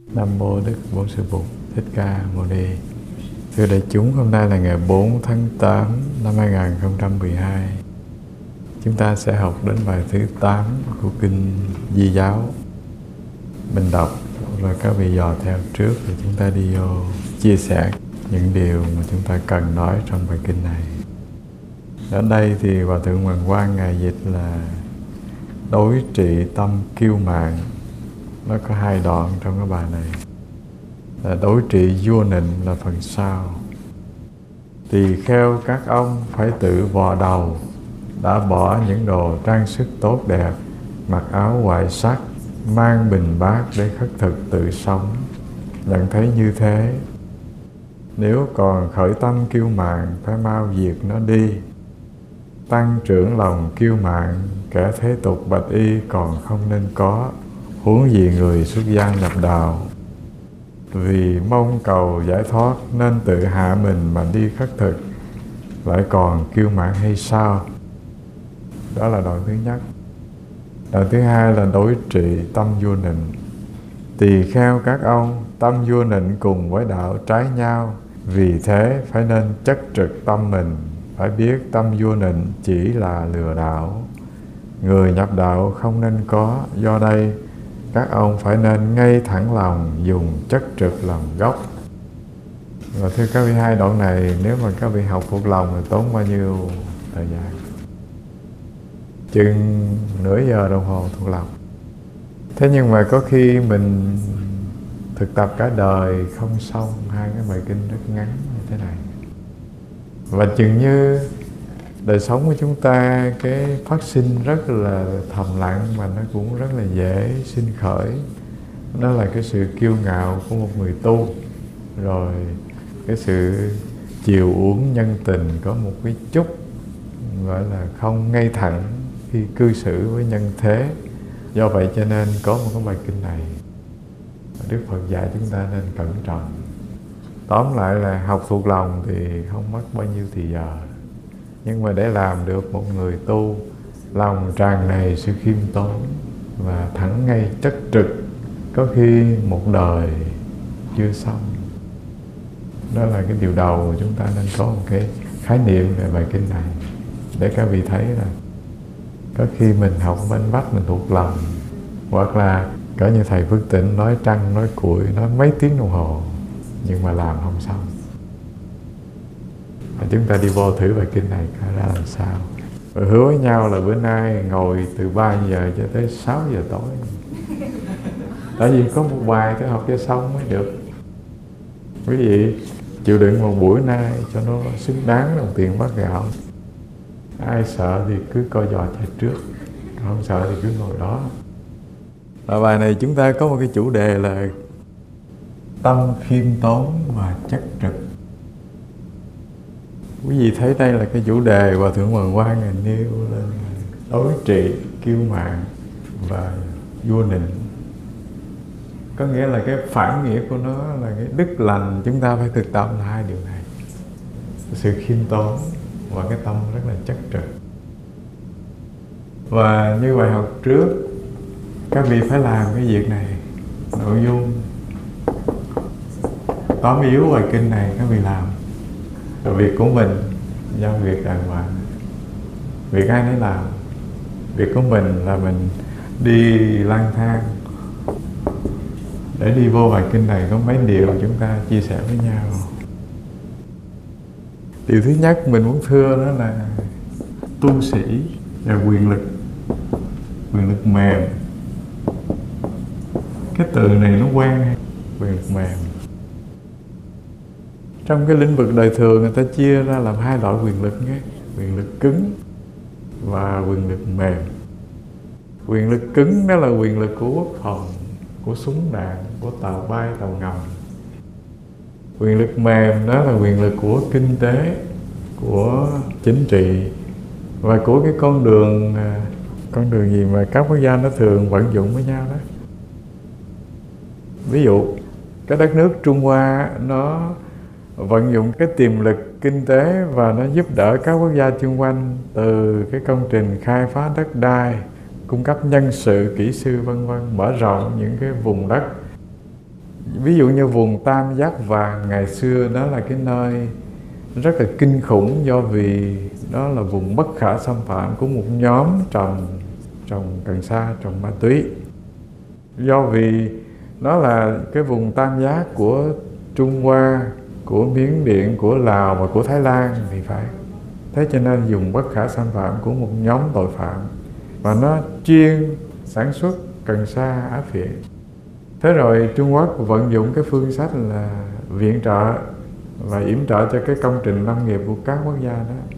Nam mô Đức Bổn Sư Bụt Thích Ca Mâu Ni. Thưa đại chúng, hôm nay là ngày 4 tháng 8 năm 2012. Chúng ta sẽ học đến bài thứ 8 của Kinh Di Giáo. Mình đọc rồi các vị dò theo trước, thì chúng ta đi vô chia sẻ những điều mà chúng ta cần nói trong bài kinh này. Ở đây thì Hòa Thượng Hoàng Quang Ngài dịch là đối trị tâm kiêu mạn. Nó có hai đoạn trong cái bài này. Là đối trị vua nịnh là phần sau. Tỳ kheo các ông phải tự vò đầu, đã bỏ những đồ trang sức tốt đẹp, mặc áo ngoại sắc, mang bình bát để khất thực tự sống. Nhận thấy như thế, nếu còn khởi tâm kiêu mạn, phải mau diệt nó đi. Tăng trưởng lòng kiêu mạn, kẻ thế tục bạch y còn không nên có, huống gì người xuất gia nhập đạo. Vì mong cầu giải thoát nên tự hạ mình mà đi khất thực, lại còn kiêu mạn hay sao? Đó là đoạn thứ nhất. Đoạn thứ hai là đối trị tâm vua nịnh. Tỳ kheo các ông, tâm vua nịnh cùng với đạo trái nhau, vì thế phải nên chất trực tâm mình, phải biết tâm vua nịnh chỉ là lừa đảo. Người nhập đạo không nên có, do đây các ông phải nên ngay thẳng lòng, dùng chất trực làm gốc. Và thưa các vị, hai đoạn này nếu mà các vị học thuộc lòng thì tốn bao nhiêu thời gian? Chừng nửa giờ đồng hồ thuộc lòng. Thế nhưng mà có khi mình thực tập cả đời không xong hai cái bài kinh rất ngắn như thế này. Và chừng như đời sống của chúng ta cái phát sinh rất là thầm lặng, mà nó cũng rất là dễ sinh khởi. Đó là cái sự kiêu ngạo của một người tu, rồi cái sự chiều uống nhân tình, có một cái chút gọi là không ngay thẳng khi cư xử với nhân thế. Do vậy cho nên có một cái bài kinh này Đức Phật dạy chúng ta nên cẩn trọng. Tóm lại là học thuộc lòng thì không mất bao nhiêu thì giờ, nhưng mà để làm được một người tu lòng tràn đầy sự khiêm tốn và thẳng ngay chất trực, có khi một đời chưa xong. Đó là cái điều đầu chúng ta nên có một cái khái niệm về bài kinh này, để các vị thấy là có khi mình học bên vách mình thuộc lòng, hoặc là cỡ như thầy Phước Tịnh nói trăng nói cuội nói mấy tiếng đồng hồ nhưng mà làm không xong. Và chúng ta đi vô thử bài kinh này coi ra làm sao. Rồi hứa với nhau là bữa nay ngồi từ 3 giờ cho tới 6 giờ tối. Tại vì có một bài phải học cho xong mới được. Quý vị chịu đựng một buổi nay cho nó xứng đáng đồng tiền bát gạo. Ai sợ thì cứ coi giò chạy trước, không sợ thì cứ ngồi đó. Ở bài này chúng ta có một cái chủ đề là tâm khiêm tốn và chất trực. Quý vị thấy đây là cái chủ đề Hòa Thượng Hoàng Quang Ngài nêu lên đối trị kiêu mạn và vua nịnh. Có nghĩa là cái phản nghĩa của nó là cái đức lành chúng ta phải thực tập là hai điều này: sự khiêm tốn và cái tâm rất là chất trực. Và như bài học trước, các vị phải làm cái việc này. Nội dung tóm yếu bài kinh này các vị làm. Rồi việc của mình giao việc đàng hoàng, việc ai nấy làm. Việc của mình là mình đi lang thang. Để đi vô bài kinh này có mấy điều chúng ta chia sẻ với nhau. Điều thứ nhất mình muốn thưa đó là tu sĩ và quyền lực mềm. Cái từ này nó quen, quyền lực mềm. Trong cái lĩnh vực đời thường người ta chia ra làm hai loại quyền lực nhé: quyền lực cứng và quyền lực mềm. Quyền lực cứng đó là quyền lực của quốc phòng, của súng đạn, của tàu bay, tàu ngầm. Quyền lực mềm đó là quyền lực của kinh tế, của chính trị và của cái con đường gì mà các quốc gia nó thường vận dụng với nhau đó. Ví dụ cái đất nước Trung Hoa nó vận dụng cái tiềm lực kinh tế và nó giúp đỡ các quốc gia xung quanh từ cái công trình khai phá đất đai, cung cấp nhân sự, kỹ sư vân vân, mở rộng những cái vùng đất Ví dụ như vùng Tam Giác Vàng ngày xưa đó là cái nơi rất là kinh khủng, do vì đó là vùng bất khả xâm phạm của một nhóm trồng cần sa, trồng ma túy. Do vì nó là cái vùng tam giác của Trung Hoa, của Miến Điện, của Lào và của Thái Lan thì phải. Thế cho nên dùng bất khả xâm phạm của một nhóm tội phạm, và nó chuyên sản xuất cần sa Á Phiện. Thế rồi Trung Quốc vận dụng cái phương sách là viện trợ và yểm trợ cho cái công trình nông nghiệp của các quốc gia đó,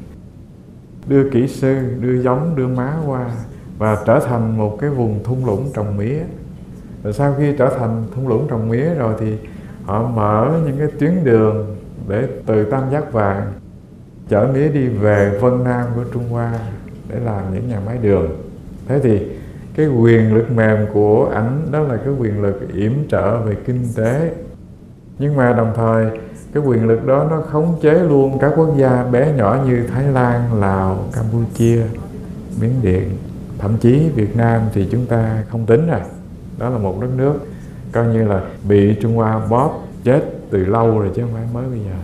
đưa kỹ sư, đưa giống, đưa má qua, và trở thành một cái vùng thung lũng trồng mía. Rồi sau khi trở thành thung lũng trồng mía rồi thì họ mở những cái tuyến đường để từ Tam Giác Vàng chở mía đi về Vân Nam của Trung Hoa để làm những nhà máy đường. Thế thì cái quyền lực mềm của ảnh đó là cái quyền lực yểm trợ về kinh tế, nhưng mà đồng thời cái quyền lực đó nó khống chế luôn các quốc gia bé nhỏ như Thái Lan, Lào, Campuchia, Miến Điện, thậm chí Việt Nam thì chúng ta không tính rồi. Đó là một đất nước coi như là bị Trung Hoa bóp chết từ lâu rồi chứ không phải mới bây giờ.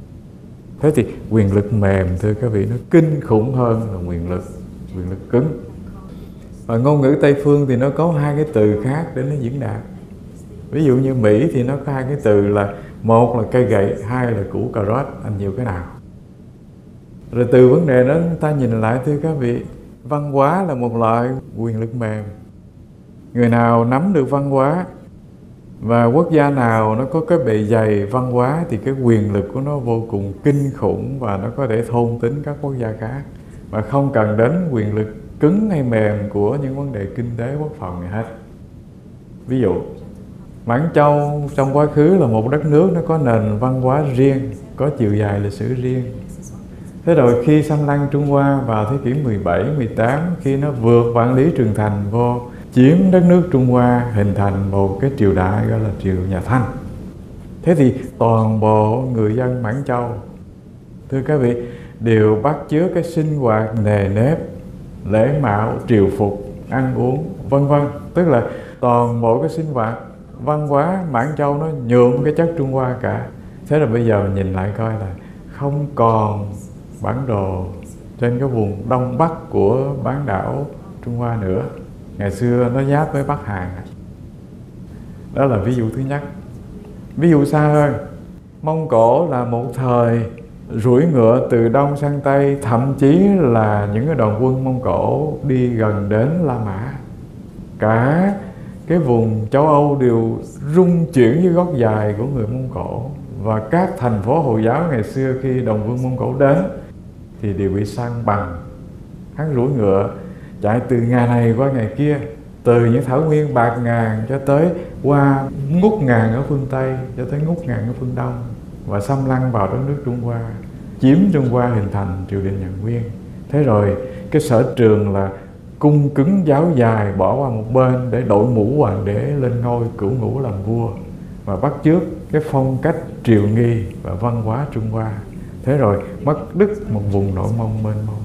Thế thì quyền lực mềm, thưa các vị, nó kinh khủng hơn là quyền lực cứng. Và ngôn ngữ Tây phương thì nó có hai cái từ khác để nó diễn đạt. Ví dụ như Mỹ thì nó có hai cái từ là, một là cây gậy, hai là củ cà rốt, anh nhiều cái nào? Rồi từ vấn đề đó ta nhìn lại, thưa các vị, văn hóa là một loại quyền lực mềm. Người nào nắm được văn hóa và quốc gia nào nó có cái bề dày văn hóa thì cái quyền lực của nó vô cùng kinh khủng, và nó có thể thôn tính các quốc gia khác mà không cần đến quyền lực cứng hay mềm của những vấn đề kinh tế quốc phòng này hết. Ví dụ Mãn Châu trong quá khứ là một đất nước nó có nền văn hóa riêng, có chiều dài lịch sử riêng. Thế rồi khi xâm lăng Trung Hoa vào thế kỷ 17, 18, khi nó vượt vạn lý trường thành vô, chiếm đất nước Trung Hoa, hình thành một cái triều đại gọi là triều nhà Thanh. Thế thì toàn bộ người dân Mãn Châu, thưa các vị, đều bắt chước cái sinh hoạt nề nếp, lễ mạo, triều phục, ăn uống, vân vân. Tức là toàn bộ cái sinh hoạt văn hóa Mãn Châu nó nhuộm cái chất Trung Hoa cả. Thế là bây giờ mình nhìn lại coi là không còn bản đồ trên cái vùng đông bắc của bán đảo Trung Hoa nữa. Ngày xưa nó giáp với Bắc Hàn. Đó là ví dụ thứ nhất. Ví dụ xa hơn, Mông Cổ là một thời rủi ngựa từ Đông sang Tây, thậm chí là những cái đoàn quân Mông Cổ đi gần đến La Mã. Cả cái vùng châu Âu đều rung chuyển dưới gót dài của người Mông Cổ. Và các thành phố Hồi giáo ngày xưa khi đoàn quân Mông Cổ đến thì đều bị san bằng. Hắn rủi ngựa chạy từ ngày này qua ngày kia, từ những thảo nguyên bạt ngàn cho tới qua ngút ngàn ở phương Tây, cho tới ngút ngàn ở phương Đông, và xâm lăng vào đất nước Trung Hoa, chiếm Trung Hoa, hình thành triều đình nhà Nguyên. Thế rồi cái sở trường là cung cứng giáo dài bỏ qua một bên để đội mũ hoàng đế lên ngôi cửu ngũ làm vua, và bắt chước cái phong cách triều nghi và văn hóa Trung Hoa. Thế rồi mất đứt một vùng Nội Mông mênh mông,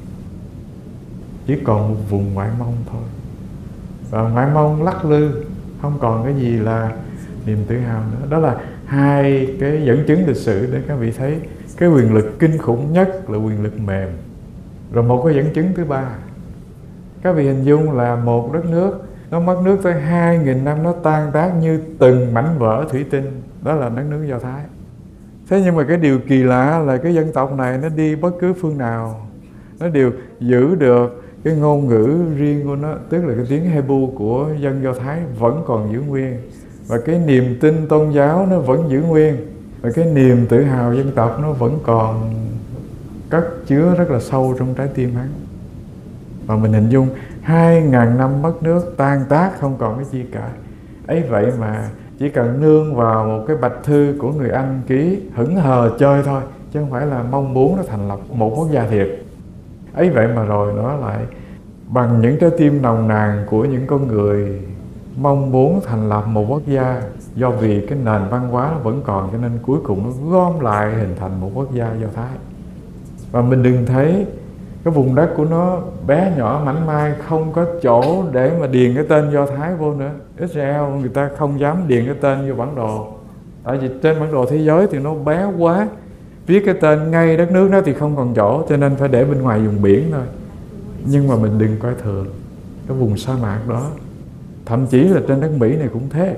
chỉ còn một vùng Ngoại Mông thôi. Và Ngoại Mông lắc lư, không còn cái gì là niềm tự hào nữa. Đó là hai cái dẫn chứng lịch sử để các vị thấy cái quyền lực kinh khủng nhất là quyền lực mềm. Rồi một cái dẫn chứng thứ ba, các vị hình dung là một đất nước nó mất nước tới 2.000 năm, nó tan tác như từng mảnh vỡ thủy tinh. Đó là đất nước Do Thái. Thế nhưng mà cái điều kỳ lạ là cái dân tộc này nó đi bất cứ phương nào, nó đều giữ được cái ngôn ngữ riêng của nó, tức là cái tiếng Hebrew của dân Do Thái vẫn còn giữ nguyên, và cái niềm tin tôn giáo nó vẫn giữ nguyên, và cái niềm tự hào dân tộc nó vẫn còn cất chứa rất là sâu trong trái tim hắn. Và mình hình dung 2.000 năm mất nước, tan tác, không còn cái gì cả. Ấy vậy mà chỉ cần nương vào một cái bạch thư của người Anh ký hững hờ chơi thôi, chứ không phải là mong muốn nó thành lập một quốc gia thiệt. Ấy vậy mà rồi nó lại bằng những trái tim nồng nàn của những con người mong muốn thành lập một quốc gia, do vì cái nền văn hóa nó vẫn còn, cho nên cuối cùng nó gom lại hình thành một quốc gia Do Thái. Và mình đừng thấy Cái vùng đất của nó bé nhỏ mảnh mai, không có chỗ để mà điền cái tên Do Thái vô nữa. Israel người ta không dám điền cái tên vô bản đồ, tại vì trên bản đồ thế giới thì nó bé quá, viết cái tên ngay đất nước đó thì không còn chỗ, cho nên phải để bên ngoài vùng biển thôi. Nhưng mà mình đừng coi thường cái vùng sa mạc đó. Thậm chí là trên đất Mỹ này cũng thế.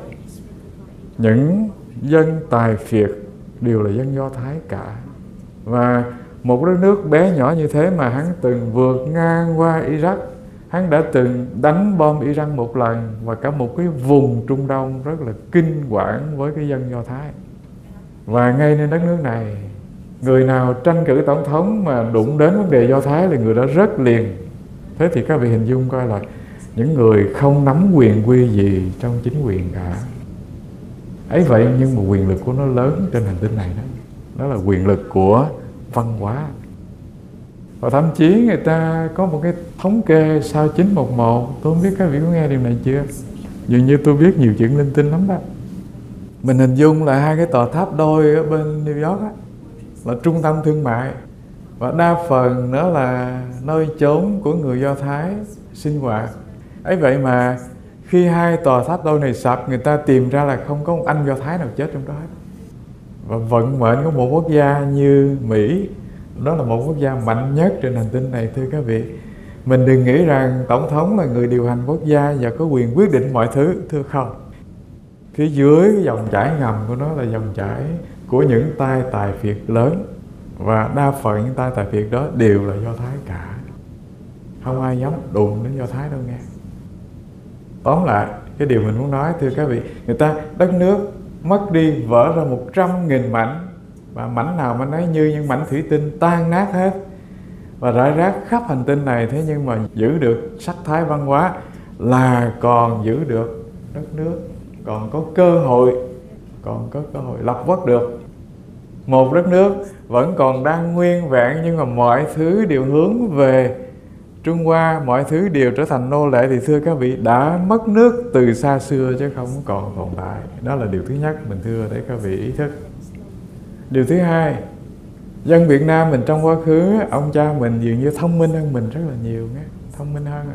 Những dân tài phiệt đều là dân Do Thái cả. Và một đất nước bé nhỏ như thế mà hắn từng vượt ngang qua Iraq, hắn đã từng đánh bom Iran một lần, và cả một cái vùng Trung Đông rất là kinh quản với cái dân Do Thái. Và ngay trên đất nước này, người nào tranh cử tổng thống mà đụng đến vấn đề Do Thái là người đó rớt liền. Thế thì các vị hình dung coi là những người không nắm quyền quy gì trong chính quyền cả. Ấy vậy nhưng mà quyền lực của nó lớn trên hành tinh này đó. Đó là quyền lực của văn hóa. Và thậm chí người ta có một cái thống kê sau 9/11, tôi không biết các vị có nghe điều này chưa? Dường như tôi biết nhiều chuyện linh tinh lắm đó. Mình hình dung là hai cái tòa tháp đôi ở bên New York á, là trung tâm thương mại, và đa phần nó là nơi chốn của người Do Thái sinh hoạt. Ấy vậy mà khi hai tòa tháp đôi này sập, người ta tìm ra là không có một anh Do Thái nào chết trong đó hết. Và vận mệnh của một quốc gia như Mỹ, đó là một quốc gia mạnh nhất trên hành tinh này, thưa các vị. Mình đừng nghĩ rằng tổng thống là người điều hành quốc gia và có quyền quyết định mọi thứ, thưa không. Phía dưới cái dòng chảy ngầm của nó là dòng chảy của những tay tài phiệt lớn, và đa phần những tay tài phiệt đó đều là Do Thái cả. Không ai dám đụng đến Do Thái đâu nghe. Tóm lại, cái điều mình muốn nói thưa các vị, người ta đất nước mất đi vỡ ra 100.000 mảnh, và mảnh nào mà nói như những mảnh thủy tinh tan nát hết và rải rác khắp hành tinh này. Thế nhưng mà giữ được sắc thái văn hóa là còn giữ được đất nước, còn có cơ hội lập quốc được. Một đất nước vẫn còn đang nguyên vẹn, nhưng mà mọi thứ đều hướng về Trung Hoa, mọi thứ đều trở thành nô lệ, thì thưa các vị, đã mất nước từ xa xưa chứ không còn tồn tại. Đó là điều thứ nhất mình thưa để các vị ý thức. Điều thứ hai, dân Việt Nam mình trong quá khứ, ông cha mình dường như thông minh hơn mình rất là nhiều nghe, thông minh hơn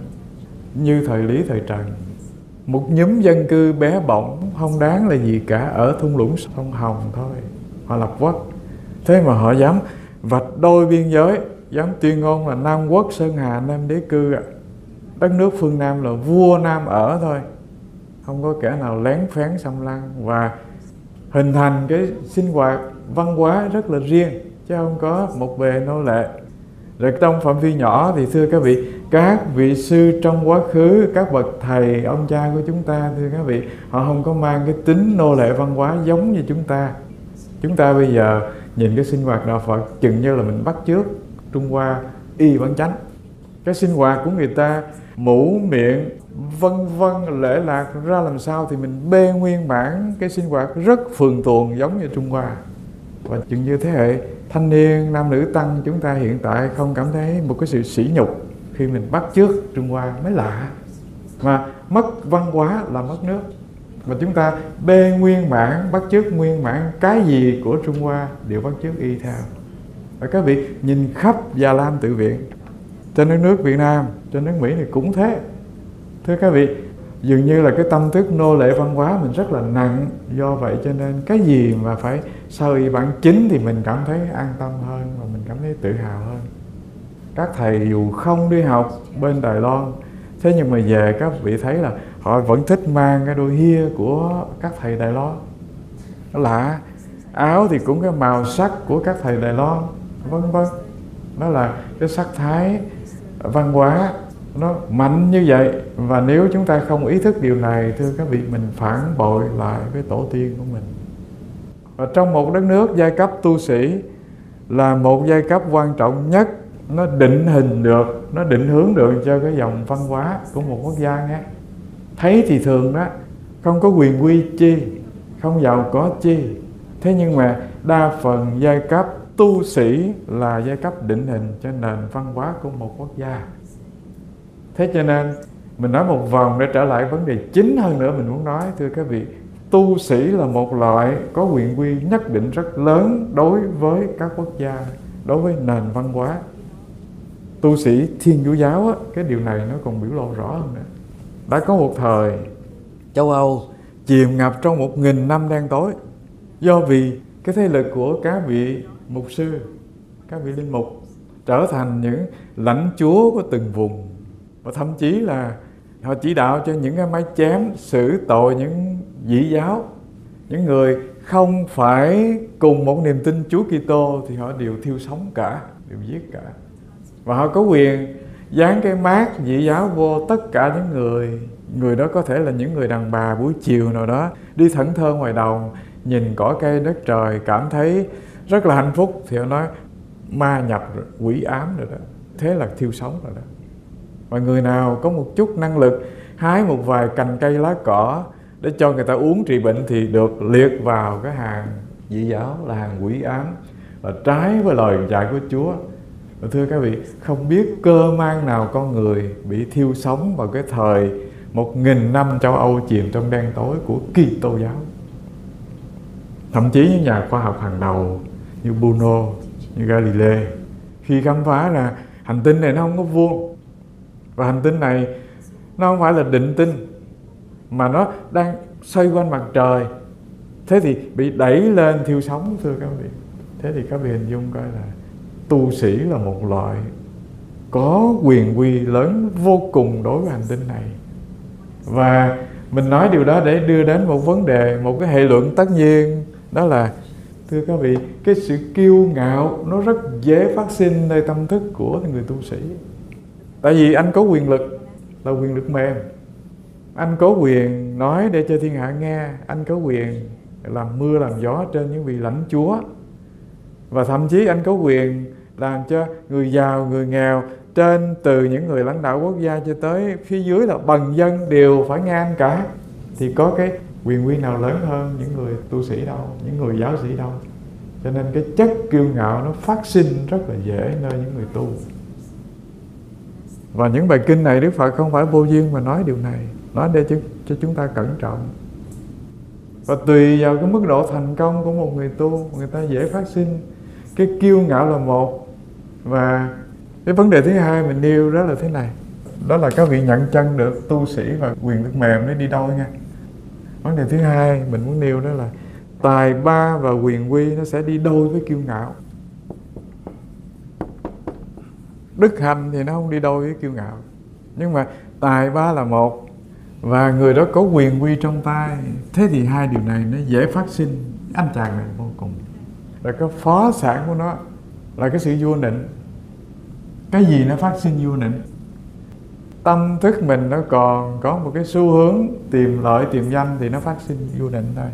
như thời Lý thời Trần. Một nhóm dân cư bé bỏng không đáng là gì cả ở thung lũng sông Hồng thôi, họ lập quốc. Thế mà họ dám vạch đôi biên giới, dám tuyên ngôn là Nam quốc Sơn Hà Nam đế cư ạ. Đất nước phương Nam là vua Nam ở thôi, không có kẻ nào lén phén xâm lăng, và hình thành cái sinh hoạt văn hóa rất là riêng, chứ không có một bề nô lệ. Rồi trong phạm vi nhỏ thì thưa các vị, các vị sư trong quá khứ, các bậc thầy, ông cha của chúng ta, thưa các vị, họ không có mang cái tính nô lệ văn hóa giống như chúng ta. Chúng ta bây giờ nhìn cái sinh hoạt đạo Phật chừng như là mình bắt chước Trung Hoa y bản chánh. Cái sinh hoạt của người ta mũ miệng vân vân lễ lạc ra làm sao thì mình bê nguyên bản cái sinh hoạt rất phường tuồng giống như Trung Hoa. Và chừng như thế hệ thanh niên nam nữ tăng chúng ta hiện tại không cảm thấy một cái sự sỉ nhục khi mình bắt chước Trung Hoa mới lạ. Mà mất văn hóa là mất nước. Mà chúng ta bê nguyên bản, bắt chước nguyên bản, cái gì của Trung Hoa đều bắt chước y theo. Và các vị nhìn khắp Già Lam Tự Viện, trên đất nước Việt Nam, trên nước Mỹ này cũng thế. Thưa các vị, dường như là cái tâm thức nô lệ văn hóa mình rất là nặng. Do vậy cho nên cái gì mà phải sau y bản chính thì mình cảm thấy an tâm hơn, và mình cảm thấy tự hào hơn. Các thầy dù không đi học bên Đài Loan, thế nhưng mà về các vị thấy là họ vẫn thích mang cái đôi hia của các thầy Đài Loan. Đó lạ. Áo thì cũng cái màu sắc của các thầy Đài Loan, vân vân. Đó là cái sắc thái văn hóa nó mạnh như vậy. Và nếu chúng ta không ý thức điều này, thưa các vị, mình phản bội lại với tổ tiên của mình. Và trong một đất nước, giai cấp tu sĩ là một giai cấp quan trọng nhất. Nó định hình được, nó định hướng được cho cái dòng văn hóa của một quốc gia nghe. Thấy thì thường đó, không có quyền quy chi, không giàu có chi. Thế nhưng mà đa phần giai cấp tu sĩ là giai cấp định hình cho nền văn hóa của một quốc gia. Thế cho nên mình nói một vòng để trở lại vấn đề chính hơn nữa mình muốn nói, thưa các vị, tu sĩ là một loại có quyền quy nhất định rất lớn đối với các quốc gia, đối với nền văn hóa. tu sĩ Thiên Chúa giáo á, cái điều này nó còn biểu lộ rõ hơn nữa. Đã có một thời châu Âu chìm ngập trong 1000 năm đen tối, do vì cái thế lực của các vị mục sư, các vị linh mục trở thành những lãnh chúa của từng vùng, và thậm chí là họ chỉ đạo cho những cái máy chém xử tội những dị giáo, những người không phải cùng một niềm tin Chúa Kitô thì họ đều thiêu sống cả, đều giết cả. Và họ có quyền dán cái mác dị giáo vô tất cả những người đó, có thể là những người đàn bà buổi chiều nào đó đi thẫn thơ ngoài đồng, nhìn cỏ cây đất trời cảm thấy rất là hạnh phúc, thì họ nói ma nhập rồi, quỷ ám rồi đó, thế là thiêu sống rồi đó. Và người nào có một chút năng lực hái một vài cành cây lá cỏ để cho người ta uống trị bệnh thì được liệt vào cái hàng dị giáo, là hàng quỷ ám, và trái với lời dạy của Chúa. Và thưa các vị, không biết cơ mang nào con người bị thiêu sống vào cái thời 1000 năm châu Âu chìm trong đen tối của Kitô giáo. Thậm chí những nhà khoa học hàng đầu như Bruno, như Galilei, khi khám phá là hành tinh này nó không có vuông, và hành tinh này nó không phải là định tinh, mà nó đang xoay quanh mặt trời, thế thì bị đẩy lên thiêu sống, thưa các vị. Thế thì các vị hình dung coi là tu sĩ là một loại có quyền uy lớn vô cùng đối với hành tinh này. Và mình nói điều đó để đưa đến một vấn đề, một cái hệ luận tất nhiên, đó là thưa các vị, cái sự kiêu ngạo nó rất dễ phát sinh nơi tâm thức của người tu sĩ. Tại vì anh có quyền lực, là quyền lực mềm. Anh có quyền nói để cho thiên hạ nghe, anh có quyền làm mưa làm gió trên những vị lãnh chúa, và thậm chí anh có quyền làm cho người giàu, người nghèo, trên từ những người lãnh đạo quốc gia cho tới phía dưới là bần dân đều phải nghe anh cả. Thì có cái quyền uy nào lớn hơn những người tu sĩ đâu, những người giáo sĩ đâu. Cho nên cái chất kiêu ngạo nó phát sinh rất là dễ nơi những người tu. Và những bài kinh này Đức Phật không phải vô duyên mà nói điều này, nói để cho chúng ta cẩn trọng. Và tùy vào cái mức độ thành công của một người tu, người ta dễ phát sinh cái kiêu ngạo là một. Và cái vấn đề thứ hai mình nêu đó là thế này, đó là các vị nhận chân được tu sĩ và quyền lực mềm nó đi đôi nha. Vấn đề thứ hai mình muốn nêu đó là tài ba và quyền uy nó sẽ đi đôi với kiêu ngạo. Đức hạnh thì nó không đi đôi với kiêu ngạo, nhưng mà tài ba là một, và người đó có quyền uy trong tay. Thế thì hai điều này nó dễ phát sinh. Anh chàng này vô cùng là cái phó sản của nó là cái sự vô nịnh. Cái gì nó phát sinh vô nịnh? Tâm thức mình nó còn có một cái xu hướng tìm lợi, tìm danh thì nó phát sinh vô nịnh thôi.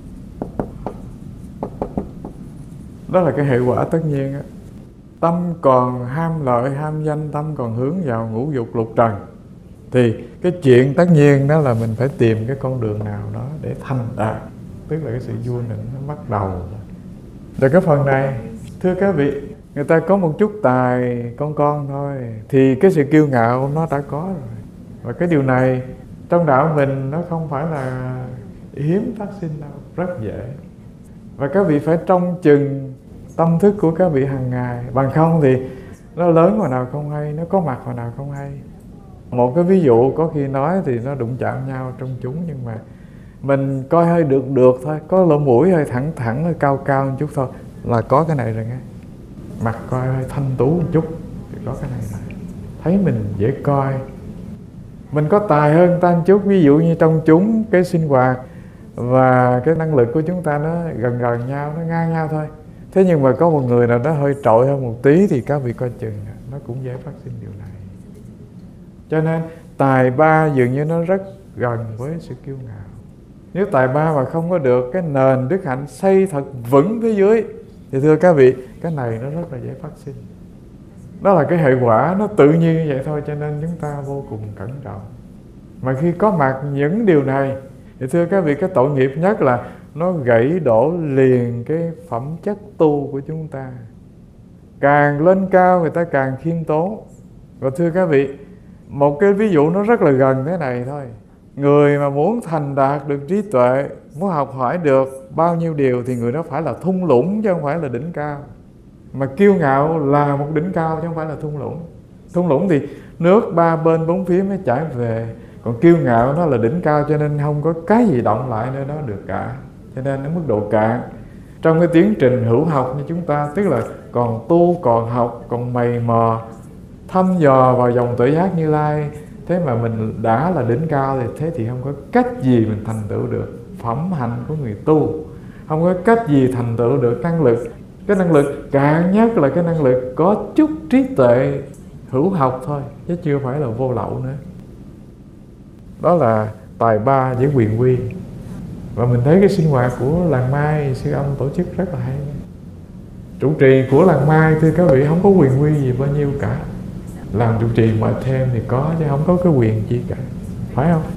Đó là cái hệ quả tất nhiên á. Tâm còn ham lợi, ham danh, tâm còn hướng vào ngũ dục lục trần, thì cái chuyện tất nhiên đó là mình phải tìm cái con đường nào đó để thành đạt, tức là cái sự vô nịnh nó bắt đầu. Rồi cái phần này, thưa các vị, người ta có một chút tài con thôi thì cái sự kiêu ngạo nó đã có rồi. Và cái điều này trong đạo mình nó không phải là hiếm phát sinh đâu, rất dễ. Và các vị phải trông chừng tâm thức của các vị hàng ngày, bằng không thì nó lớn hồi nào không hay, nó có mặt hồi nào không hay. Một cái ví dụ có khi nói thì nó đụng chạm nhau trong chúng, nhưng mà mình coi hơi được thôi, có lỗ mũi hơi thẳng hơi cao một chút thôi là có cái này rồi nghe. Mặt coi hơi thanh tú một chút thì có cái này rồi. Thấy mình dễ coi, mình có tài hơn ta một chút, ví dụ như trong chúng cái sinh hoạt và cái năng lực của chúng ta nó gần nhau, nó ngang nhau thôi. Thế nhưng mà có một người nào đó hơi trội hơn một tí thì các vị coi chừng, nó cũng dễ phát sinh điều này. Cho nên tài ba dường như nó rất gần với sự kiêu ngạo. Nếu tài ba mà không có được cái nền đức hạnh xây thật vững phía dưới thì thưa các vị, cái này nó rất là dễ phát sinh. Đó là cái hệ quả nó tự nhiên như vậy thôi, cho nên chúng ta vô cùng cẩn trọng. Mà khi có mặt những điều này thì thưa các vị, cái tội nghiệp nhất là nó gãy đổ liền cái phẩm chất tu của chúng ta. Càng lên cao người ta càng khiêm tốn. Và thưa các vị, một cái ví dụ nó rất là gần thế này thôi. Người mà muốn thành đạt được trí tuệ, muốn học hỏi được bao nhiêu điều thì người đó phải là thung lũng chứ không phải là đỉnh cao. Mà kiêu ngạo là một đỉnh cao chứ không phải là thung lũng. Thung lũng thì nước ba bên bốn phía mới chảy về. Còn kiêu ngạo nó là đỉnh cao, cho nên không có cái gì động lại nơi đó được cả. Cho nên ở mức độ cạn, trong cái tiến trình hữu học như chúng ta, tức là còn tu, còn học, còn mày mò thăm dò vào dòng tuệ giác Như Lai, thế mà mình đã là đỉnh cao thì thế thì không có cách gì mình thành tựu được phẩm hạnh của người tu. Không có cách gì thành tựu được năng lực. Cái năng lực cạn nhất là cái năng lực có chút trí tuệ hữu học thôi, chứ chưa phải là vô lậu nữa. Đó là tài ba với quyền quy. Và mình thấy cái sinh hoạt của làng Mai sư ông tổ chức rất là hay. Trụ trì của làng Mai thưa các vị không có quyền quy gì bao nhiêu cả. Làm trụ trì mời thêm thì có, chứ không có cái quyền gì cả, phải không?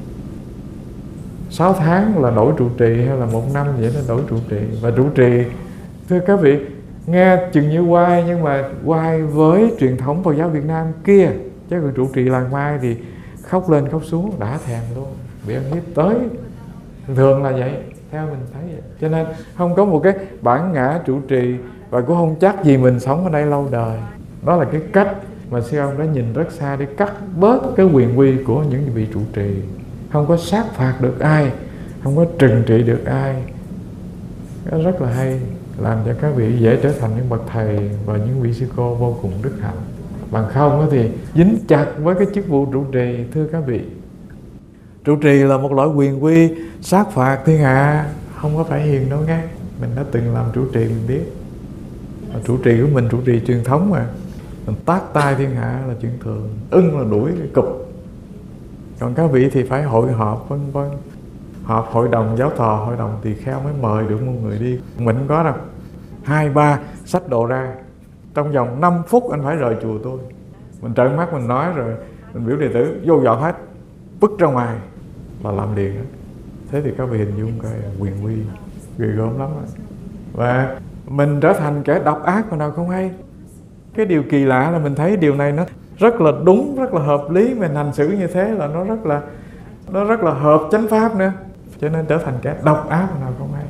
6 tháng là đổi trụ trì, hay là 1 năm vậy nó đổi trụ trì. Và trụ trì thưa các vị nghe chừng như oai, nhưng mà oai với truyền thống Phật giáo Việt Nam kia. Chứ còn trụ trì làng Mai thì khóc lên khóc xuống đã thèm luôn, bị ăn hiếp tới. Thường là vậy, theo mình thấy vậy. Cho nên không có một cái bản ngã trụ trì, và cũng không chắc gì mình sống ở đây lâu đời. Đó là cái cách mà sư ông đã nhìn rất xa để cắt bớt cái quyền quy của những vị trụ trì. Không có sát phạt được ai, không có trừng trị được ai. Đó rất là hay, làm cho các vị dễ trở thành những bậc thầy và những vị sư cô vô cùng đức hạnh. Bằng không thì dính chặt với cái chức vụ trụ trì. Thưa các vị, trụ trì là một loại quyền quy sát phạt thiên hạ, không có phải hiền đâu nghe. Mình đã từng làm trụ trì mình biết. Mà trụ trì của mình trụ trì truyền thống mà, mình tát tay thiên hạ là chuyện thường, ưng là đuổi cái cục. Còn các vị thì phải hội họp vân vân, họp hội đồng giáo thọ, hội đồng tỳ kheo mới mời được một người đi. Mình không có đâu, 2-3 xách đồ ra, trong vòng 5 phút anh phải rời chùa tôi. Mình trợn mắt mình nói rồi, mình biểu đệ tử vô dọn hết, vứt ra ngoài là làm liền hết. Thế thì các vị hình dung cái quyền quy ghê gớm lắm rồi. Và mình trở thành kẻ độc ác mà nào không hay. Cái điều kỳ lạ là mình thấy điều này nó rất là đúng, rất là hợp lý. Mình hành xử như thế là nó rất là hợp chánh pháp nữa. Cho nên trở thành kẻ độc ác mà nào không hay.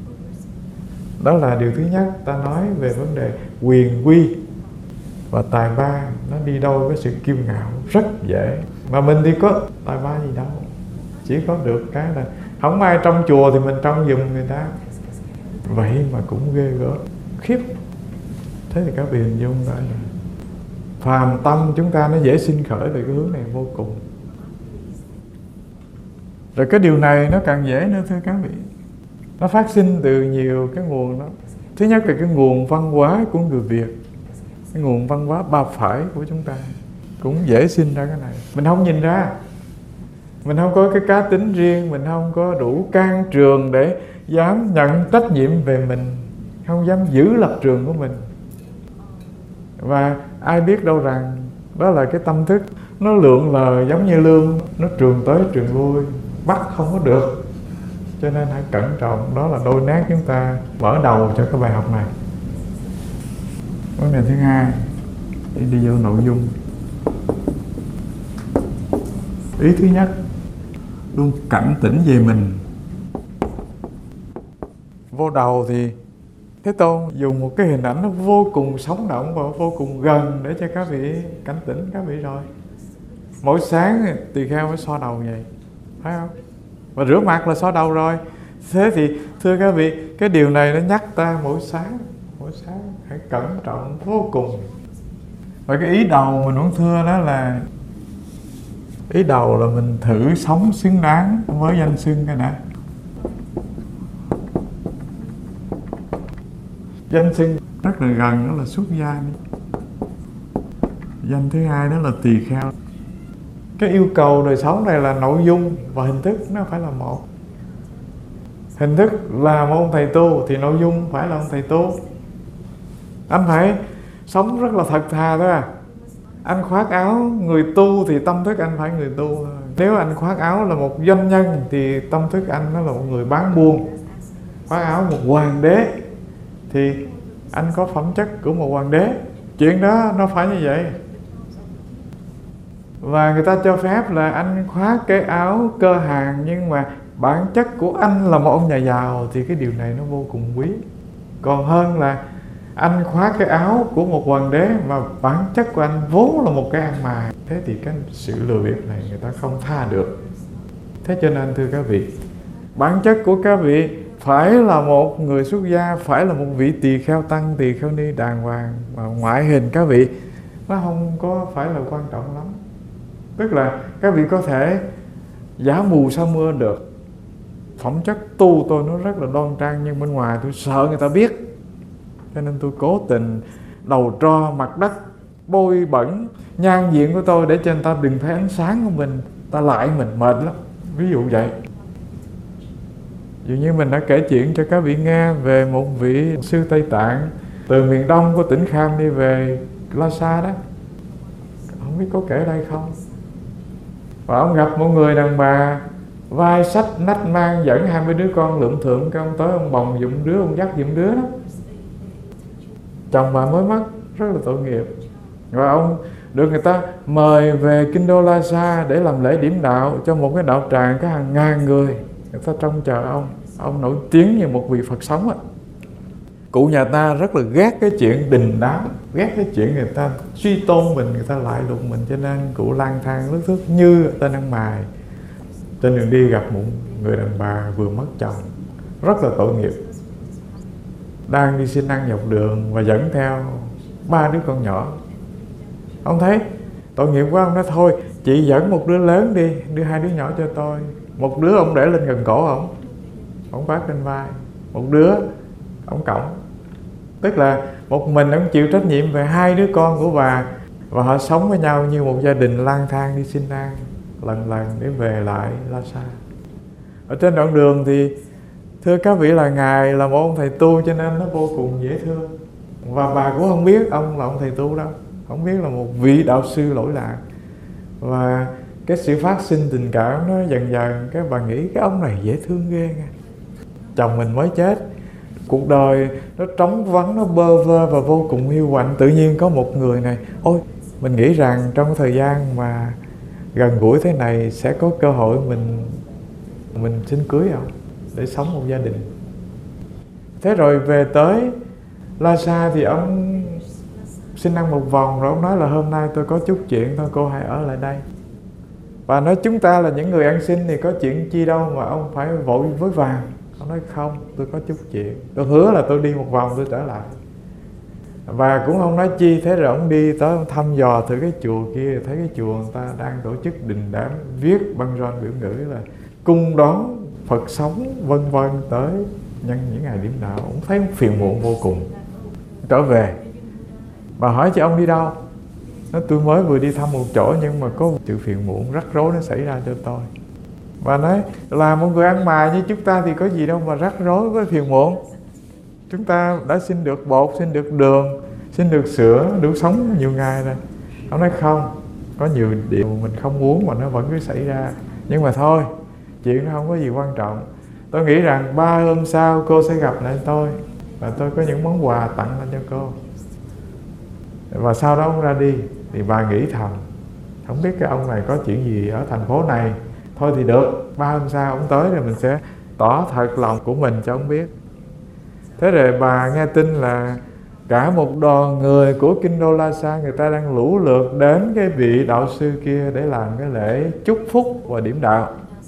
Đó là điều thứ nhất. Ta nói về vấn đề quyền quy và tài ba, nó đi đôi với sự kiêu ngạo rất dễ. Mà mình thì có tài ba gì đâu, chỉ có được cái là không ai trong chùa thì mình trong giùm người ta. Vậy mà cũng ghê gớm khiếp. Thế thì các vị hình dung ra, phàm tâm chúng ta nó dễ sinh khởi về cái hướng này vô cùng. Rồi cái điều này nó càng dễ nữa thưa các vị. Nó phát sinh từ nhiều cái nguồn đó. Thứ nhất là cái nguồn văn hóa của người Việt, cái nguồn văn hóa ba phải của chúng ta cũng dễ sinh ra cái này. Mình không nhìn ra, mình không có cái cá tính riêng, mình không có đủ can trường để dám nhận trách nhiệm về mình, không dám giữ lập trường của mình. Và ai biết đâu rằng đó là cái tâm thức nó lượn lờ giống như lương, nó trường tới trường lui, bắt không có được. Cho nên hãy cẩn trọng. Đó là đôi nét chúng ta mở đầu cho cái bài học này. Vấn đề thứ hai, đi vô nội dung. Ý thứ nhất, luôn cảnh tỉnh về mình. Vô đầu thì Thế Tôn dùng một cái hình ảnh nó vô cùng sống động và vô cùng gần để cho các vị cảnh tỉnh các vị rồi. Mỗi sáng tỳ kheo phải xoa đầu vậy, phải không? Và rửa mặt là xoa đầu rồi. Thế thì thưa các vị, cái điều này nó nhắc ta mỗi sáng hãy cẩn trọng vô cùng. Và cái ý đầu mình muốn thưa đó là ý đầu là mình thử sống xứng đáng với danh xưng cái đã. Danh xưng rất là gần, đó là xuất gia. Danh thứ hai đó là tỳ kheo. Cái yêu cầu đời sống này là nội dung và hình thức nó phải là một. Hình thức là một ông thầy tu thì nội dung phải là ông thầy tu. Anh phải sống rất là thật thà thôi à. Anh khoác áo người tu thì tâm thức anh phải người tu thôi. Nếu anh khoác áo là một doanh nhân thì tâm thức anh nó là một người bán buôn. Khoác áo một hoàng đế thì anh có phẩm chất của một hoàng đế. Chuyện đó nó phải như vậy. Và người ta cho phép là anh khoác cái áo cơ hàng, nhưng mà bản chất của anh là một ông nhà giàu thì cái điều này nó vô cùng quý. Còn hơn là Anh khoác cái áo của một hoàng đế mà bản chất của anh vốn là một cái ăn mày. Thế thì cái sự lừa bịp này người ta không tha được. Thế cho nên thưa các vị, bản chất của các vị phải là một người xuất gia, phải là một vị tỳ kheo tăng, tỳ kheo ni đàng hoàng. Mà ngoại hình các vị nó không có phải là quan trọng lắm. Tức là các vị có thể giả mù sa mưa được. Phẩm chất tu tôi nó rất là đoan trang, nhưng bên ngoài tôi sợ người ta biết, cho nên tôi cố tình đầu tro mặt đất, bôi bẩn nhan diện của tôi để cho người ta đừng thấy ánh sáng của mình, ta lại mình mệt lắm. Ví dụ vậy. Dường như mình đã kể chuyện cho các vị nghe về một vị sư Tây Tạng từ miền đông của tỉnh Kham đi về Lhasa đó. Không biết có kể ở đây không? Và ông gặp một người đàn bà vai sách nách mang dẫn 20 đứa con lượm thượm. Cái ông tới ông bồng giùm đứa, ông dắt giùm đứa đó. Chồng bà mới mất, rất là tội nghiệp. Và ông được người ta mời về kinh đô Lhasa để làm lễ điểm đạo cho một cái đạo tràng có hàng ngàn người. Người ta trông chờ ông. Ông nổi tiếng như một vị Phật sống á. Cụ nhà ta rất là ghét cái chuyện đình đám, ghét cái chuyện người ta suy tôn mình, người ta lại lục mình. Cho nên cụ lang thang lướt thước như tên ăn mày. Trên đường đi gặp một người đàn bà vừa mất chồng, rất là tội nghiệp, đang đi xin ăn dọc đường và dẫn theo 3 đứa con nhỏ. Ông thấy tội nghiệp quá, ông nói thôi chị dẫn một đứa lớn đi, đưa 2 đứa nhỏ cho tôi. Một đứa ông để lên gần cổ ông vác trên vai, một đứa ông cõng. Tức là một mình ông chịu trách nhiệm về 2 đứa con của bà, và họ sống với nhau như một gia đình lang thang đi xin ăn lần lần để về lại Lhasa. Ở trên đoạn đường thì thưa các vị là Ngài là một ông thầy tu, cho nên nó vô cùng dễ thương. Và bà cũng không biết ông là ông thầy tu đâu, không biết là một vị đạo sư lỗi lạc. Và cái sự phát sinh tình cảm nó dần dần, cái bà nghĩ cái ông này dễ thương ghê nha. Chồng mình mới chết, cuộc đời nó trống vắng, nó bơ vơ và vô cùng hiu quạnh. Tự nhiên có một người này, ôi mình nghĩ rằng trong thời gian mà gần gũi thế này sẽ có cơ hội mình xin cưới ông để sống một gia đình. Thế rồi về tới Lhasa thì ông xin ăn một vòng, rồi ông nói là hôm nay tôi có chút chuyện thôi, cô hãy ở lại đây. Và nói chúng ta là những người ăn xin thì có chuyện chi đâu mà ông phải vội với vàng. Ông nói không, tôi có chút chuyện, tôi hứa là tôi đi một vòng tôi trở lại. Và cũng không nói chi. Thế rồi ông đi tới ông thăm dò thử cái chùa kia, thấy cái chùa người ta đang tổ chức đình đám, viết băng rôn biểu ngữ là cung đón Phật sống vân vân tới nhân những ngày điểm đạo. Ông thấy phiền muộn vô cùng. Trở về, bà hỏi cho ông đi đâu? Nói tôi mới vừa đi thăm một chỗ, nhưng mà có sự phiền muộn rắc rối nó xảy ra cho tôi. Bà nói là một người ăn mày như chúng ta thì có gì đâu mà rắc rối với phiền muộn. Chúng ta đã xin được bột, xin được đường, xin được sữa, đủ sống nhiều ngày rồi. Ông nói không, có nhiều điều mình không muốn mà nó vẫn cứ xảy ra. Nhưng mà thôi, chuyện nó không có gì quan trọng. Tôi nghĩ rằng 3 hôm sau cô sẽ gặp lại tôi, và tôi có những món quà tặng lên cho cô. Và sau đó ông ra đi. Thì bà nghĩ thầm, không biết cái ông này có chuyện gì ở thành phố này. Thôi thì được, 3 hôm sau ông tới rồi mình sẽ tỏ thật lòng của mình cho ông biết. Thế rồi bà nghe tin là cả một đoàn người của kinh đô Lhasa, người ta đang lũ lượt đến cái vị đạo sư kia để làm cái lễ chúc phúc và điểm đạo.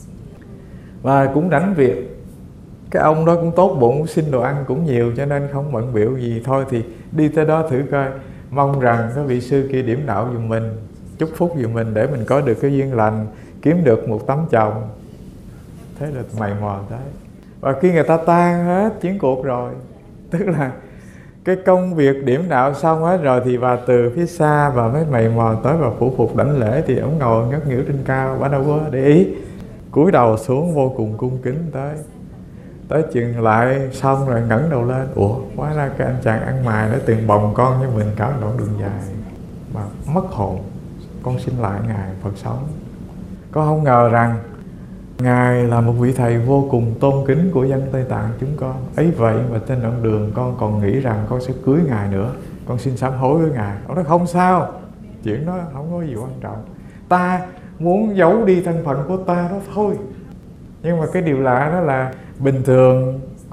Và cũng rảnh việc, cái ông đó cũng tốt bụng, xin đồ ăn cũng nhiều, cho nên không bận bịu gì. Thôi thì đi tới đó thử coi, mong rằng cái vị sư kia điểm đạo giùm mình, chúc phúc giùm mình để mình có được cái duyên lành, kiếm được một tấm chồng. Thế là mày mò tới. Và khi người ta tan hết chiến cuộc rồi, tức là cái công việc điểm đạo xong hết rồi, thì bà từ phía xa bà mới mày mò tới và phủ phục đảnh lễ. Thì ông ngồi ngất nghỉu trên cao, bà đâu có để ý, cúi đầu xuống vô cùng cung kính tới chừng lại xong rồi ngẩng đầu lên. Ủa, hóa ra cái anh chàng ăn mày đã từng bồng con với mình cả một đoạn đường dài mà mất hồn. Con xin lại Ngài Phật sống. Con không ngờ rằng Ngài là một vị thầy vô cùng tôn kính của dân Tây Tạng chúng con. Ấy vậy mà trên đoạn đường con còn nghĩ rằng con sẽ cưới Ngài nữa, con xin sám hối với Ngài. Ông nói không sao, chuyện đó không có gì quan trọng, ta muốn giấu đi thân phận của ta đó thôi. Nhưng mà cái điều lạ đó là bình thường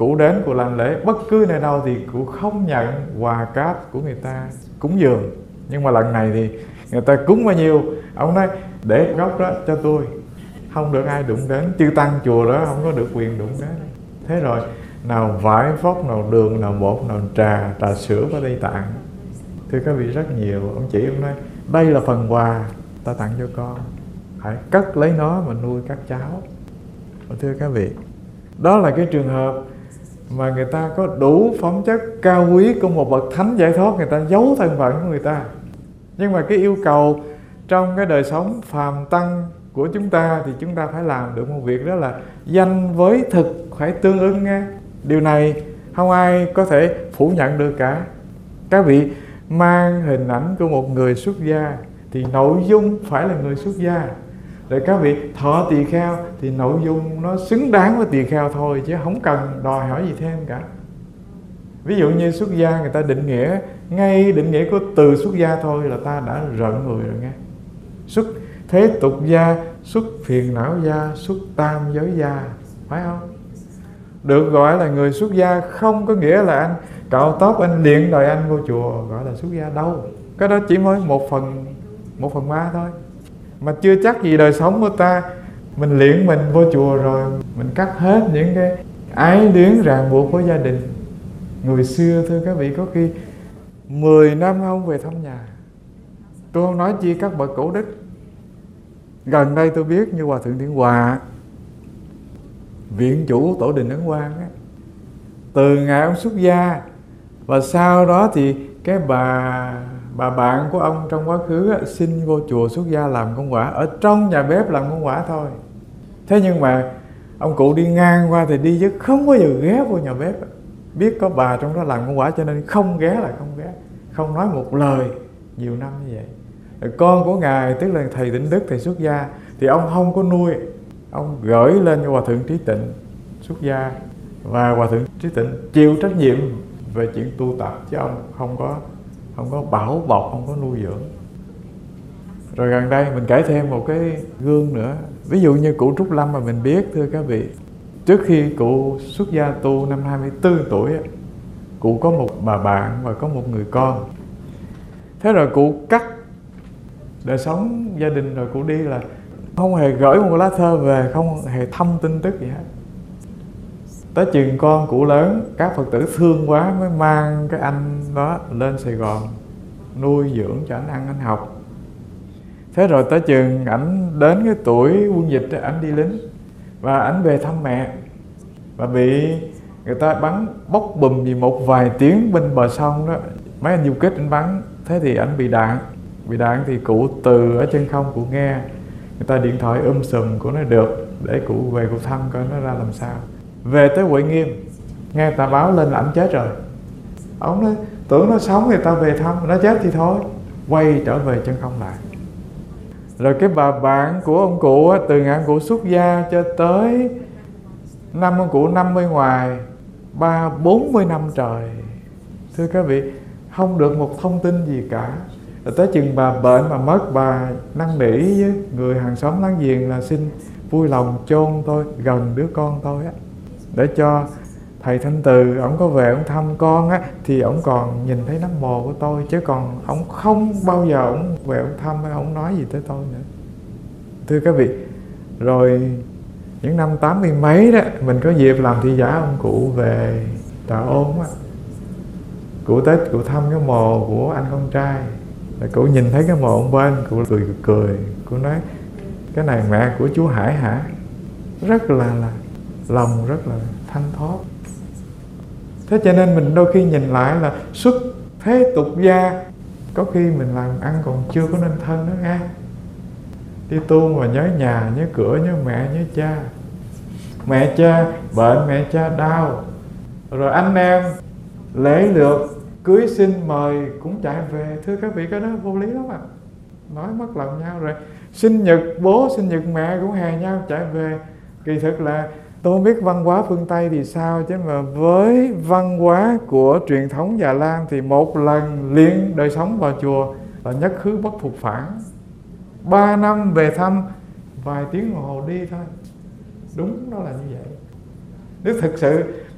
cụ đến cụ làm lễ bất cứ nơi đâu thì cụ không nhận quà cáp của người ta cúng dường. Nhưng mà lần này thì người ta cúng bao nhiêu, ông nói để gốc đó cho tôi, không được ai đụng đến, chư tăng chùa đó không có được quyền đụng đến. Thế rồi nào vải vóc, nào đường, nào bột, nào trà sữa và Tây Tạng. Thưa các vị, rất nhiều. Ông chỉ ông nói đây là phần quà ta tặng cho con, hãy cất lấy nó mà nuôi các cháu. Và thưa các vị, đó là cái trường hợp mà người ta có đủ phẩm chất cao quý của một bậc thánh giải thoát, người ta giấu thân phận của người ta. Nhưng mà cái yêu cầu trong cái đời sống phàm tăng của chúng ta thì chúng ta phải làm được một việc, đó là danh với thực phải tương ưng nghe. Điều này không ai có thể phủ nhận được cả. Các vị mang hình ảnh của một người xuất gia thì nội dung phải là người xuất gia. Rồi các vị thọ tỳ kheo thì nội dung nó xứng đáng với tỳ kheo thôi, chứ không cần đòi hỏi gì thêm cả. Ví dụ như xuất gia, người ta định nghĩa, ngay định nghĩa của từ xuất gia thôi là ta đã rợn người rồi nghe. Xuất thế tục gia, xuất phiền não gia, xuất tam giới gia, phải không? Được gọi là người xuất gia không có nghĩa là anh cạo tóc, anh luyện đòi anh vô chùa gọi là xuất gia đâu. Cái đó chỉ mới 1/3 thôi. Mà chưa chắc gì đời sống của ta mình luyện mình vô chùa rồi mình cắt hết những cái ái luyến ràng buộc của gia đình. Người xưa thưa các vị có khi 10 năm không về thăm nhà. Tôi không nói chi các bậc cổ đức. Gần đây tôi biết như Hòa Thượng Thiện Hòa, viện chủ tổ đình Ấn Quang á, từ ngày ông xuất gia và sau đó thì cái bà bạn của ông trong quá khứ á, xin vô chùa xuất gia làm công quả, ở trong nhà bếp làm công quả thôi. Thế nhưng mà ông cụ đi ngang qua thì đi chứ không bao giờ ghé vô nhà bếp. Biết có bà trong đó làm công quả cho nên không ghé là không ghé, không nói một lời nhiều năm như vậy. Rồi con của ngài tức là thầy Tịnh Đức, thầy xuất gia, thì ông không có nuôi, ông gửi lên cho Hòa Thượng Trí Tịnh xuất gia, và Hòa Thượng Trí Tịnh chịu trách nhiệm về chuyện tu tập, chứ ông không có bảo bọc, không có nuôi dưỡng. Rồi gần đây mình kể thêm một cái gương nữa. Ví dụ như cụ Trúc Lâm mà mình biết, thưa các vị, trước khi cụ xuất gia tu năm 24 tuổi, cụ có một bà bạn và có một người con. Thế rồi cụ cắt đời sống gia đình, rồi cụ đi là không hề gửi một lá thơ về, không hề thăm tin tức gì hết. Tới chừng con cụ lớn, các Phật tử thương quá mới mang cái anh đó lên Sài Gòn nuôi dưỡng cho ảnh ăn, ảnh học. Thế rồi tới chừng ảnh đến cái tuổi quân dịch, ảnh đi lính và ảnh về thăm mẹ và bị người ta bắn bốc bùm vì một vài tiếng bên bờ sông đó, mấy anh du kích ảnh bắn. Thế thì ảnh bị đạn thì cụ từ ở trên không cụ nghe người ta điện thoại sùm, cụ nói được, để cụ về cụ thăm coi nó ra làm sao. Về tới Huệ Nghiêm nghe người ta báo lên là ảnh chết rồi. Ông nói tưởng nó sống thì ta về thăm, nó chết thì thôi, quay trở về chân không lại. Rồi cái bà bạn của ông cụ á, từ ngày ông cụ xuất gia cho tới năm ông cụ 50 ngoài, 30-40 năm trời, thưa các vị, không được một thông tin gì cả. Rồi tới chừng bà bệnh mà mất, bà năn nỉ với người hàng xóm láng giềng là xin vui lòng chôn tôi gần đứa con tôi á, để cho thầy Thanh Từ ổng có về ổng thăm con á, thì ổng còn nhìn thấy nấm mồ của tôi, chứ còn ổng không bao giờ ổng về ổng thăm hay ổng nói gì tới tôi nữa. Thưa các vị, rồi những năm 80 mấy đó, mình có dịp làm thị giả ông cụ về Trà Ôn á, cụ tới cụ thăm cái mồ của anh con trai. Rồi cụ nhìn thấy cái mồ ông bên, cụ cười, cụ nói cái này mẹ của chú Hải hả? Rất là lòng rất là thanh thoát. Thế cho nên mình đôi khi nhìn lại là xuất thế tục gia, có khi mình làm ăn còn chưa có nên thân nữa nghe. Đi tu mà nhớ nhà, nhớ cửa, nhớ mẹ, nhớ cha. Mẹ cha bệnh, mẹ cha đau, rồi anh em lễ lượt cưới xin mời cũng chạy về. Thưa các vị, cái đó vô lý lắm ạ. Nói mất lòng nhau. Rồi sinh nhật bố, sinh nhật mẹ cũng hè nhau chạy về. Kỳ thực là tôi không biết văn hóa phương Tây thì sao, chứ mà với văn hóa của truyền thống Già Lam thì một lần luyện đời sống vào chùa là nhất khứ bất phục phản. 3 năm về thăm, vài tiếng đồng hồ đi thôi. Đúng đó là như vậy. Nếu thực sự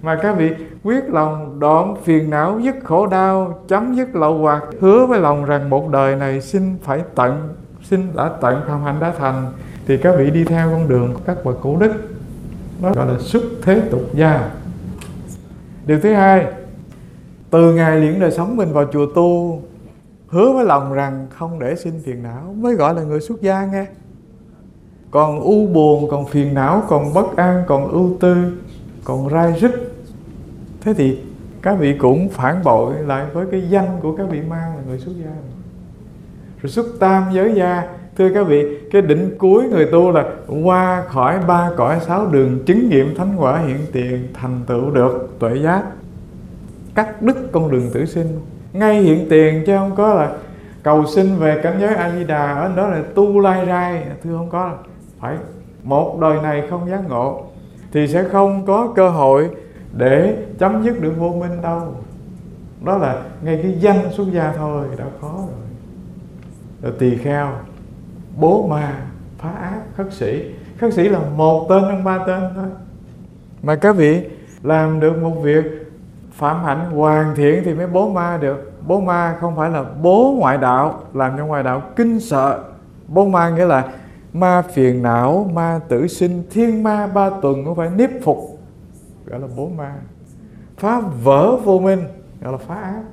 mà các vị quyết lòng đoạn phiền não, dứt khổ đau, chấm dứt lậu hoặc, hứa với lòng rằng một đời này xin đã tận phạm hạnh đã thành, thì các vị đi theo con đường của các bậc cổ đức, đó gọi là xuất thế tục gia. Điều thứ hai, từ ngày liễn đời sống mình vào chùa tu, hứa với lòng rằng không để sinh phiền não, mới gọi là người xuất gia nghe. Còn u buồn, còn phiền não, còn bất an, còn ưu tư, còn rai rứt, thế thì các vị cũng phản bội lại với cái danh của các vị mang là người xuất gia. Rồi xuất tam giới gia, thưa các vị, cái đỉnh cuối người tu là qua khỏi 3 cõi 6 đường, chứng nghiệm thánh quả hiện tiền, thành tựu được tuệ giác, cắt đứt con đường tử sinh ngay hiện tiền, chứ không có là cầu sinh về cảnh giới A Di Đà, ở đó là tu lai rai. Thưa không có, phải một đời này không giác ngộ thì sẽ không có cơ hội để chấm dứt được vô minh đâu. Đó là ngay cái danh xuất gia thôi đã khó rồi. Rồi tỳ kheo, bố ma, phá ác, khất sĩ. Khất sĩ là một tên trong 3 tên thôi. Mà các vị làm được một việc phạm hạnh hoàn thiện thì mới bố ma được. Bố ma không phải là bố ngoại đạo, làm cho ngoại đạo kinh sợ. Bố ma nghĩa là ma phiền não, ma tử sinh, thiên ma 3 tuần cũng phải niếp phục, gọi là bố ma. Phá vỡ vô minh gọi là phá ác.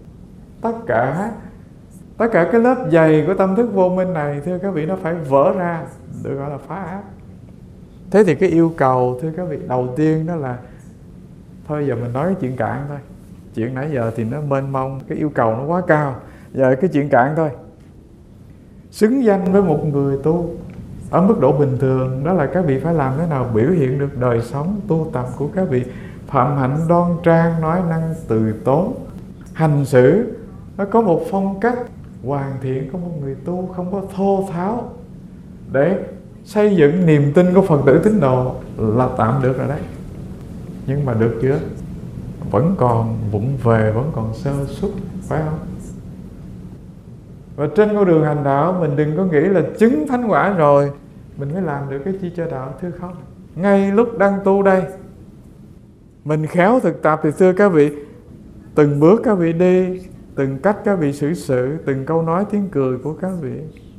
Tất cả cái lớp dày của tâm thức vô minh này, thưa các vị, nó phải vỡ ra, được gọi là phá ác. Thế thì cái yêu cầu, thưa các vị, đầu tiên đó là, thôi giờ mình nói cái chuyện cạn thôi. Chuyện nãy giờ thì nó mênh mông, cái yêu cầu nó quá cao. Giờ cái chuyện cạn thôi. Xứng danh với một người tu ở mức độ bình thường, đó là các vị phải làm thế nào biểu hiện được đời sống tu tập của các vị phạm hạnh đoan trang, nói năng từ tốn, hành xử nó có một phong cách hoàn thiện của một người tu, không có thô tháo, để xây dựng niềm tin của Phật tử tín đồ là tạm được rồi đấy. Nhưng mà được chưa? Vẫn còn vụng về, vẫn còn sơ suất, phải không? Và trên con đường hành đạo, mình đừng có nghĩ là chứng thánh quả rồi mình mới làm được cái chi cho đạo, thưa không. Ngay lúc đang tu đây, mình khéo thực tập thì thưa các vị, từng bước các vị đi, từng cách các vị xử sự, từng câu nói tiếng cười của các vị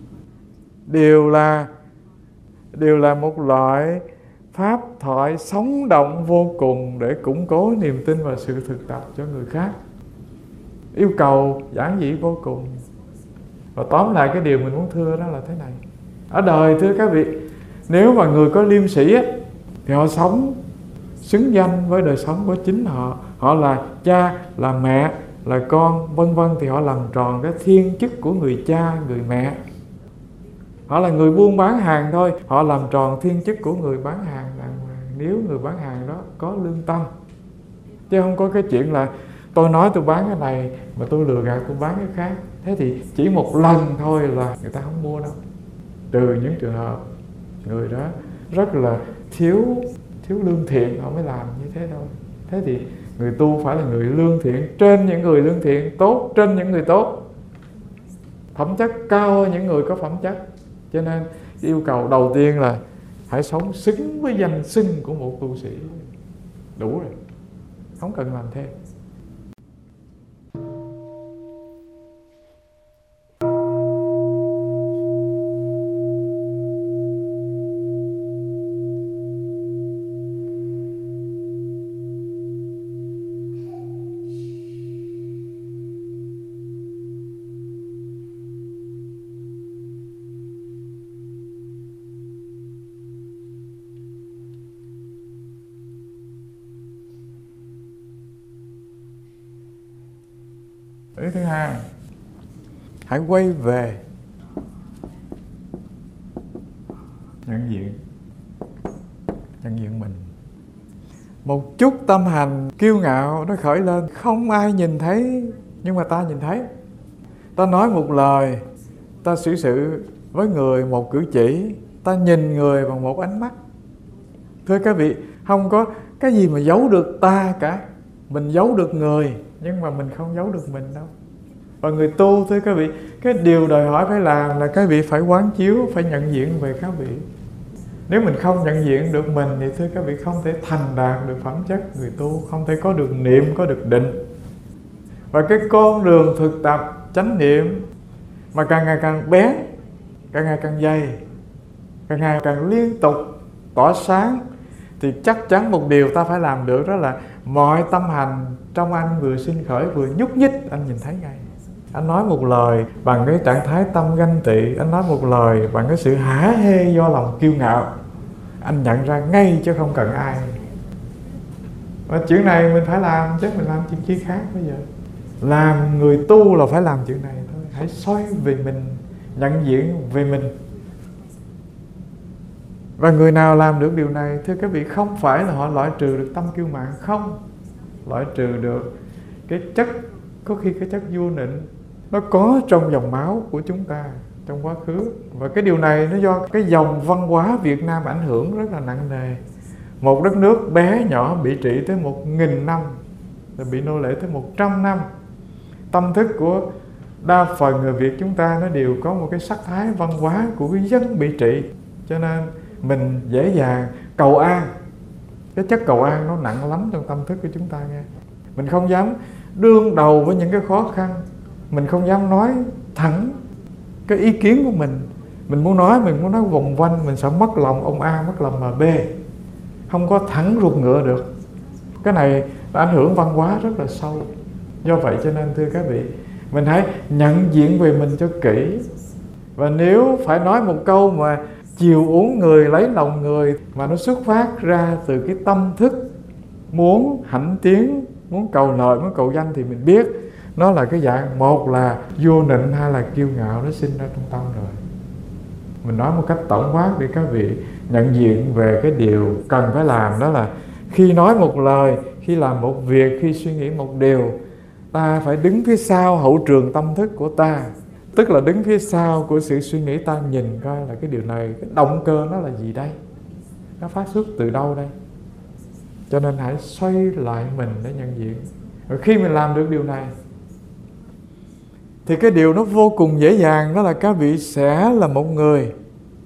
đều là một loại pháp thoại sống động vô cùng để củng cố niềm tin và sự thực tập cho người khác. Yêu cầu giản dị vô cùng. Và tóm lại cái điều mình muốn thưa đó là thế này. Ở đời, thưa các vị, nếu mà người có liêm sĩ á, thì họ sống xứng danh với đời sống của chính họ. Họ là cha, là mẹ, là con, vân vân, thì họ làm tròn cái thiên chức của người cha, người mẹ. Họ là người buôn bán hàng thôi, họ làm tròn thiên chức của người bán hàng đàng hoàng, nếu người bán hàng đó có lương tâm. Chứ không có cái chuyện là tôi nói tôi bán cái này mà tôi lừa gạt tôi bán cái khác. Thế thì chỉ một lần thôi là người ta không mua đâu. Trừ những trường hợp người đó rất là thiếu lương thiện, họ mới làm như thế thôi. Thế thì người tu phải là người lương thiện trên những người lương thiện, tốt trên những người tốt, phẩm chất cao hơn những người có phẩm chất. Cho nên yêu cầu đầu tiên là hãy sống xứng với danh xưng của một tu sĩ. Đủ rồi, không cần làm thêm. Ý thứ hai, hãy quay về nhận diện mình. Một chút tâm hành kiêu ngạo nó khởi lên, không ai nhìn thấy, nhưng mà ta nhìn thấy. Ta nói một lời, ta xử sự với người một cử chỉ, ta nhìn người bằng một ánh mắt. Thưa các vị, không có cái gì mà giấu được ta cả. Mình giấu được người, nhưng mà mình không giấu được mình đâu. Và người tu, thưa các vị, cái điều đòi hỏi phải làm là các vị phải quán chiếu, phải nhận diện về các vị. Nếu mình không nhận diện được mình thì thưa các vị không thể thành đạt được phẩm chất người tu, không thể có được niệm, có được định. Và cái con đường thực tập chánh niệm mà càng ngày càng bén, càng ngày càng dày, càng ngày càng liên tục tỏa sáng, thì chắc chắn một điều ta phải làm được, đó là mọi tâm hành trong anh vừa sinh khởi, vừa nhúc nhích, anh nhìn thấy ngay. Anh nói một lời bằng cái trạng thái tâm ganh tị, anh nói một lời bằng cái sự hả hê do lòng kiêu ngạo, anh nhận ra ngay chứ không cần ai. Và chuyện này mình phải làm, chứ mình làm chuyện chi khác bây giờ. Làm người tu là phải làm chuyện này thôi. Hãy xoay về mình, nhận diện về mình. Và người nào làm được điều này, thưa các vị, không phải là họ loại trừ được tâm kiêu mạn, không. Loại trừ được cái chất, có khi cái chất vô nịnh nó có trong dòng máu của chúng ta trong quá khứ. Và cái điều này nó do cái dòng văn hóa Việt Nam ảnh hưởng rất là nặng nề. Một đất nước bé nhỏ bị trị tới 1000 năm, rồi bị nô lệ tới 100 năm. Tâm thức của đa phần người Việt chúng ta nó đều có một cái sắc thái văn hóa của cái dân bị trị. Cho nên mình dễ dàng cầu an. Cái chất cầu an nó nặng lắm trong tâm thức của chúng ta nghe. Mình không dám đương đầu với những cái khó khăn, mình không dám nói thẳng cái ý kiến của mình. Mình muốn nói vòng quanh, mình sợ mất lòng ông A, mất lòng bà B, không có thẳng ruột ngựa được. Cái này nó ảnh hưởng văn hóa rất là sâu. Do vậy cho nên thưa các vị, mình hãy nhận diện về mình cho kỹ. Và nếu phải nói một câu mà chiều uống người, lấy lòng người, mà nó xuất phát ra từ cái tâm thức muốn hãnh tiến, muốn cầu lợi, muốn cầu danh, thì mình biết nó là cái dạng, một là vô nịnh, hai là kiêu ngạo, nó sinh ra trong tâm rồi. Mình nói một cách tổng quát để các vị nhận diện về cái điều cần phải làm. Đó là khi nói một lời, khi làm một việc, khi suy nghĩ một điều, ta phải đứng phía sau hậu trường tâm thức của ta. Tức là đứng phía sau của sự suy nghĩ, ta nhìn coi là cái điều này, cái động cơ nó là gì đây, nó phát xuất từ đâu đây. Cho nên hãy xoay lại mình để nhận diện. Rồi khi mình làm được điều này thì cái điều nó vô cùng dễ dàng, đó là các vị sẽ là một người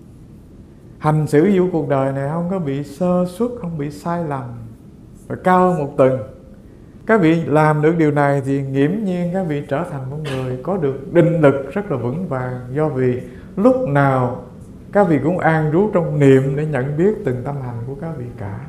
hành xử giữa cuộc đời này không có bị sơ suất, không bị sai lầm, và cao hơn một tầng. Các vị làm được điều này thì nghiễm nhiên các vị trở thành một người có được định lực rất là vững vàng. Do vì lúc nào các vị cũng an trú trong niệm để nhận biết từng tâm hành của các vị cả.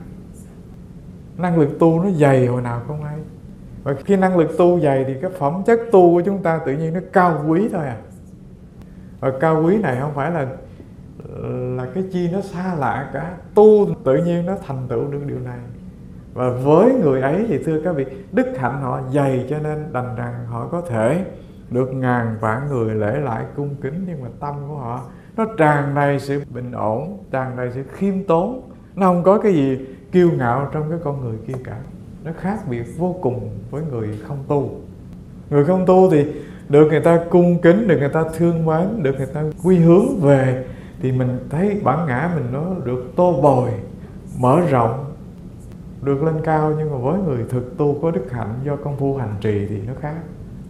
Năng lực tu nó dày hồi nào không hay. Và khi năng lực tu dày thì cái phẩm chất tu của chúng ta tự nhiên nó cao quý thôi à. Và cao quý này không phải là cái chi nó xa lạ cả. Tu tự nhiên nó thành tựu được điều này. Và với người ấy thì thưa các vị, đức hạnh họ dày, cho nên đành rằng họ có thể được ngàn vạn người lễ lại cung kính. Nhưng mà tâm của họ nó tràn đầy sự bình ổn, tràn đầy sự khiêm tốn. Nó không có cái gì kiêu ngạo trong cái con người kia cả. Nó khác biệt vô cùng với người không tu. Người không tu thì được người ta cung kính, được người ta thương mến, được người ta quy hướng về, thì mình thấy bản ngã mình nó được tô bồi, mở rộng, được lên cao. Nhưng mà với người thực tu có đức hạnh do công phu hành trì thì nó khác.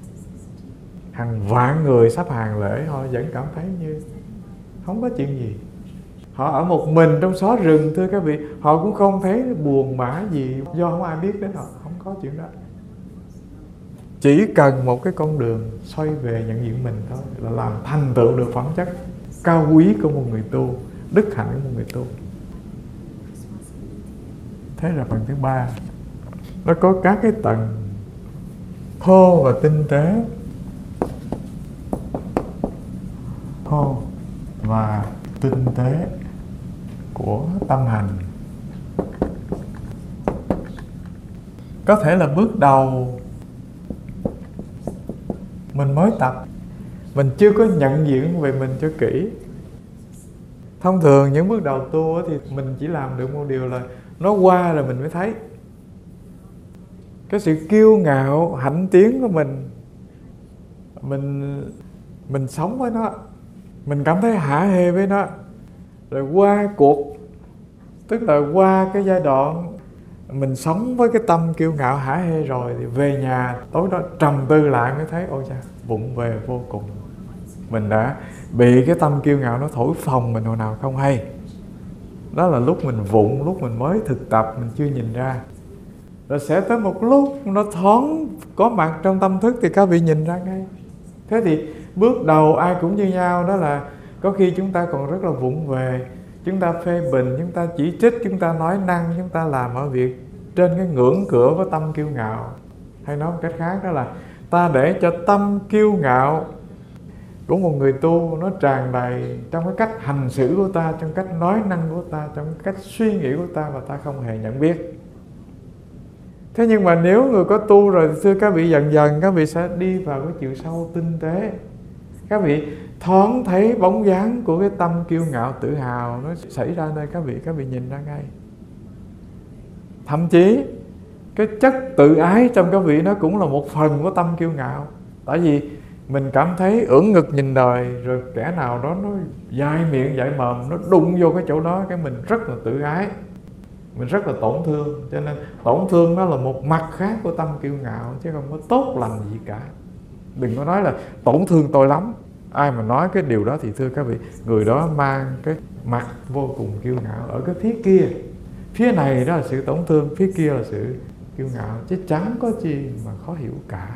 Hàng vạn người sắp hàng lễ họ vẫn cảm thấy như không có chuyện gì. Họ ở một mình trong xó rừng, thưa các vị, họ cũng không thấy buồn bã gì, do không ai biết đến họ, không có chuyện đó. Chỉ cần một cái con đường xoay về nhận diện mình thôi là làm thành tựu được phẩm chất cao quý của một người tu, đức hạnh của một người tu. Thế là phần thứ ba, nó có các cái tầng thô và tinh tế. Thô và tinh tế của tâm hành. Có thể là bước đầu mình mới tập, mình chưa có nhận diện về mình cho kỹ. Thông thường những bước đầu tu thì mình chỉ làm được một điều là nó qua rồi mình mới thấy. Cái sự kiêu ngạo, hãnh tiến của mình sống với nó, mình cảm thấy hả hê với nó. Rồi qua cuộc, tức là qua cái giai đoạn mình sống với cái tâm kiêu ngạo hả hê rồi, thì về nhà tối đó trầm tư lại mới thấy ôi cha, vụng về vô cùng. Mình đã bị cái tâm kiêu ngạo nó thổi phồng mình hồi nào không hay. Đó là lúc mình vụng, lúc mình mới thực tập, mình chưa nhìn ra. Rồi sẽ tới một lúc nó thoáng có mặt trong tâm thức thì các vị nhìn ra ngay. Thế thì bước đầu ai cũng như nhau, đó là có khi chúng ta còn rất là vụng về, chúng ta phê bình, chúng ta chỉ trích, chúng ta nói năng, chúng ta làm ở việc trên cái ngưỡng cửa của tâm kiêu ngạo. Hay nói một cách khác đó là ta để cho tâm kiêu ngạo của một người tu nó tràn đầy trong cái cách hành xử của ta, trong cách nói năng của ta, trong cái cách suy nghĩ của ta, và ta không hề nhận biết. Thế nhưng mà nếu người có tu rồi, thưa các vị, dần dần các vị sẽ đi vào cái chiều sâu tinh tế. Các vị thoáng thấy bóng dáng của cái tâm kiêu ngạo tự hào nó xảy ra nơi các vị nhìn ra ngay. Thậm chí cái chất tự ái trong các vị nó cũng là một phần của tâm kiêu ngạo. Tại vì mình cảm thấy ưỡn ngực nhìn đời, rồi kẻ nào đó nó dai miệng dại mồm, nó đụng vô cái chỗ đó, cái mình rất là tự ái, mình rất là tổn thương. Cho nên tổn thương nó là một mặt khác của tâm kiêu ngạo, chứ không có tốt lành gì cả. Đừng có nói là tổn thương tôi lắm. Ai mà nói cái điều đó thì thưa các vị, người đó mang cái mặt vô cùng kiêu ngạo. Ở cái phía kia, phía này đó là sự tổn thương, phía kia là sự kiêu ngạo, chứ chẳng có gì mà khó hiểu cả.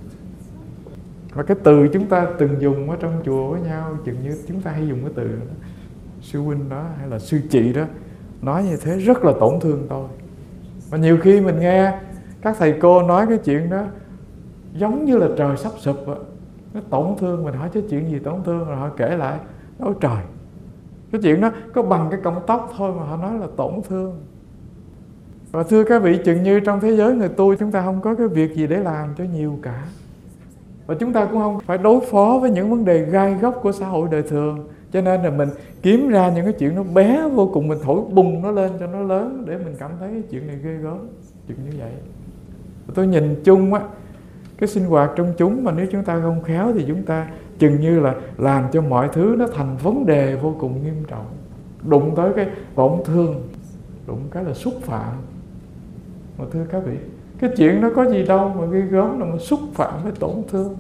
Và cái từ chúng ta từng dùng ở trong chùa với nhau, chừng như chúng ta hay dùng cái từ đó, sư huynh đó hay là sư chị đó nói như thế rất là tổn thương tôi. Và nhiều khi mình nghe các thầy cô nói cái chuyện đó giống như là trời sắp sụp vậy. Nó tổn thương, mình hỏi chứ chuyện gì tổn thương, rồi họ kể lại, ôi trời, cái chuyện đó có bằng cái cọng tóc thôi mà họ nói là tổn thương. Và thưa các vị, chừng như trong thế giới người tu, chúng ta không có cái việc gì để làm cho nhiều cả. Và chúng ta cũng không phải đối phó với những vấn đề gai góc của xã hội đời thường. Cho nên là mình kiếm ra những cái chuyện nó bé vô cùng, mình thổi bùng nó lên cho nó lớn, để mình cảm thấy cái chuyện này ghê gớm, chuyện như vậy. Tôi nhìn chung á, cái sinh hoạt trong chúng mà nếu chúng ta không khéo thì chúng ta chừng như là làm cho mọi thứ nó thành vấn đề vô cùng nghiêm trọng. Đụng tới cái tổn thương, đụng cái là xúc phạm. Mà thưa các vị, cái chuyện đó có gì đâu mà ghê gớm là mà xúc phạm với tổn thương.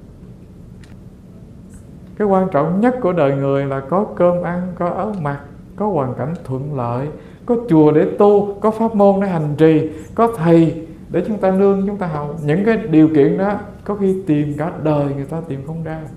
Cái quan trọng nhất của đời người là có cơm ăn, có áo mặc, có hoàn cảnh thuận lợi, có chùa để tu, có pháp môn để hành trì, có thầy để chúng ta nương, chúng ta học. Những cái điều kiện đó có khi tìm cả đời người ta tìm không ra.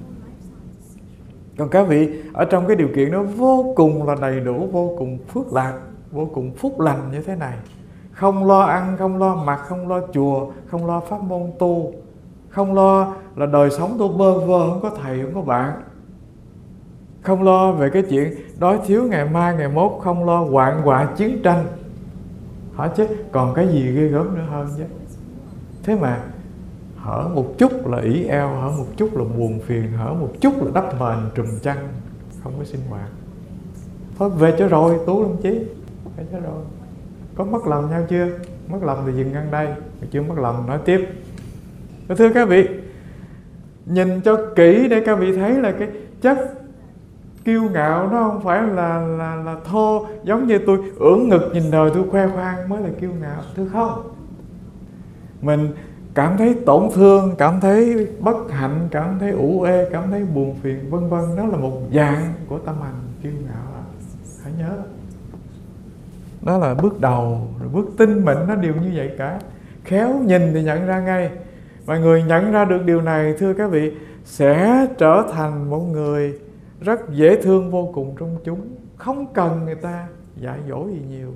Còn các vị ở trong cái điều kiện đó vô cùng là đầy đủ, vô cùng phước lạc, vô cùng phúc lành như thế này. Không lo ăn, không lo mặc, không lo chùa, không lo pháp môn tu, không lo là đời sống tôi bơ vơ, không có thầy, không có bạn, không lo về cái chuyện đói thiếu ngày mai ngày mốt, không lo hoạn họa chiến tranh. Hỏi chứ còn cái gì ghê gớm nữa hơn chứ. Thế mà hở một chút là ỷ eo, hở một chút là buồn phiền, hở một chút là đắp mền trùm chăn, không có sinh hoạt. Thôi về cho rồi, Tú Lâm Chí, về cho rồi. Có mất lòng nhau chưa? Mất lòng thì dừng ngang đây, chưa mất lòng nói tiếp. Thưa các vị, nhìn cho kỹ để các vị thấy là cái chất kiêu ngạo nó không phải là thô, giống như tôi ưỡn ngực nhìn đời tôi khoe khoang mới là kiêu ngạo. Thưa không, mình cảm thấy tổn thương, cảm thấy bất hạnh, cảm thấy ủ ê, cảm thấy buồn phiền vân vân, đó là một dạng của tâm hành kiêu ngạo. Hãy nhớ, đó là bước đầu. Rồi bước tinh mệnh nó đều như vậy cả. Khéo nhìn thì nhận ra ngay. Và người nhận ra được điều này, thưa các vị, sẽ trở thành một người rất dễ thương vô cùng trong chúng. Không cần người ta dạy dỗ gì nhiều,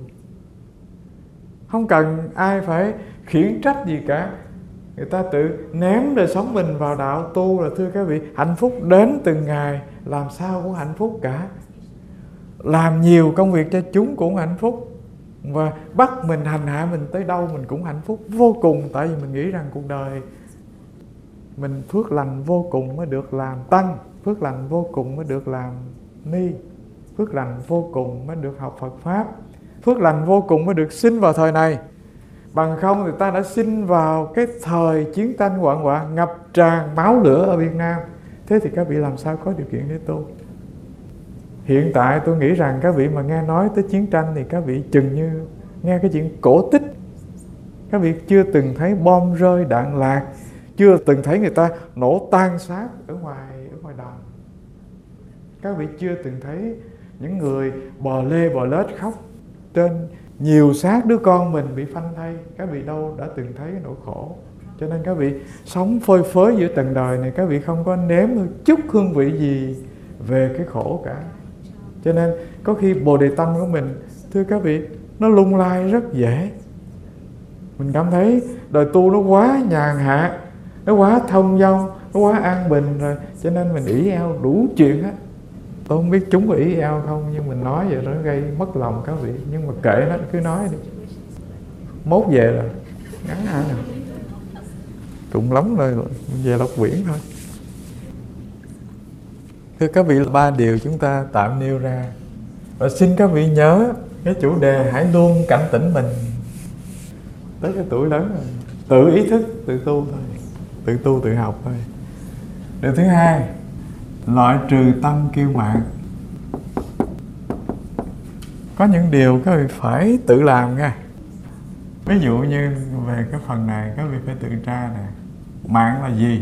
không cần ai phải khiển trách gì cả. Người ta tự ném đời sống mình vào đạo tu là thưa các vị, hạnh phúc đến từng ngày, làm sao cũng hạnh phúc cả. Làm nhiều công việc cho chúng cũng hạnh phúc. Và bắt mình hành hạ mình tới đâu mình cũng hạnh phúc vô cùng. Tại vì mình nghĩ rằng cuộc đời mình phước lành vô cùng mới được làm tăng, phước lành vô cùng mới được làm ni, phước lành vô cùng mới được học Phật Pháp, phước lành vô cùng mới được sinh vào thời này. Bằng không thì ta đã sinh vào cái thời chiến tranh hoạn họa ngập tràn máu lửa ở Việt Nam. Thế thì các vị làm sao có điều kiện để tu? Hiện tại tôi nghĩ rằng các vị mà nghe nói tới chiến tranh thì các vị chừng như nghe cái chuyện cổ tích. Các vị chưa từng thấy bom rơi đạn lạc, chưa từng thấy người ta nổ tan xác ở ngoài đồng. Các vị chưa từng thấy những người bò lê bò lết khóc trên nhiều xác đứa con mình bị phanh thây. Các vị đâu đã từng thấy cái nỗi khổ. Cho nên các vị sống phơi phới giữa trần đời này, các vị không có nếm chút hương vị gì về cái khổ cả. Cho nên có khi Bồ Đề tâm của mình, thưa các vị, nó lung lay rất dễ. Mình cảm thấy đời tu nó quá nhàn hạ, nó quá thông dong, nó quá an bình rồi, cho nên mình ỷ eo đủ chuyện á. Tôi không biết chúng có ỷ eo không, nhưng mình nói vậy nó gây mất lòng các vị. Nhưng mà kệ nó, cứ nói đi, mốt về rồi ngắn hả nào, cũng lắm rồi về Lộc Biển thôi. Thưa các vị, 3 điều chúng ta tạm nêu ra, và xin các vị nhớ cái chủ đề hãy luôn cảnh tỉnh mình. Tới cái tuổi lớn rồi, tự ý thức, tự tu thôi, tự tu tự học thôi. Điều thứ hai, loại trừ tâm kiêu mạn. Có những điều các vị phải tự làm nha. Ví dụ như về cái phần này các vị phải tự tra nè. Mạn là gì?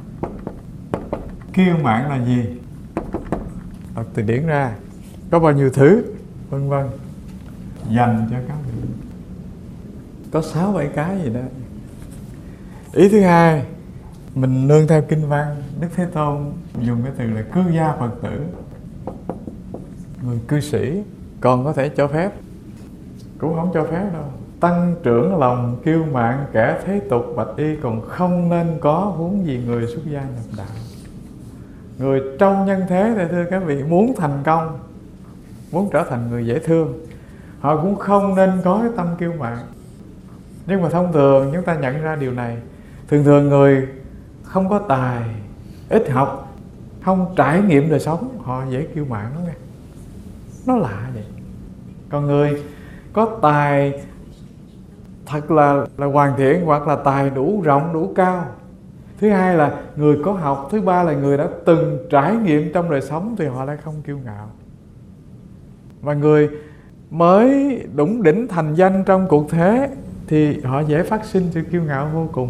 Kiêu mạn là gì? Đọc từ điển ra, có bao nhiêu thứ, vân vân, dành cho các vị. Có 6-7 cái gì đó. Ý thứ hai, mình nương theo kinh văn, Đức Thế Tôn dùng cái từ là cư gia Phật tử, người cư sĩ, còn có thể cho phép, cũng không cho phép đâu. Tăng trưởng lòng kiêu mạn kẻ thế tục bạch y còn không nên có, huống gì người xuất gia nhập đạo. Người trong nhân thế thì thưa các vị, muốn thành công, muốn trở thành người dễ thương, họ cũng không nên có cái tâm kiêu mạn. Nhưng mà thông thường chúng ta nhận ra điều này, thường thường người không có tài, ít học, không trải nghiệm đời sống, họ dễ kiêu mạn lắm nghe. Nó lạ vậy. Còn người có tài thật là hoàn thiện, hoặc là tài đủ rộng, đủ cao. Thứ hai là người có học. Thứ ba là người đã từng trải nghiệm trong đời sống thì họ lại không kiêu ngạo. Và người mới đủng đỉnh thành danh trong cuộc thế thì họ dễ phát sinh sự kiêu ngạo vô cùng.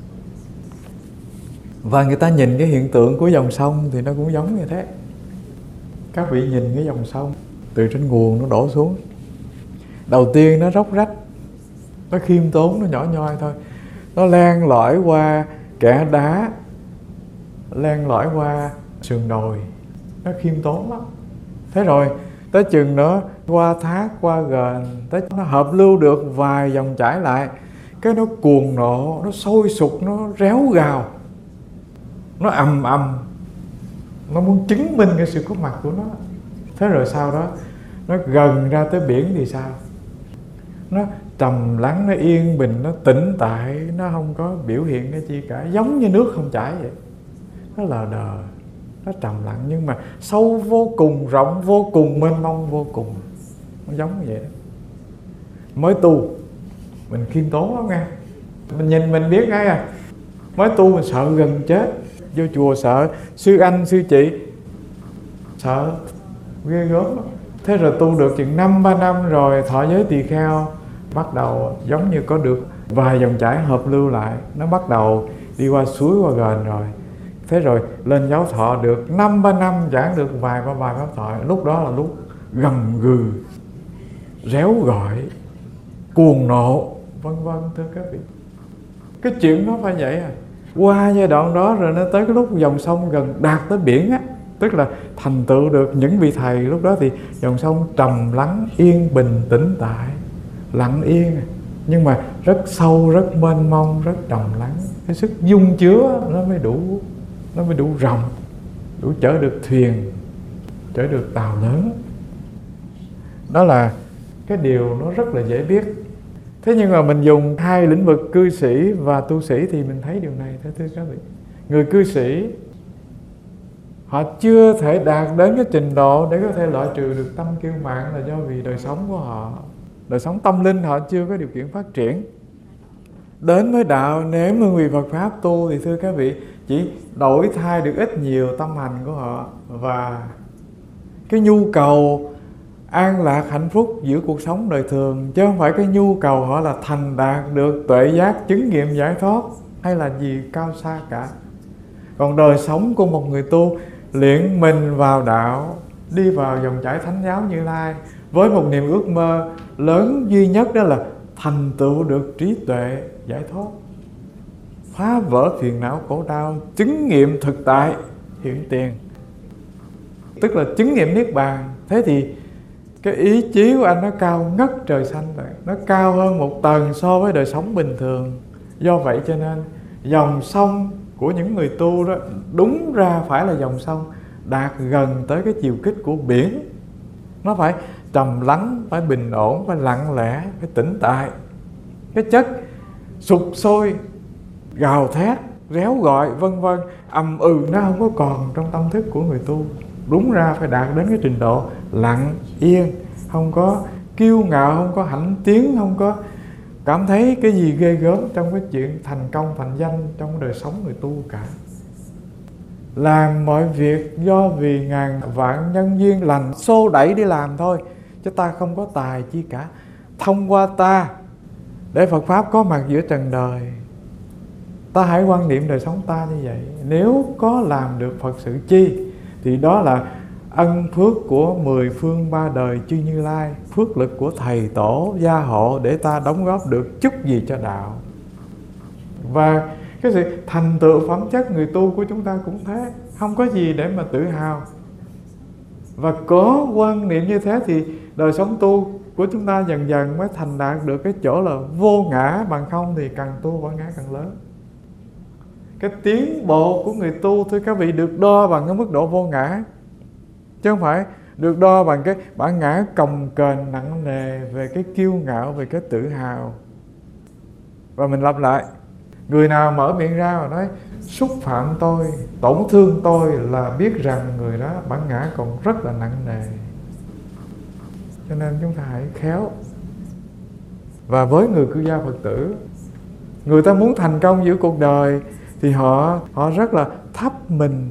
Và người ta nhìn cái hiện tượng của dòng sông thì nó cũng giống như thế. Các vị nhìn cái dòng sông từ trên nguồn nó đổ xuống, đầu tiên nó róc rách, nó khiêm tốn, nó nhỏ nhoi thôi. Nó len lỏi qua kẽ đá, len lỏi qua sườn đồi, nó khiêm tốn lắm. Thế rồi tới chừng nó qua thác, qua ghềnh, tới nó hợp lưu được vài dòng chảy lại, cái nó cuồng nộ, nó sôi sục, nó réo gào, nó ầm ầm, nó muốn chứng minh cái sự có mặt của nó. Thế rồi sau đó nó gần ra tới biển thì sao? Nó trầm lắng, nó yên bình, nó tĩnh tại, nó không có biểu hiện cái gì cả, giống như nước không chảy vậy. Nó lờ đờ, nó trầm lặng, nhưng mà sâu vô cùng, rộng vô cùng, mênh mông vô cùng. Nó giống như vậy đó. Mới tu mình khiêm tốn lắm nghe, mình nhìn mình biết ngay à. Mới tu mình sợ gần chết, vô chùa sợ sư anh sư chị, sợ ghê gớm lắm. Thế rồi tu được chừng 5-3 năm rồi, thọ giới tỳ kheo, bắt đầu giống như có được vài dòng chảy hợp lưu lại, nó bắt đầu đi qua suối, qua ghềnh rồi. Thế rồi lên giáo thọ được 5-3 năm, giảng được vài ba bài pháp thoại. Lúc đó là lúc gầm gừ, réo gọi, cuồng nộ, vân vân, thưa các vị. Cái chuyện nó phải vậy à. Qua giai đoạn đó rồi nó tới cái lúc dòng sông gần đạt tới biển á, tức là thành tựu được những vị thầy. Lúc đó thì dòng sông trầm lắng, yên bình, tĩnh tại, lặng yên, nhưng mà rất sâu, rất mênh mông, rất trầm lắng. Cái sức dung chứa nó mới đủ rộng, đủ chở được thuyền, chở được tàu lớn. Đó là cái điều nó rất là dễ biết. Thế nhưng mà mình dùng hai lĩnh vực cư sĩ và tu sĩ thì mình thấy điều này, thưa các vị. Người cư sĩ họ chưa thể đạt đến cái trình độ để có thể loại trừ được tâm kiêu mạn, là do vì đời sống của họ, đời sống tâm linh họ chưa có điều kiện phát triển. Đến với đạo, nếu mà vì Phật Pháp tu thì thưa các vị, chỉ đổi thay được ít nhiều tâm hành của họ, và cái nhu cầu an lạc hạnh phúc giữa cuộc sống đời thường, chứ không phải cái nhu cầu họ là thành đạt được tuệ giác, chứng nghiệm giải thoát hay là gì cao xa cả. Còn đời sống của một người tu luyện mình vào đạo, đi vào dòng chảy thánh giáo Như Lai với một niềm ước mơ lớn duy nhất, đó là thành tựu được trí tuệ giải thoát, phá vỡ phiền não khổ đau, chứng nghiệm thực tại hiện tiền, tức là chứng nghiệm niết bàn. Thế thì cái ý chí của anh nó cao ngất trời xanh rồi, nó cao hơn một tầng so với đời sống bình thường. Do vậy cho nên dòng sông của những người tu đó đúng ra phải là dòng sông đạt gần tới cái chiều kích của biển. Nó phải trầm lắng, phải bình ổn, phải lặng lẽ, phải tĩnh tại. Cái chất sục sôi, gào thét, réo gọi vân vân, ầm nó không có còn trong tâm thức của người tu. Đúng ra phải đạt đến cái trình độ lặng yên, không có kiêu ngạo, không có hãnh tiếng, không có cảm thấy cái gì ghê gớm trong cái chuyện thành công thành danh trong đời sống người tu cả. Làm mọi việc do vì ngàn vạn nhân duyên lành xô đẩy đi làm thôi, chứ ta không có tài chi cả. Thông qua ta để Phật Pháp có mặt giữa trần đời. Ta hãy quan niệm đời sống ta như vậy. Nếu có làm được Phật sự chi thì đó là ân phước của 10 phương 3 đời chư Như Lai, phước lực của thầy tổ gia hộ để ta đóng góp được chút gì cho đạo. Và cái sự thành tựu phẩm chất người tu của chúng ta cũng thế, không có gì để mà tự hào. Và có quan niệm như thế thì đời sống tu của chúng ta dần dần mới thành đạt được cái chỗ là vô ngã, bằng không thì càng tu bản ngã càng lớn. Cái tiến bộ của người tu thưa các vị được đo bằng cái mức độ vô ngã, chứ không phải được đo bằng cái bản ngã cồng kềnh nặng nề về cái kiêu ngạo, về cái tự hào. Và mình lặp lại, người nào mở miệng ra và nói xúc phạm tôi, tổn thương tôi là biết rằng người đó bản ngã còn rất là nặng nề. Cho nên chúng ta hãy khéo. Và với người cư gia Phật tử, người ta muốn thành công giữa cuộc đời thì họ rất là thấp mình.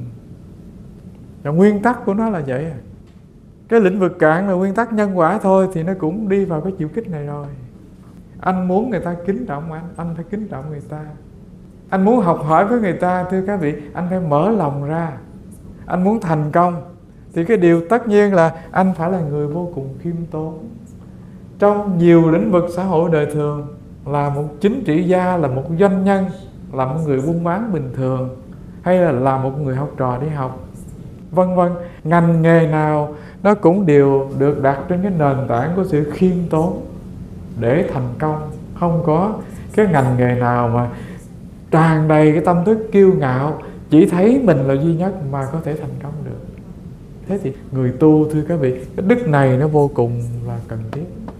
Và nguyên tắc của nó là vậy. Cái lĩnh vực cạn là nguyên tắc nhân quả thôi, thì nó cũng đi vào cái chiều kích này rồi. Anh muốn người ta kính trọng anh phải kính trọng người ta. Anh muốn học hỏi với người ta, thưa các vị, anh phải mở lòng ra. Anh muốn thành công thì cái điều tất nhiên là anh phải là người vô cùng khiêm tốn. Trong nhiều lĩnh vực xã hội đời thường, là một chính trị gia, là một doanh nhân, là một người buôn bán bình thường, hay là một người học trò đi học, vân vân, ngành nghề nào nó cũng đều được đặt trên cái nền tảng của sự khiêm tốn để thành công. Không có cái ngành nghề nào mà tràn đầy cái tâm thức kiêu ngạo, chỉ thấy mình là duy nhất mà có thể thành công được. Thế thì người tu, thưa các vị, cái đức này nó vô cùng là cần thiết.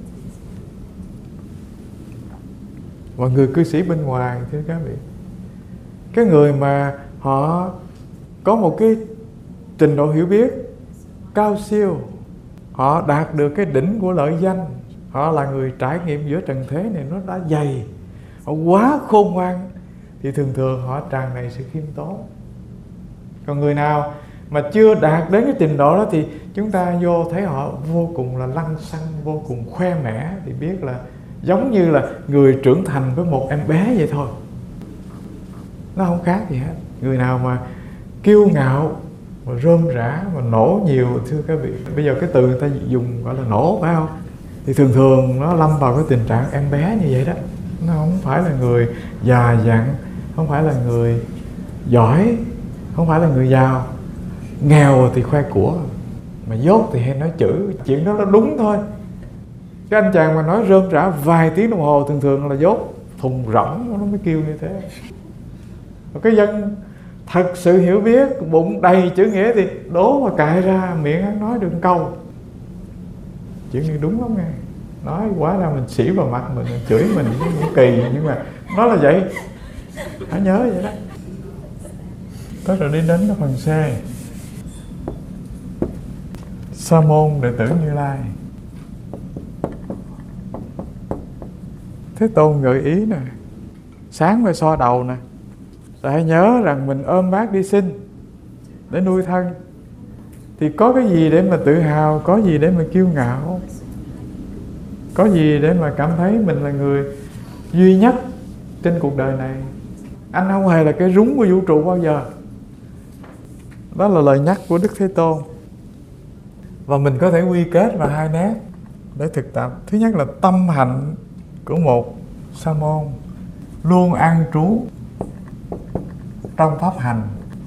Và người cư sĩ bên ngoài, thưa các vị, cái người mà họ có một cái trình độ hiểu biết cao siêu, họ đạt được cái đỉnh của lợi danh, họ là người trải nghiệm giữa trần thế này nó đã dày, họ quá khôn ngoan, thì thường thường họ tràn đầy sự khiêm tốn. Còn người nào mà chưa đạt đến cái trình độ đó thì chúng ta vô thấy họ vô cùng là lăng xăng, vô cùng khoe mẽ, thì biết là giống như là người trưởng thành với một em bé vậy thôi. Nó không khác gì hết. Người nào mà kiêu ngạo, mà rôm rã, mà nổ nhiều, thưa các vị, bây giờ cái từ người ta dùng gọi là nổ, phải không? Thì thường thường nó lâm vào cái tình trạng em bé như vậy đó. Nó không phải là người già dặn, không phải là người giỏi, không phải là người giàu. Nghèo thì khoe của, mà dốt thì hay nói chữ. Chuyện đó là đúng thôi. Cái anh chàng mà nói rôm rã vài tiếng đồng hồ thường thường là dốt, thùng rỗng nó mới kêu như thế. Và cái dân thật sự hiểu biết, bụng đầy chữ nghĩa thì đố mà cãi ra miệng hắn nói được câu. Chuyện này đúng lắm nghe. Nói quá ra mình xỉ vào mặt mình chửi mình cũng kỳ, nhưng mà nó là vậy. Hãy nhớ vậy đó. Tới rồi đi đến cái phần C. Sa môn đệ tử Như Lai. Thế Tôn gợi ý nè, sáng phải so đầu nè, rồi hãy nhớ rằng mình ôm bát đi sinh để nuôi thân, thì có cái gì để mà tự hào, có gì để mà kiêu ngạo, có gì để mà cảm thấy mình là người duy nhất trên cuộc đời này. Anh không hề là cái rúng của vũ trụ bao giờ. Đó là lời nhắc của Đức Thế Tôn. Và mình có thể quy kết vào hai nét để thực tập. Thứ nhất là tâm hạnh của một sa môn luôn an trú trong pháp hành.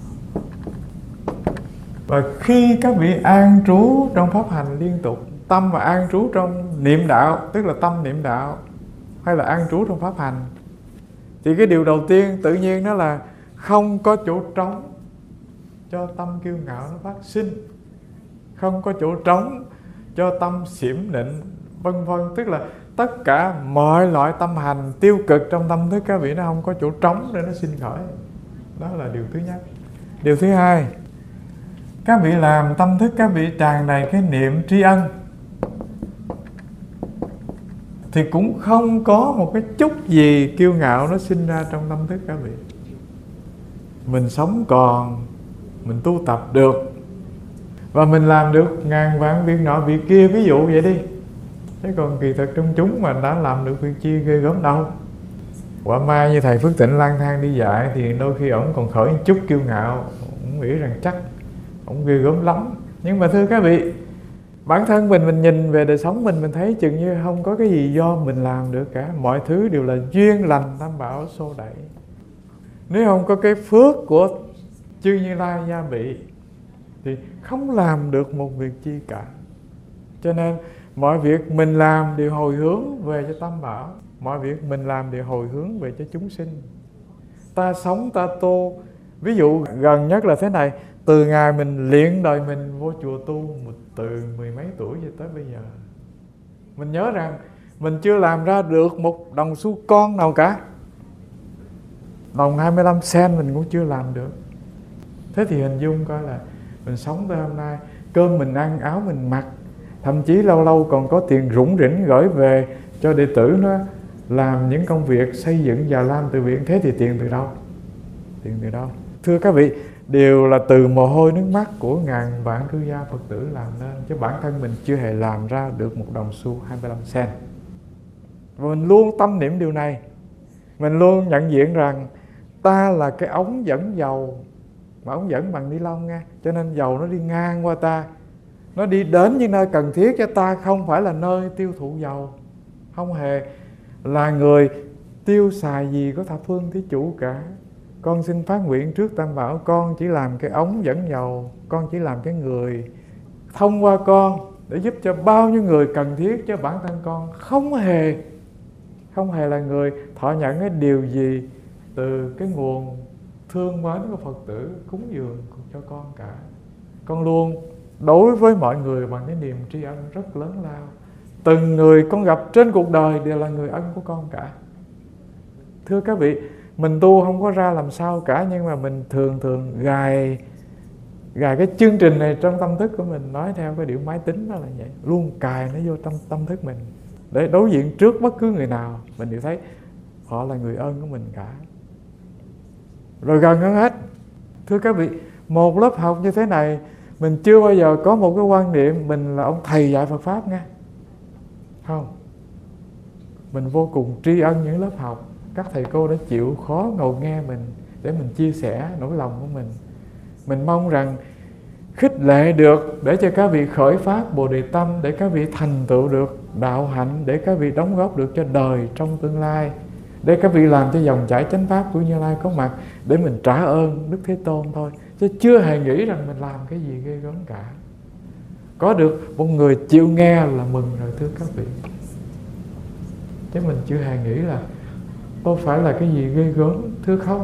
Và khi các vị an trú trong pháp hành liên tục, tâm và an trú trong niệm đạo, tức là tâm niệm đạo, hay là an trú trong pháp hành, thì cái điều đầu tiên tự nhiên đó là không có chỗ trống cho tâm kiêu ngạo nó phát sinh, không có chỗ trống cho tâm xiểm nịnh, vân vân. Tức là tất cả mọi loại tâm hành tiêu cực trong tâm thức các vị nó không có chỗ trống để nó sinh khởi. Đó là điều thứ nhất. Điều thứ hai, các vị làm tâm thức các vị tràn đầy cái niệm tri ân, thì cũng không có một cái chút gì kiêu ngạo nó sinh ra trong tâm thức các vị. Mình sống còn, mình tu tập được, và mình làm được ngàn vạn việc nọ việc kia, ví dụ vậy đi. Thế còn kỳ thực trong chúng mà đã làm được việc chi ghê gớm đâu. Quả mai như thầy Phước Tịnh lang thang đi dạy thì đôi khi ổng còn khởi một chút kiêu ngạo, ổng nghĩ rằng chắc ổng ghê gớm lắm. Nhưng mà thưa các vị, bản thân mình nhìn về đời sống mình thấy chừng như không có cái gì do mình làm được cả. Mọi thứ đều là duyên lành tam bảo xô đẩy. Nếu không có cái phước của chư Như Lai gia bị thì không làm được một việc chi cả. Cho nên mọi việc mình làm đều hồi hướng về cho tam bảo, mọi việc mình làm đều hồi hướng về cho chúng sinh. Ta sống ta tu, ví dụ gần nhất là thế này, từ ngày mình luyện đời mình vô chùa tu từ 10 mấy tuổi cho tới bây giờ, mình nhớ rằng mình chưa làm ra được một đồng xu con nào cả. Đồng 25 sen mình cũng chưa làm được. Thế thì hình dung coi là mình sống tới hôm nay, cơm mình ăn, áo mình mặc, thậm chí lâu lâu còn có tiền rủng rỉnh gửi về cho đệ tử nó làm những công việc xây dựng Già Lam từ viện. Thế thì tiền từ đâu? Tiền từ đâu? Thưa các vị, đều là từ mồ hôi nước mắt của ngàn vạn cư gia Phật tử làm nên, chứ bản thân mình chưa hề làm ra được một đồng xu 25 sen. Và mình luôn tâm niệm điều này. Mình luôn nhận diện rằng ta là cái ống dẫn dầu, mà ống dẫn bằng ni lông nha, cho nên dầu nó đi ngang qua ta, nó đi đến những nơi cần thiết cho ta, không phải là nơi tiêu thụ dầu, không hề là người tiêu xài gì của thập phương thí chủ cả. Con xin phát nguyện trước tam bảo, con chỉ làm cái ống dẫn dầu, con chỉ làm cái người thông qua con để giúp cho bao nhiêu người cần thiết, chứ bản thân con không hề là người thọ nhận cái điều gì từ cái nguồn thương mến của Phật tử cúng dường cho con cả. Con luôn đối với mọi người bằng cái niềm tri ân rất lớn lao. Từng người con gặp trên cuộc đời đều là người ân của con cả. Thưa các vị, mình tu không có ra làm sao cả, nhưng mà mình thường gài cái chương trình này trong tâm thức của mình, nói theo cái điệu máy tính đó là vậy, luôn cài nó vô trong tâm thức mình để đối diện trước bất cứ người nào mình đều thấy họ là người ơn của mình cả. Rồi gần hơn hết, thưa các vị, một lớp học như thế này mình chưa bao giờ có một cái quan niệm mình là ông thầy dạy Phật Pháp nha. Không. Mình vô cùng tri ân những lớp học, các thầy cô đã chịu khó ngồi nghe mình để mình chia sẻ nỗi lòng của mình. Mình mong rằng khích lệ được để cho các vị khởi phát Bồ Đề Tâm, để các vị thành tựu được đạo hạnh, để các vị đóng góp được cho đời trong tương lai, để các vị làm cho dòng chảy chánh pháp của Như Lai có mặt, để mình trả ơn Đức Thế Tôn thôi, chứ chưa hề nghĩ rằng mình làm cái gì ghê gớm cả. Có được một người chịu nghe là mừng rồi thưa các vị, chứ mình chưa hề nghĩ là tôi phải là cái gì ghê gớm, thưa không.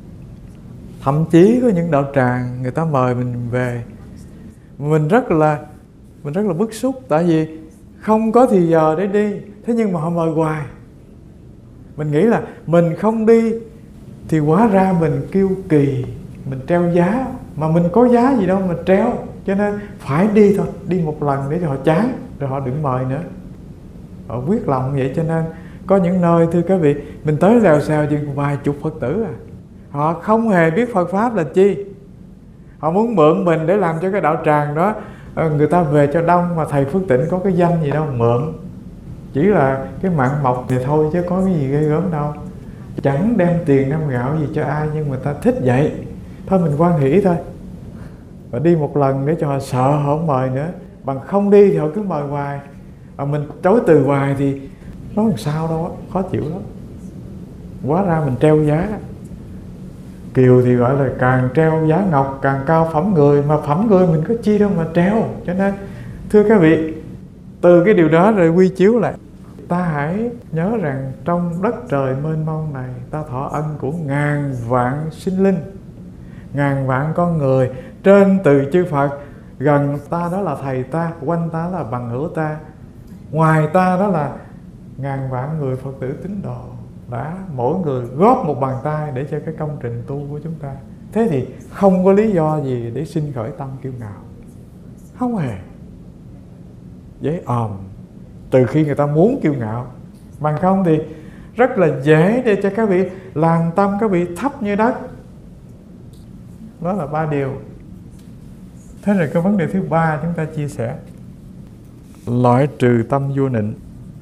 Thậm chí có những đạo tràng người ta mời mình về, mình rất là bức xúc, tại vì không có thì giờ để đi, thế nhưng mà họ mời hoài. Mình nghĩ là mình không đi thì hóa ra mình kiêu kỳ, mình treo giá, mà mình có giá gì đâu mà treo, cho nên phải đi thôi, đi một lần để cho họ chán, rồi họ đừng mời nữa. Họ quyết lòng vậy, cho nên có những nơi thưa các vị, mình tới lèo xèo chừng vài chục Phật tử à, họ không hề biết Phật Pháp là chi. Họ muốn mượn mình để làm cho cái đạo tràng đó người ta về cho đông, mà thầy Phước Tịnh có cái danh gì đâu mượn, chỉ là cái mạng mộc thì thôi, chứ có cái gì ghê gớm đâu. Chẳng đem tiền đem gạo gì cho ai, nhưng mà ta thích vậy thôi, mình hoan hỷ thôi. Và đi một lần để cho họ sợ họ không mời nữa. Bằng không đi thì họ cứ mời hoài, mà mình chối từ hoài thì nó làm sao đâu á, khó chịu lắm. Hóa ra mình treo giá. Kiều thì gọi là càng treo giá ngọc càng cao phẩm người, mà phẩm người mình có chi đâu mà treo. Cho nên thưa các vị, từ cái điều đó rồi quy chiếu lại, ta hãy nhớ rằng trong đất trời mênh mông này, ta thọ ân của ngàn vạn sinh linh, ngàn vạn con người, trên từ chư Phật, gần ta đó là thầy ta, quanh ta là bằng hữu ta, ngoài ta đó là ngàn vạn người Phật tử tín đồ, đã mỗi người góp một bàn tay để cho cái công trình tu của chúng ta. Thế thì không có lý do gì để sinh khởi tâm kiêu ngạo, không hề. Dễ òm từ khi người ta muốn kiêu ngạo. Bằng không thì rất là dễ để cho các vị làm tâm các vị thấp như đất. Đó là 3 điều. Thế rồi cái vấn đề thứ 3 chúng ta chia sẻ, loại trừ tâm vua nịnh.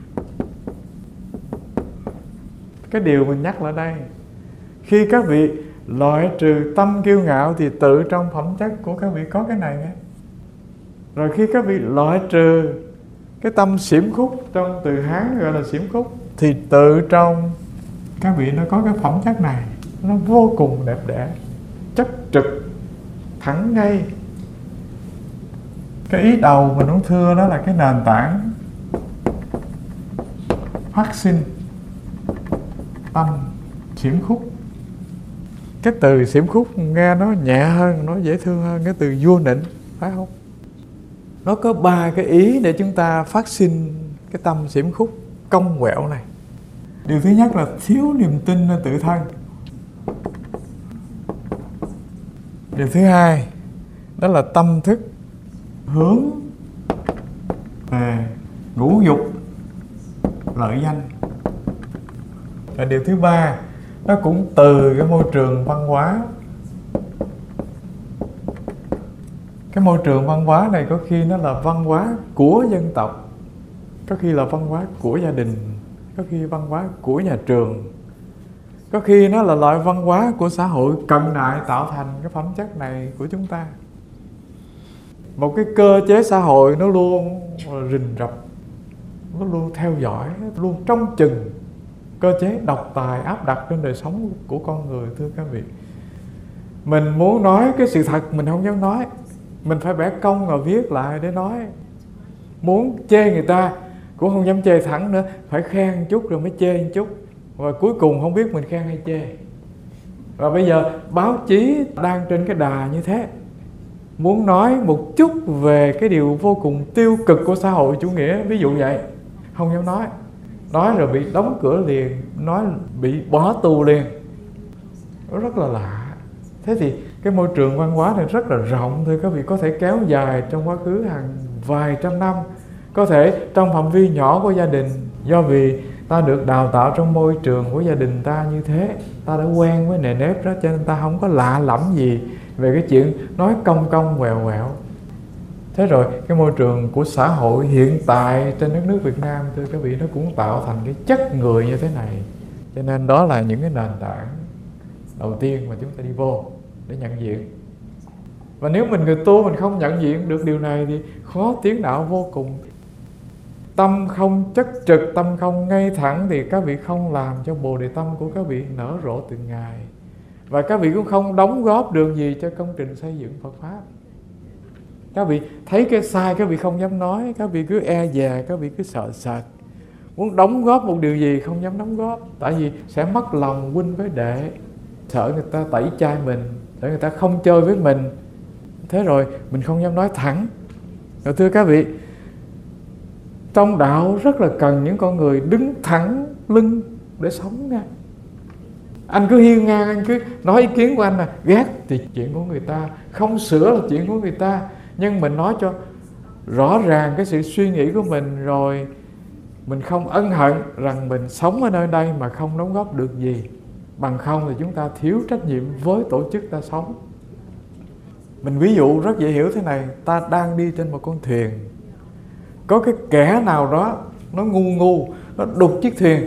Cái điều mình nhắc lại đây, khi các vị loại trừ tâm kiêu ngạo thì tự trong phẩm chất của các vị có cái này nghe. Rồi khi các vị loại trừ cái tâm xiểm khúc, trong từ Hán gọi là xiểm khúc, thì tự trong các vị nó có cái phẩm chất này, nó vô cùng đẹp đẽ, chất trực, thẳng ngay. Cái ý đầu mình muốn thưa đó là cái nền tảng phát sinh tâm xiểm khúc. Cái từ xiểm khúc nghe nó nhẹ hơn, nó dễ thương hơn cái từ vua nịnh, phải không? Nó có 3 cái ý để chúng ta phát sinh cái tâm xiểm khúc cong quẹo này. Điều thứ nhất là thiếu niềm tin nơi tự thân. Điều thứ hai đó là tâm thức hướng về ngũ dục lợi danh. Và điều thứ ba, nó cũng từ cái môi trường văn hóa. Cái môi trường văn hóa này có khi nó là văn hóa của dân tộc, có khi là văn hóa của gia đình, có khi văn hóa của nhà trường, có khi nó là loại văn hóa của xã hội cận đại tạo thành cái phẩm chất này của chúng ta. Một cái cơ chế xã hội nó luôn rình rập, nó luôn theo dõi, nó luôn trông chừng cơ chế độc tài áp đặt trên đời sống của con người. Thưa các vị, mình muốn nói cái sự thật mình không dám nói, mình phải bẻ cong và viết lại để nói. Muốn chê người ta cũng không dám chê thẳng nữa, phải khen một chút rồi mới chê một chút, và cuối cùng không biết mình khen hay chê. Và bây giờ báo chí đang trên cái đà như thế, muốn nói một chút về cái điều vô cùng tiêu cực của xã hội chủ nghĩa, ví dụ vậy, không dám nói rồi bị đóng cửa liền, nói bị bỏ tù liền. Nó rất là lạ. Thế thì cái môi trường văn hóa này rất là rộng, thưa các vị, có thể kéo dài trong quá khứ hàng vài trăm năm, có thể trong phạm vi nhỏ của gia đình. Do vì ta được đào tạo trong môi trường của gia đình ta như thế, ta đã quen với nề nếp đó, cho nên ta không có lạ lẫm gì về cái chuyện nói cong cong quẹo quẹo. Thế rồi cái môi trường của xã hội hiện tại trên đất nước Việt Nam, thưa các vị, nó cũng tạo thành cái chất người như thế này. Cho nên đó là những cái nền tảng đầu tiên mà chúng ta đi vô để nhận diện. Và nếu mình người tu mình không nhận diện được điều này thì khó tiến đạo vô cùng. Tâm không chất trực, tâm không ngay thẳng thì các vị không làm cho bồ đề tâm của các vị nở rộ từng ngày. Và các vị cũng không đóng góp được gì cho công trình xây dựng Phật Pháp. Các vị thấy cái sai các vị không dám nói, các vị cứ e dè, các vị cứ sợ sệt. Muốn đóng góp một điều gì không dám đóng góp, tại vì sẽ mất lòng huynh với đệ, sợ người ta tẩy chay mình, để người ta không chơi với mình. Thế rồi mình không dám nói thẳng. Rồi thưa các vị, trong đạo rất là cần những con người đứng thẳng lưng để sống nha. Anh cứ hiên ngang, anh cứ nói ý kiến của anh là ghét thì chuyện của người ta, không sửa là chuyện của người ta. Nhưng mình nói cho rõ ràng cái sự suy nghĩ của mình, rồi mình không ân hận rằng mình sống ở nơi đây mà không đóng góp được gì. Bằng không thì chúng ta thiếu trách nhiệm với tổ chức ta sống. Mình ví dụ rất dễ hiểu thế này, ta đang đi trên một con thuyền, có cái kẻ nào đó nó ngu, nó đục chiếc thuyền.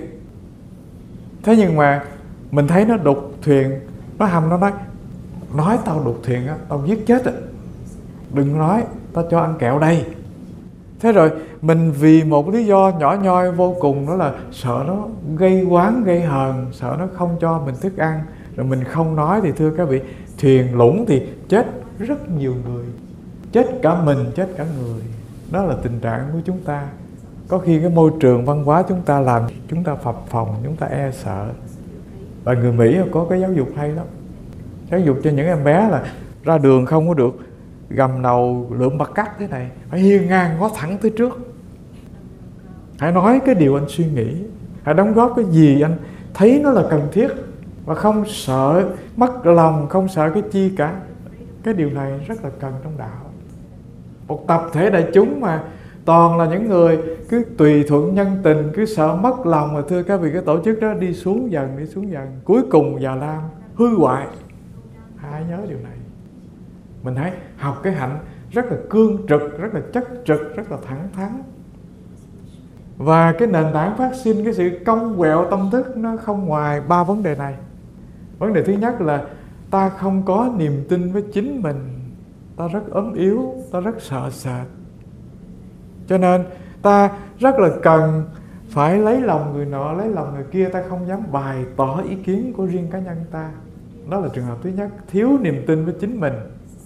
Thế nhưng mà mình thấy nó đục thuyền, nó hầm, nó nói tao đục thuyền á, tao giết chết á, đừng nói, tao cho ăn kẹo đây. Thế rồi mình vì một lý do nhỏ nhoi vô cùng, đó là sợ nó gây oán gây hờn, sợ nó không cho mình thức ăn, rồi mình không nói, thì thưa các vị, thuyền lũng thì chết rất nhiều người, chết cả mình, chết cả người. Đó là tình trạng của chúng ta. Có khi cái môi trường văn hóa chúng ta làm chúng ta phập phồng, chúng ta e sợ. Và người Mỹ có cái giáo dục hay lắm, giáo dục cho những em bé là ra đường không có được gầm đầu lượm bạc cắt thế này, phải hiên ngang ngó thẳng tới trước. Hãy nói cái điều anh suy nghĩ, hãy đóng góp cái gì anh thấy nó là cần thiết, và không sợ mất lòng, không sợ cái chi cả. Cái điều này rất là cần trong đạo. Một tập thể đại chúng mà toàn là những người cứ tùy thuận nhân tình, cứ sợ mất lòng, mà thưa các vị, cái tổ chức đó đi xuống dần, cuối cùng già lam hư hoại. Hãy nhớ điều này. Mình hãy học cái hạnh rất là cương trực, rất là chất trực, rất là thẳng thắn. Và cái nền tảng phát sinh cái sự cong quẹo tâm thức nó không ngoài 3 vấn đề này. Vấn đề thứ nhất là ta không có niềm tin với chính mình, ta rất ốm yếu, ta rất sợ sệt. Cho nên ta rất là cần phải lấy lòng người nọ, lấy lòng người kia, ta không dám bày tỏ ý kiến của riêng cá nhân ta. Đó là trường hợp thứ nhất, thiếu niềm tin với chính mình.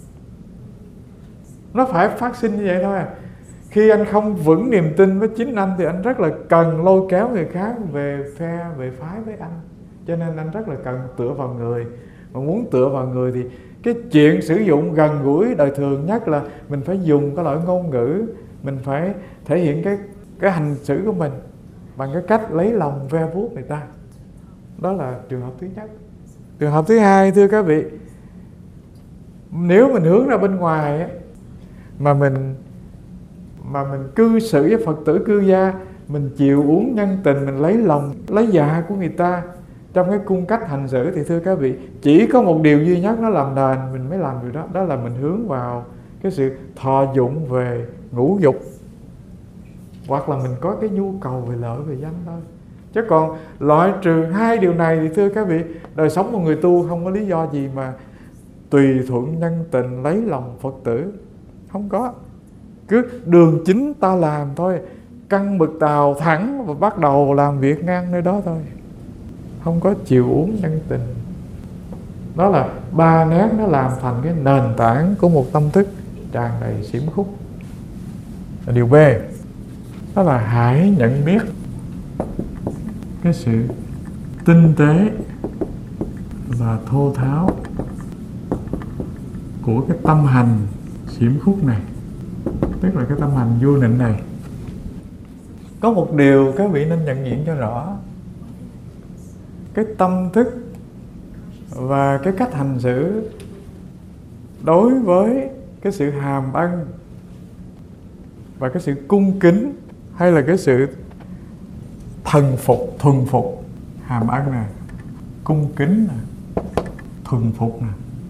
Nó phải phát sinh như vậy thôi à. Khi anh không vững niềm tin với chính anh thì anh rất là cần lôi kéo người khác về phe, về phái với anh. Cho nên anh rất là cần tựa vào người. Mà muốn tựa vào người thì cái chuyện sử dụng gần gũi đời thường nhất là mình phải dùng cái loại ngôn ngữ, mình phải thể hiện cái hành xử của mình bằng cái cách lấy lòng ve vuốt người ta. Đó là trường hợp thứ nhất. Trường hợp thứ hai, thưa các vị, nếu mình hướng ra bên ngoài á, mà mình cư xử với Phật tử cư gia, mình chịu uống nhân tình, mình lấy lòng lấy dạ của người ta trong cái cung cách hành xử, thì thưa các vị, chỉ có một điều duy nhất nó làm nền mình mới làm điều đó. Đó là mình hướng vào cái sự thọ dụng về ngũ dục, hoặc là mình có cái nhu cầu về lợi về danh thôi. Chứ còn loại trừ hai điều này thì thưa các vị, đời sống của người tu không có lý do gì mà tùy thuận nhân tình lấy lòng Phật tử. Không có. Cứ đường chính ta làm thôi, căng mực tàu thẳng và bắt đầu làm việc ngang nơi đó thôi. Không có chịu uống nhân tình. Đó là 3 nét nó làm thành cái nền tảng của một tâm thức tràn đầy xiểm khúc. Điều B, đó là hãy nhận biết cái sự tinh tế và thô tháo của cái tâm hành xiểm khúc này, tức là cái tâm hành vô nịnh này. Có một điều các vị nên nhận diện cho rõ, cái tâm thức và cái cách hành xử đối với cái sự hàm ân và cái sự cung kính, hay là cái sự thần phục, thuần phục. Hàm ân nè, cung kính nè, thuần phục nè.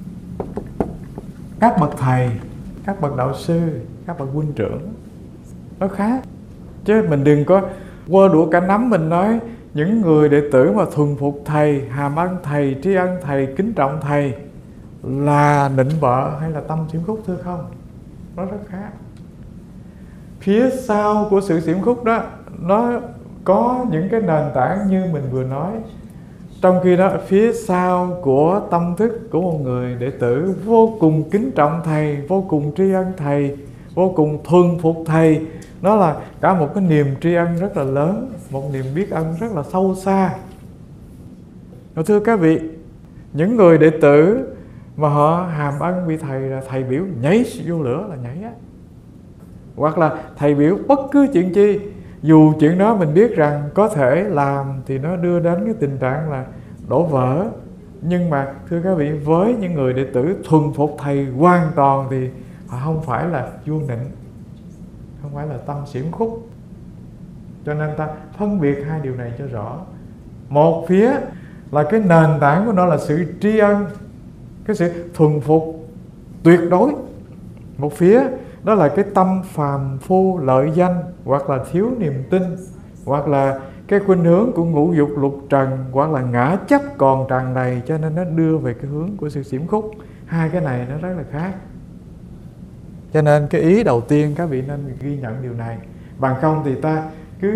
Các bậc thầy, các bậc đạo sư, các bậc huynh trưởng, nó khác. Chứ mình đừng có quơ đũa cả nắm mình nói những người đệ tử mà thuần phục thầy, hàm ân thầy, tri ân thầy, kính trọng thầy là nịnh bợ hay là tâm xiểm khúc, thưa không? Nó rất khác. Phía sau của sự xiểm khúc đó, nó có những cái nền tảng như mình vừa nói. Trong khi đó, phía sau của tâm thức của một người đệ tử vô cùng kính trọng thầy, vô cùng tri ân thầy, vô cùng thuần phục thầy, nó là cả một cái niềm tri ân rất là lớn, một niềm biết ân rất là sâu xa. Và thưa các vị, những người đệ tử mà họ hàm ân vì thầy là thầy biểu nhảy vô lửa là nhảy á, hoặc là thầy biểu bất cứ chuyện chi, dù chuyện đó mình biết rằng có thể làm thì nó đưa đến cái tình trạng là đổ vỡ, nhưng mà thưa các vị, với những người đệ tử thuần phục thầy hoàn toàn thì họ không phải là vô nịnh, không phải là tâm xiểm khúc. Cho nên ta phân biệt hai điều này cho rõ. Một phía là cái nền tảng của nó là sự tri ân, cái sự thuần phục tuyệt đối. Một phía đó là cái tâm phàm phu lợi danh, hoặc là thiếu niềm tin, hoặc là cái khuynh hướng của ngũ dục lục trần, hoặc là ngã chấp còn tràn đầy, cho nên nó đưa về cái hướng của sự xiểm khúc. Hai cái này nó rất là khác. Cho nên cái ý đầu tiên các vị nên ghi nhận điều này. Bằng không thì ta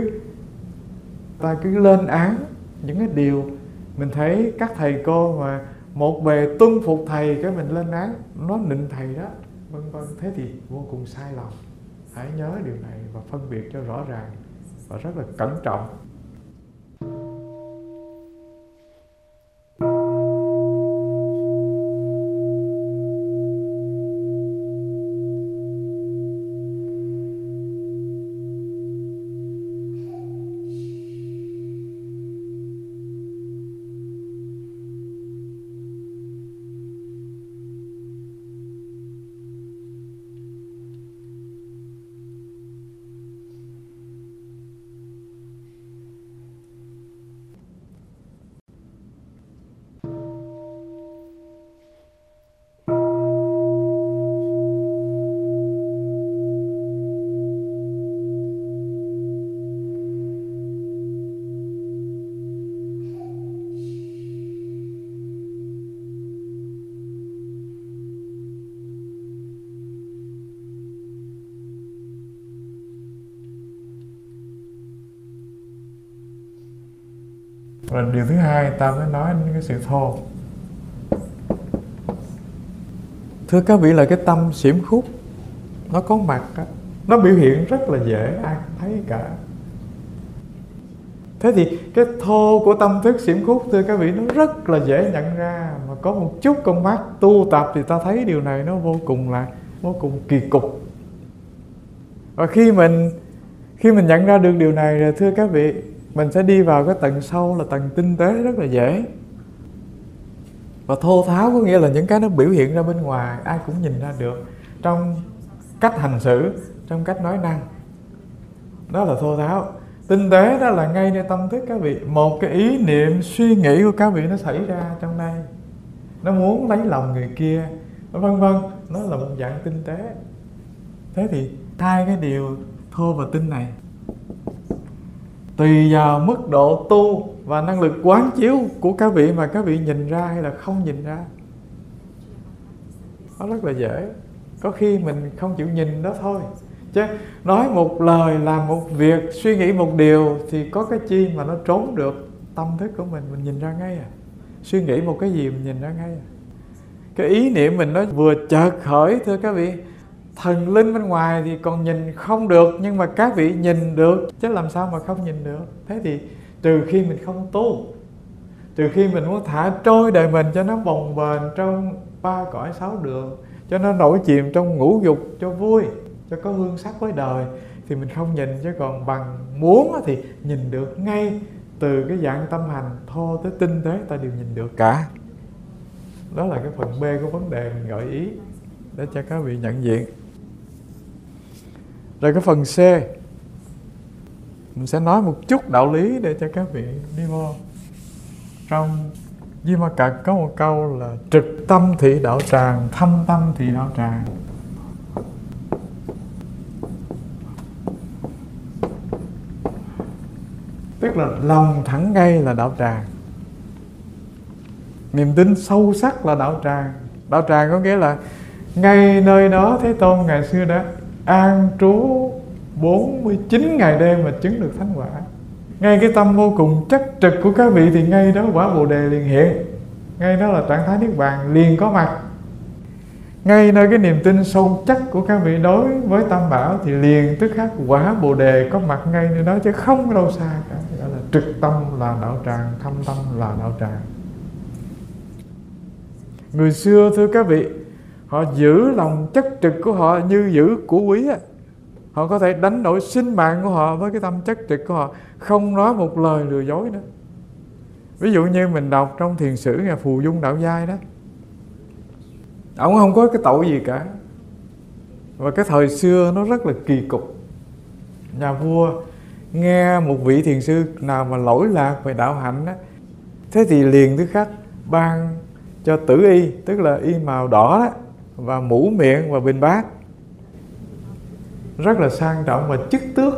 cứ lên án những cái điều mình thấy các thầy cô mà một bề tuân phục thầy, cái mình lên án nó nịnh thầy đó, vân vân. Thế thì vô cùng sai lầm. Hãy nhớ điều này và phân biệt cho rõ ràng và rất là cẩn trọng. Rồi điều thứ hai ta mới nói đến cái sự thô. Thưa các vị, là cái tâm xiểm khúc nó có mặt đó, nó biểu hiện rất là dễ, ai cũng thấy cả. Thế thì cái thô của tâm thức xiểm khúc, thưa các vị, nó rất là dễ nhận ra. Mà có một chút con mắt tu tập thì ta thấy điều này nó vô cùng kỳ cục. Và khi mình nhận ra được điều này rồi, thưa các vị, mình sẽ đi vào cái tầng sâu là tầng tinh tế rất là dễ. Và thô tháo có nghĩa là những cái nó biểu hiện ra bên ngoài, ai cũng nhìn ra được, trong cách hành xử, trong cách nói năng. Đó là thô tháo. Tinh tế đó là ngay nơi tâm thức các vị. Một cái ý niệm suy nghĩ của các vị nó xảy ra trong đây, nó muốn lấy lòng người kia, vân vân, nó là một dạng tinh tế. Thế thì hai cái điều thô và tinh này tùy vào mức độ tu và năng lực quán chiếu của các vị mà các vị nhìn ra hay là không nhìn ra. Nó rất là dễ. Có khi mình không chịu nhìn đó thôi. Chứ nói một lời, làm một việc, suy nghĩ một điều thì có cái chi mà nó trốn được tâm thức của mình nhìn ra ngay à. Suy nghĩ một cái gì mình nhìn ra ngay à. Cái ý niệm mình nó vừa chợt khởi, thưa các vị, thần linh bên ngoài thì còn nhìn không được, nhưng mà các vị nhìn được, chứ làm sao mà không nhìn được. Thế thì trừ khi mình không tu, trừ khi mình muốn thả trôi đời mình cho nó bồng bềnh trong ba cõi sáu đường, cho nó nổi chìm trong ngũ dục cho vui, cho có hương sắc với đời, thì mình không nhìn. Chứ còn bằng muốn thì nhìn được ngay. Từ cái dạng tâm hành thô tới tinh tế ta đều nhìn được cả. Đó là cái phần B của vấn đề mình gợi ý để cho các vị nhận diện. Rồi cái phần C, mình sẽ nói một chút đạo lý để cho các vị đi vô. Trong Di Ma Cật có một câu là trực tâm thị đạo tràng, thâm tâm thị đạo tràng. Tức là lòng thẳng ngay là đạo tràng, niềm tin sâu sắc là đạo tràng. Đạo tràng có nghĩa là ngay nơi đó Thế Tôn ngày xưa đã an trú 49 ngày đêm mà chứng được thánh quả. Ngay cái tâm vô cùng chắc trực của các vị thì ngay đó quả Bồ Đề liền hiện. Ngay đó là trạng thái Niết Bàn liền có mặt. Ngay nơi cái niềm tin sâu chắc của các vị đối với Tam Bảo thì liền tức khắc quả Bồ Đề có mặt ngay nơi đó, chứ không có đâu xa cả. Đó là trực tâm là đạo tràng, thâm tâm là đạo tràng. Người xưa, thưa các vị, họ giữ lòng chắc trực của họ như giữ của quý á. Họ có thể đánh đổi sinh mạng của họ với cái tâm chắc trực của họ, không nói một lời lừa dối nữa. Ví dụ như mình đọc trong thiền sử nhà Phù Dung Đạo Giai đó, ông không có cái tội gì cả. Và cái thời xưa nó rất là kỳ cục. Nhà vua nghe một vị thiền sư nào mà lỗi lạc về đạo hạnh đó, thế thì liền tức khắc ban cho tử y, tức là y màu đỏ đó, và mũ miệng và bình bát, rất là sang trọng và chức tước.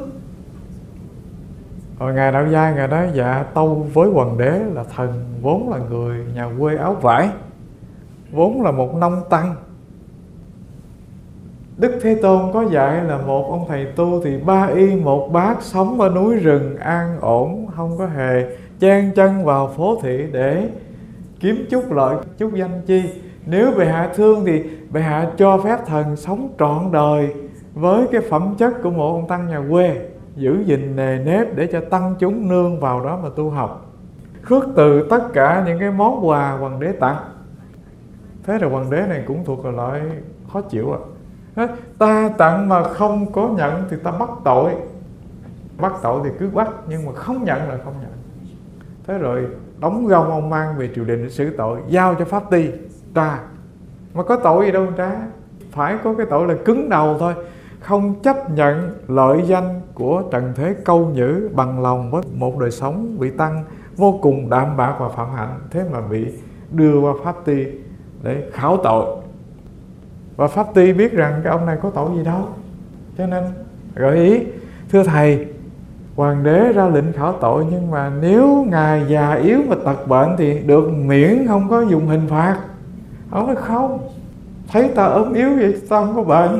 Rồi ngài Đạo Giai, ngài nói dạ tâu với hoàng đế là thần vốn là người nhà quê áo vải, vốn là một nông tăng, Đức Thế Tôn có dạy là một ông thầy tu thì 3 y 1 bát, sống ở núi rừng an ổn, không có hề chen chân vào phố thị để kiếm chút lợi, chút danh chi. Nếu bệ hạ thương thì bệ hạ cho phép thần sống trọn đời với cái phẩm chất của một ông tăng nhà quê, giữ gìn nề nếp để cho tăng chúng nương vào đó mà tu học, khước từ tất cả những cái món quà hoàng đế tặng. Thế rồi hoàng đế này cũng thuộc là loại khó chịu ạ. Ta tặng mà không có nhận thì ta bắt tội. Bắt tội thì cứ bắt, nhưng mà không nhận là không nhận. Thế rồi đóng gông ông mang về triều đình để xử tội, giao cho pháp ty tra. Mà có tội gì đâu tra, phải có cái tội là cứng đầu thôi, không chấp nhận lợi danh của trần thế câu nhữ bằng lòng với một đời sống vị tăng vô cùng đạm bạc và phạm hạnh. Thế mà bị đưa qua pháp ty để khảo tội. Và pháp ty biết rằng cái ông này có tội gì đâu, cho nên gợi ý: thưa thầy, hoàng đế ra lệnh khảo tội, nhưng mà nếu ngài già yếu và tật bệnh thì được miễn, không có dùng hình phạt. Ông nói không, thấy ta ốm yếu vậy, ta không có bệnh.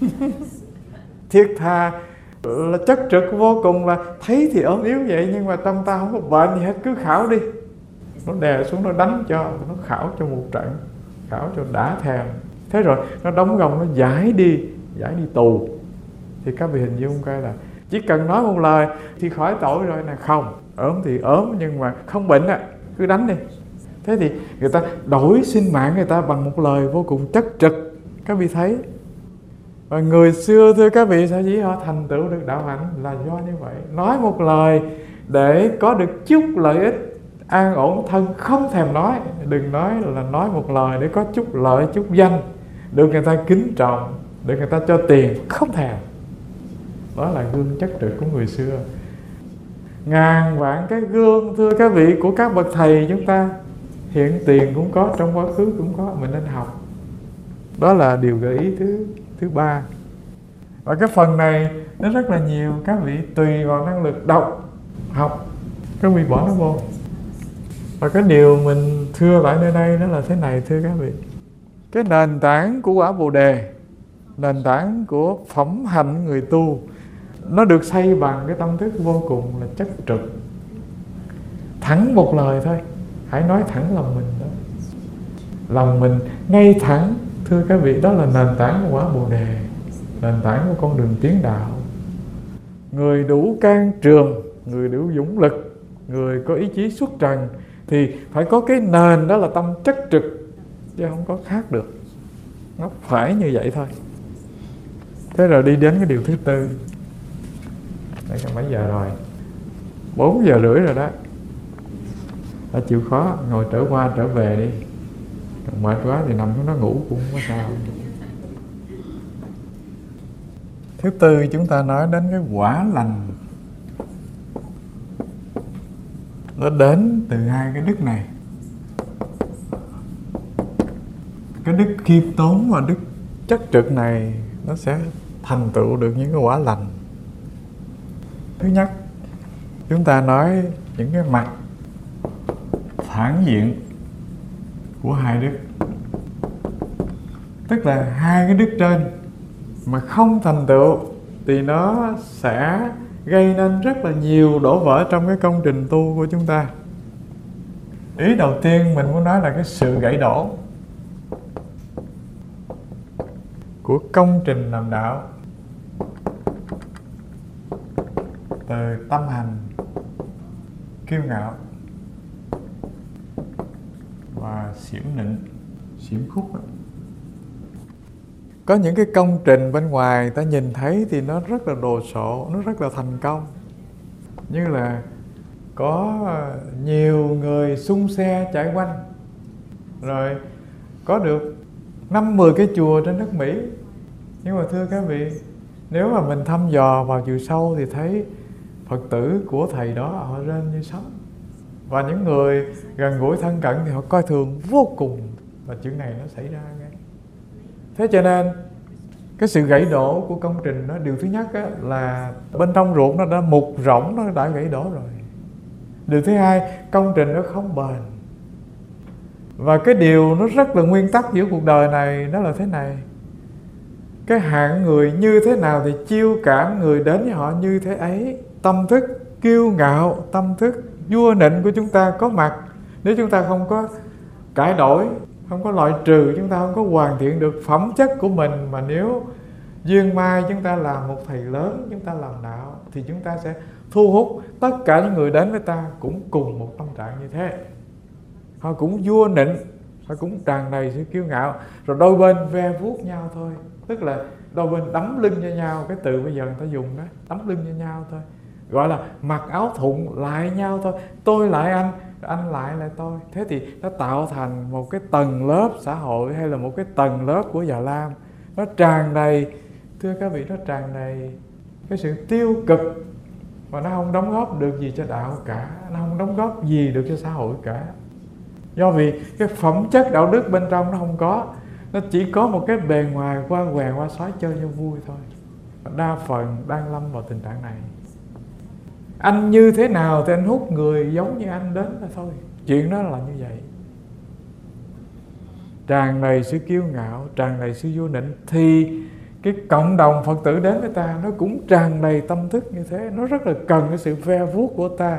Thiệt thà là chất trực vô cùng, là thấy thì ốm yếu vậy nhưng mà trong ta không có bệnh gì hết, cứ khảo đi. Nó đè xuống, nó đánh cho, nó khảo cho một trận, khảo cho đã thèm. Thế rồi nó đóng gông, nó giải đi tù. Thì các vị hình dung coi là chỉ cần nói một lời thì khỏi tội rồi nè. Không, ốm thì ốm nhưng mà không bệnh á, cứ đánh đi. Thế thì người ta đổi sinh mạng người ta bằng một lời vô cùng chất trực. Các vị thấy. Và người xưa thưa các vị, sở dĩ họ thành tựu được đạo hạnh là do như vậy. Nói một lời để có được chút lợi ích an ổn thân, không thèm nói. Đừng nói là nói một lời để có chút lợi, chút danh, được người ta kính trọng, được người ta cho tiền, không thèm. Đó là gương chất trực của người xưa. Ngàn vạn cái gương thưa các vị của các bậc thầy chúng ta, hiện tiền cũng có, trong quá khứ cũng có, mình nên học. Đó là điều gợi ý thứ ba. Và cái phần này nó rất là nhiều, các vị tùy vào năng lực đọc, học, các vị bỏ nó vô. Và cái điều mình thưa lại nơi đây đó là thế này thưa các vị. Cái nền tảng của quả Bồ Đề, nền tảng của phẩm hạnh người tu, nó được xây bằng cái tâm thức vô cùng là chất trực. Thẳng một lời thôi, hãy nói thẳng lòng mình đó. Lòng mình ngay thẳng, thưa các vị, đó là nền tảng của quả Bồ Đề, nền tảng của con đường tiến đạo. Người đủ can trường, người đủ dũng lực, người có ý chí xuất trần thì phải có cái nền đó là tâm chất trực, chứ không có khác được. Nó phải như vậy thôi. Thế rồi đi đến cái điều thứ tư. Đây là mấy giờ rồi? 4 giờ rưỡi rồi đó. Đã chịu khó, ngồi trở qua trở về đi. Còn mệt quá thì nằm xuống nó ngủ cũng không có sao. Thứ tư chúng ta nói đến cái quả lành. Nó đến từ hai cái đức này. Cái đức khiêm tốn và đức chất trực này nó sẽ thành tựu được những cái quả lành. Thứ nhất, chúng ta nói những cái mặt phản diện của hai đức. Tức là hai cái đức trên mà không thành tựu thì nó sẽ gây nên rất là nhiều đổ vỡ trong cái công trình tu của chúng ta. Ý đầu tiên mình muốn nói là cái sự gãy đổ của công trình làm đạo từ tâm hành kiêu ngạo và xiểm nịnh, xiểm khúc đó. Có những cái công trình bên ngoài ta nhìn thấy thì nó rất là đồ sộ, nó rất là thành công. Như là có nhiều người xung xe chạy quanh, rồi có được 5-10 cái chùa trên đất Mỹ. Nhưng mà thưa các vị, nếu mà mình thăm dò vào chiều sâu thì thấy Phật tử của thầy đó họ rên như sấm. Và những người gần gũi thân cận thì họ coi thường vô cùng. Và chuyện này nó xảy ra ngay. Thế cho nên cái sự gãy đổ của công trình đó, điều thứ nhất á, là bên trong ruột nó đã mục rỗng, nó đã gãy đổ rồi. Điều thứ hai, công trình nó không bền. Và cái điều nó rất là nguyên tắc giữa cuộc đời này đó là thế này. cái hạng người như thế nào thì chiêu cảm người đến với họ như thế ấy. Tâm thức kiêu ngạo, tâm thức vua nịnh của chúng ta có mặt. Nếu chúng ta không có cải đổi, không có loại trừ, chúng ta không có hoàn thiện được phẩm chất của mình, mà nếu duyên mai chúng ta là một thầy lớn, chúng ta làm đạo, thì chúng ta sẽ thu hút tất cả những người đến với ta cũng cùng một tâm trạng như thế. Họ cũng vua nịnh, họ cũng tràn đầy sự kiêu ngạo, rồi đôi bên ve vuốt nhau thôi. Tức là đôi bên đấm lưng cho nhau, cái từ bây giờ người ta dùng đó, đấm lưng cho nhau thôi. Gọi là mặc áo thụng lại nhau thôi. Tôi lại anh lại tôi. Thế thì nó tạo thành một cái tầng lớp xã hội, hay là một cái tầng lớp của Già Lam. Nó tràn đầy, thưa các vị, nó tràn đầy cái sự tiêu cực, và nó không đóng góp được gì cho đạo cả, nó không đóng góp gì được cho xã hội cả. Do vì cái phẩm chất đạo đức bên trong nó không có, nó chỉ có một cái bề ngoài qua què qua xóa chơi cho vui thôi. Đa phần đang lâm vào tình trạng này. Anh như thế nào thì anh hút người giống như anh đến là thôi. Chuyện đó là như vậy. Tràn đầy sự kiêu ngạo, tràn đầy sự vô nịnh, thì cái cộng đồng Phật tử đến với ta nó cũng tràn đầy tâm thức như thế. Nó rất là cần cái sự ve vuốt của ta.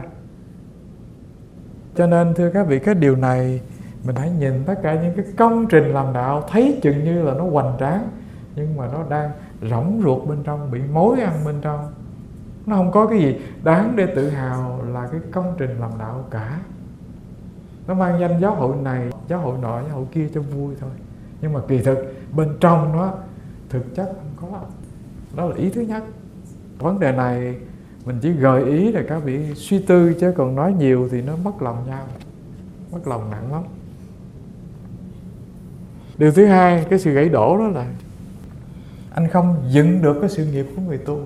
Cho nên thưa các vị, cái điều này mình hãy nhìn tất cả những cái công trình làm đạo thấy chừng như là nó hoành tráng, nhưng mà nó đang rỗng ruột bên trong, bị mối ăn bên trong. Nó không có cái gì đáng để tự hào là cái công trình làm đạo cả. Nó mang danh giáo hội này, giáo hội nọ, giáo hội kia cho vui thôi. Nhưng mà kỳ thực bên trong nó thực chất không có. Đó là ý thứ nhất. Vấn đề này mình chỉ gợi ý để các vị suy tư, chứ còn nói nhiều thì nó mất lòng nhau, mất lòng nặng lắm. Điều thứ hai, cái sự gãy đổ đó là anh không dựng được cái sự nghiệp của người tu.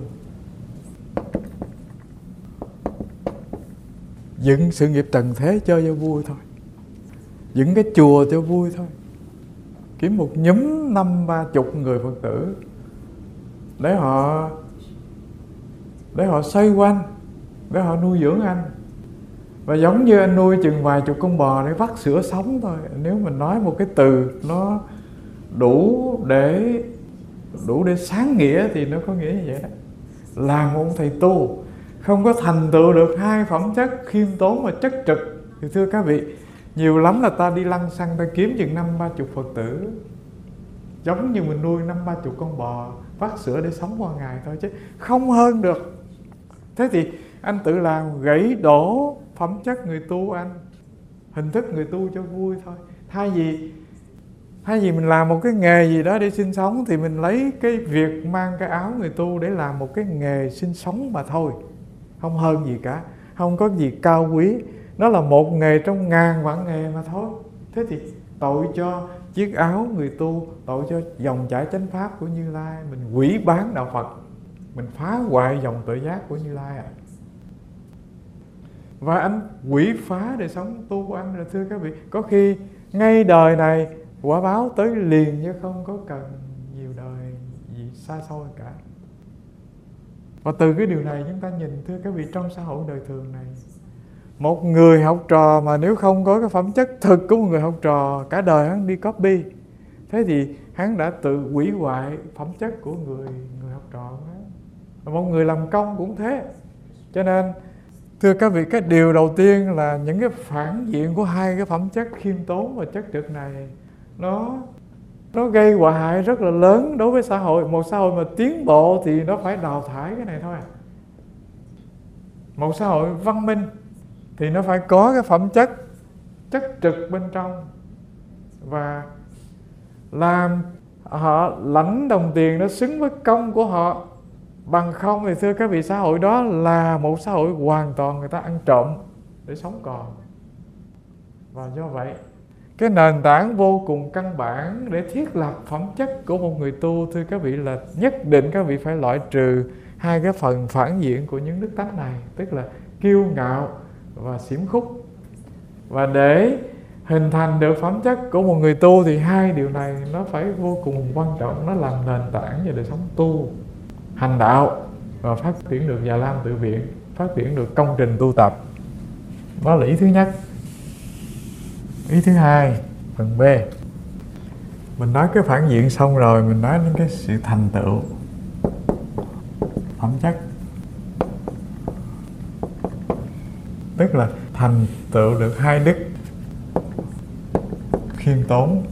Dựng sự nghiệp trần thế chơi cho vui thôi, dựng cái chùa cho vui thôi, kiếm một nhóm 50-30 người Phật tử để họ xoay quanh, để họ nuôi dưỡng anh. Và giống như anh nuôi chừng vài chục con bò để vắt sữa sống thôi. Nếu mình nói một cái từ nó đủ để sáng nghĩa thì nó có nghĩa như vậy đó. Là một ông thầy tu không có thành tựu được hai phẩm chất khiêm tốn và chất trực thì thưa các vị, nhiều lắm là ta đi lăng xăng ta kiếm chừng 50-30 Phật tử, giống như mình nuôi 50-30 con bò vắt sữa để sống qua ngày thôi, chứ không hơn được. Thế thì anh tự làm gãy đổ phẩm chất người tu anh, hình thức người tu cho vui thôi. Thay vì mình làm một cái nghề gì đó để sinh sống, thì mình lấy cái việc mang cái áo người tu để làm một cái nghề sinh sống mà thôi. Không hơn gì cả, không có gì cao quý. Nó là một nghề trong ngàn vạn nghề mà thôi. Thế thì tội cho chiếc áo người tu, tội cho dòng chảy chánh pháp của Như Lai. Mình hủy bán đạo Phật, mình phá hoại dòng tự giác của Như Lai Và anh quỷ phá đời sống tu của anh rồi thưa các vị. Có khi ngay đời này quả báo tới liền, chứ không có cần nhiều đời gì xa xôi cả. Và từ cái điều này chúng ta nhìn thưa các vị, trong xã hội đời thường này, một người học trò mà nếu không có cái phẩm chất thực của một người học trò, cả đời hắn đi copy, thế thì hắn đã tự hủy hoại phẩm chất của người học trò của hắn. Và một người làm công cũng thế. Cho nên thưa các vị, cái điều đầu tiên là những cái phản diện của hai cái phẩm chất khiêm tốn và chất trực này, nó gây họa hại rất là lớn đối với xã hội. Một xã hội mà tiến bộ thì nó phải đào thải cái này thôi. Một xã hội văn minh thì nó phải có cái phẩm chất trực bên trong, và làm họ lãnh đồng tiền nó xứng với công của họ. Bằng không thì thưa các vị, xã hội đó là một xã hội hoàn toàn người ta ăn trộm để sống còn. Và do vậy, cái nền tảng vô cùng căn bản để thiết lập phẩm chất của một người tu, thưa các vị, là nhất định các vị phải loại trừ hai cái phần phản diện của những đức tánh này, tức là kiêu ngạo và xiểm khúc. Và để hình thành được phẩm chất của một người tu thì hai điều này nó phải vô cùng quan trọng. Nó làm nền tảng cho đời sống tu, hành đạo, và phát triển được Già Lam Tự Viện, phát triển được công trình tu tập. Đó là ý thứ nhất. Ý thứ hai, phần B. Mình nói cái phản diện xong rồi mình nói đến cái sự thành tựu phẩm chất, tức là thành tựu được hai đức khiêm tốn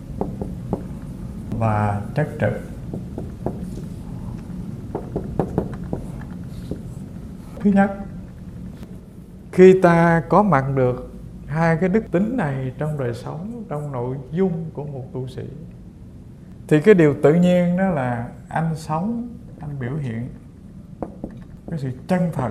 và trắc trực. Thứ nhất, khi ta có mặt được hai cái đức tính này trong đời sống, trong nội dung của một tu sĩ, thì cái điều tự nhiên đó là anh sống, anh biểu hiện cái sự chân thật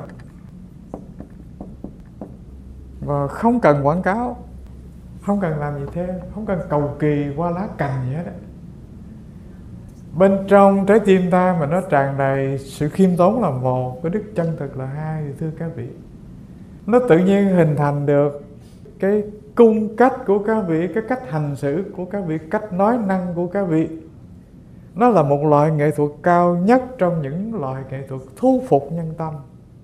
và không cần quảng cáo, không cần làm gì thêm, không cần cầu kỳ qua lá cành gì hết. Bên trong trái tim ta mà nó tràn đầy sự khiêm tốn là một, cái đức chân thực là hai, thì thưa các vị, nó tự nhiên hình thành được cái cung cách của các vị, cái cách hành xử của các vị, cách nói năng của các vị. Nó là một loại nghệ thuật cao nhất trong những loại nghệ thuật thu phục nhân tâm.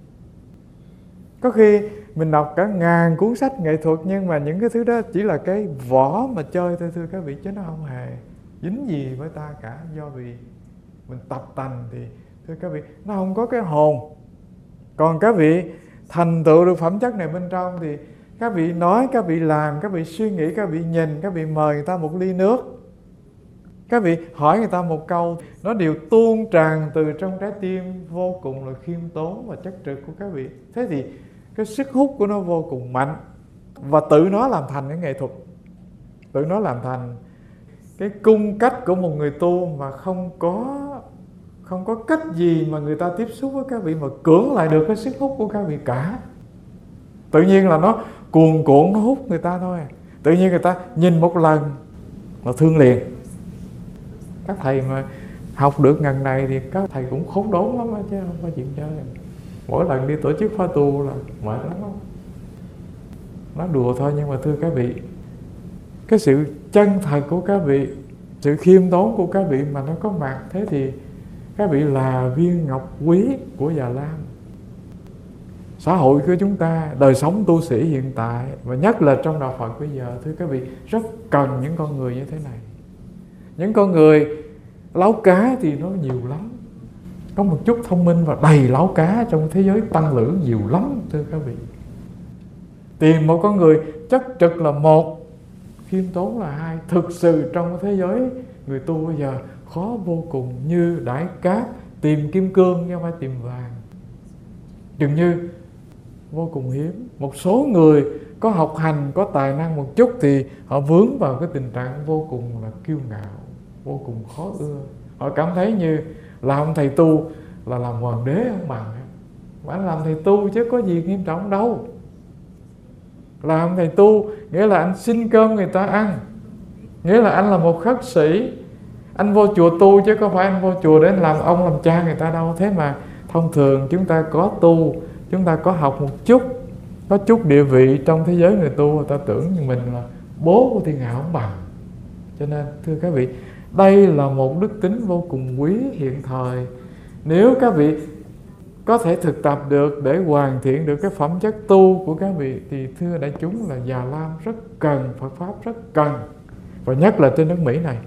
Có khi mình đọc cả ngàn cuốn sách nghệ thuật, nhưng mà những cái thứ đó chỉ là cái vỏ mà chơi thôi, thưa các vị, chứ nó không hề dính gì với ta cả. Do vì mình tập tành thì thưa các vị, nó không có cái hồn. Còn các vị thành tựu được phẩm chất này bên trong thì các vị nói, các vị làm, các vị suy nghĩ, các vị nhìn, các vị mời người ta một ly nước, các vị hỏi người ta một câu, nó đều tuôn tràn từ trong trái tim vô cùng là khiêm tốn và chất trực của các vị. Thế thì cái sức hút của nó vô cùng mạnh, và tự nó làm thành cái nghệ thuật, tự nó làm thành cái cung cách của một người tu, mà không có cách gì mà người ta tiếp xúc với các vị mà cưỡng lại được cái sức hút của các vị cả. Tự nhiên là nó cuồn cuộn, nó hút người ta thôi. Tự nhiên người ta nhìn một lần là thương liền. Các thầy mà học được ngần này thì các thầy cũng khốn đốn lắm chứ không phải chuyện chơi. Mỗi lần đi tổ chức khóa tu là mệt lắm đó. Nói đùa thôi, nhưng mà thưa các vị, cái sự chân thật của các vị, sự khiêm tốn của các vị mà nó có mặt, thế thì các vị là viên ngọc quý của Già Lam. Xã hội của chúng ta, đời sống tu sĩ hiện tại, và nhất là trong đạo Phật bây giờ, thưa các vị, rất cần những con người như thế này. Những con người láo cá thì nó nhiều lắm, có một chút thông minh và đầy láo cá trong thế giới tăng lữ nhiều lắm, thưa các vị. Tìm một con người chất trực là một, khiêm tốn là hai. Thực sự trong thế giới người tu bây giờ khó vô cùng, như đãi cát tìm kim cương chứ không phải tìm vàng. Dường như vô cùng hiếm. Một số người có học hành, có tài năng một chút thì họ vướng vào cái tình trạng vô cùng là kiêu ngạo, vô cùng khó ưa. Họ cảm thấy như làm thầy tu là làm hoàng đế không bằng. Mà anh làm thầy tu chứ có gì nghiêm trọng đâu. Làm thầy tu nghĩa là anh xin cơm người ta ăn, nghĩa là anh là một khất sĩ. Anh vô chùa tu chứ có phải anh vô chùa để anh làm ông làm cha người ta đâu. Thế mà thông thường chúng ta có tu, chúng ta có học một chút, có chút địa vị trong thế giới người tu, người ta tưởng như mình là bố của thiên hạ không bằng. Cho nên thưa các vị, đây là một đức tính vô cùng quý hiện thời. Nếu các vị có thể thực tập được để hoàn thiện được cái phẩm chất tu của các vị, thì thưa đại chúng là Già Lam rất cần, Phật Pháp rất cần. Và nhất là trên nước Mỹ này,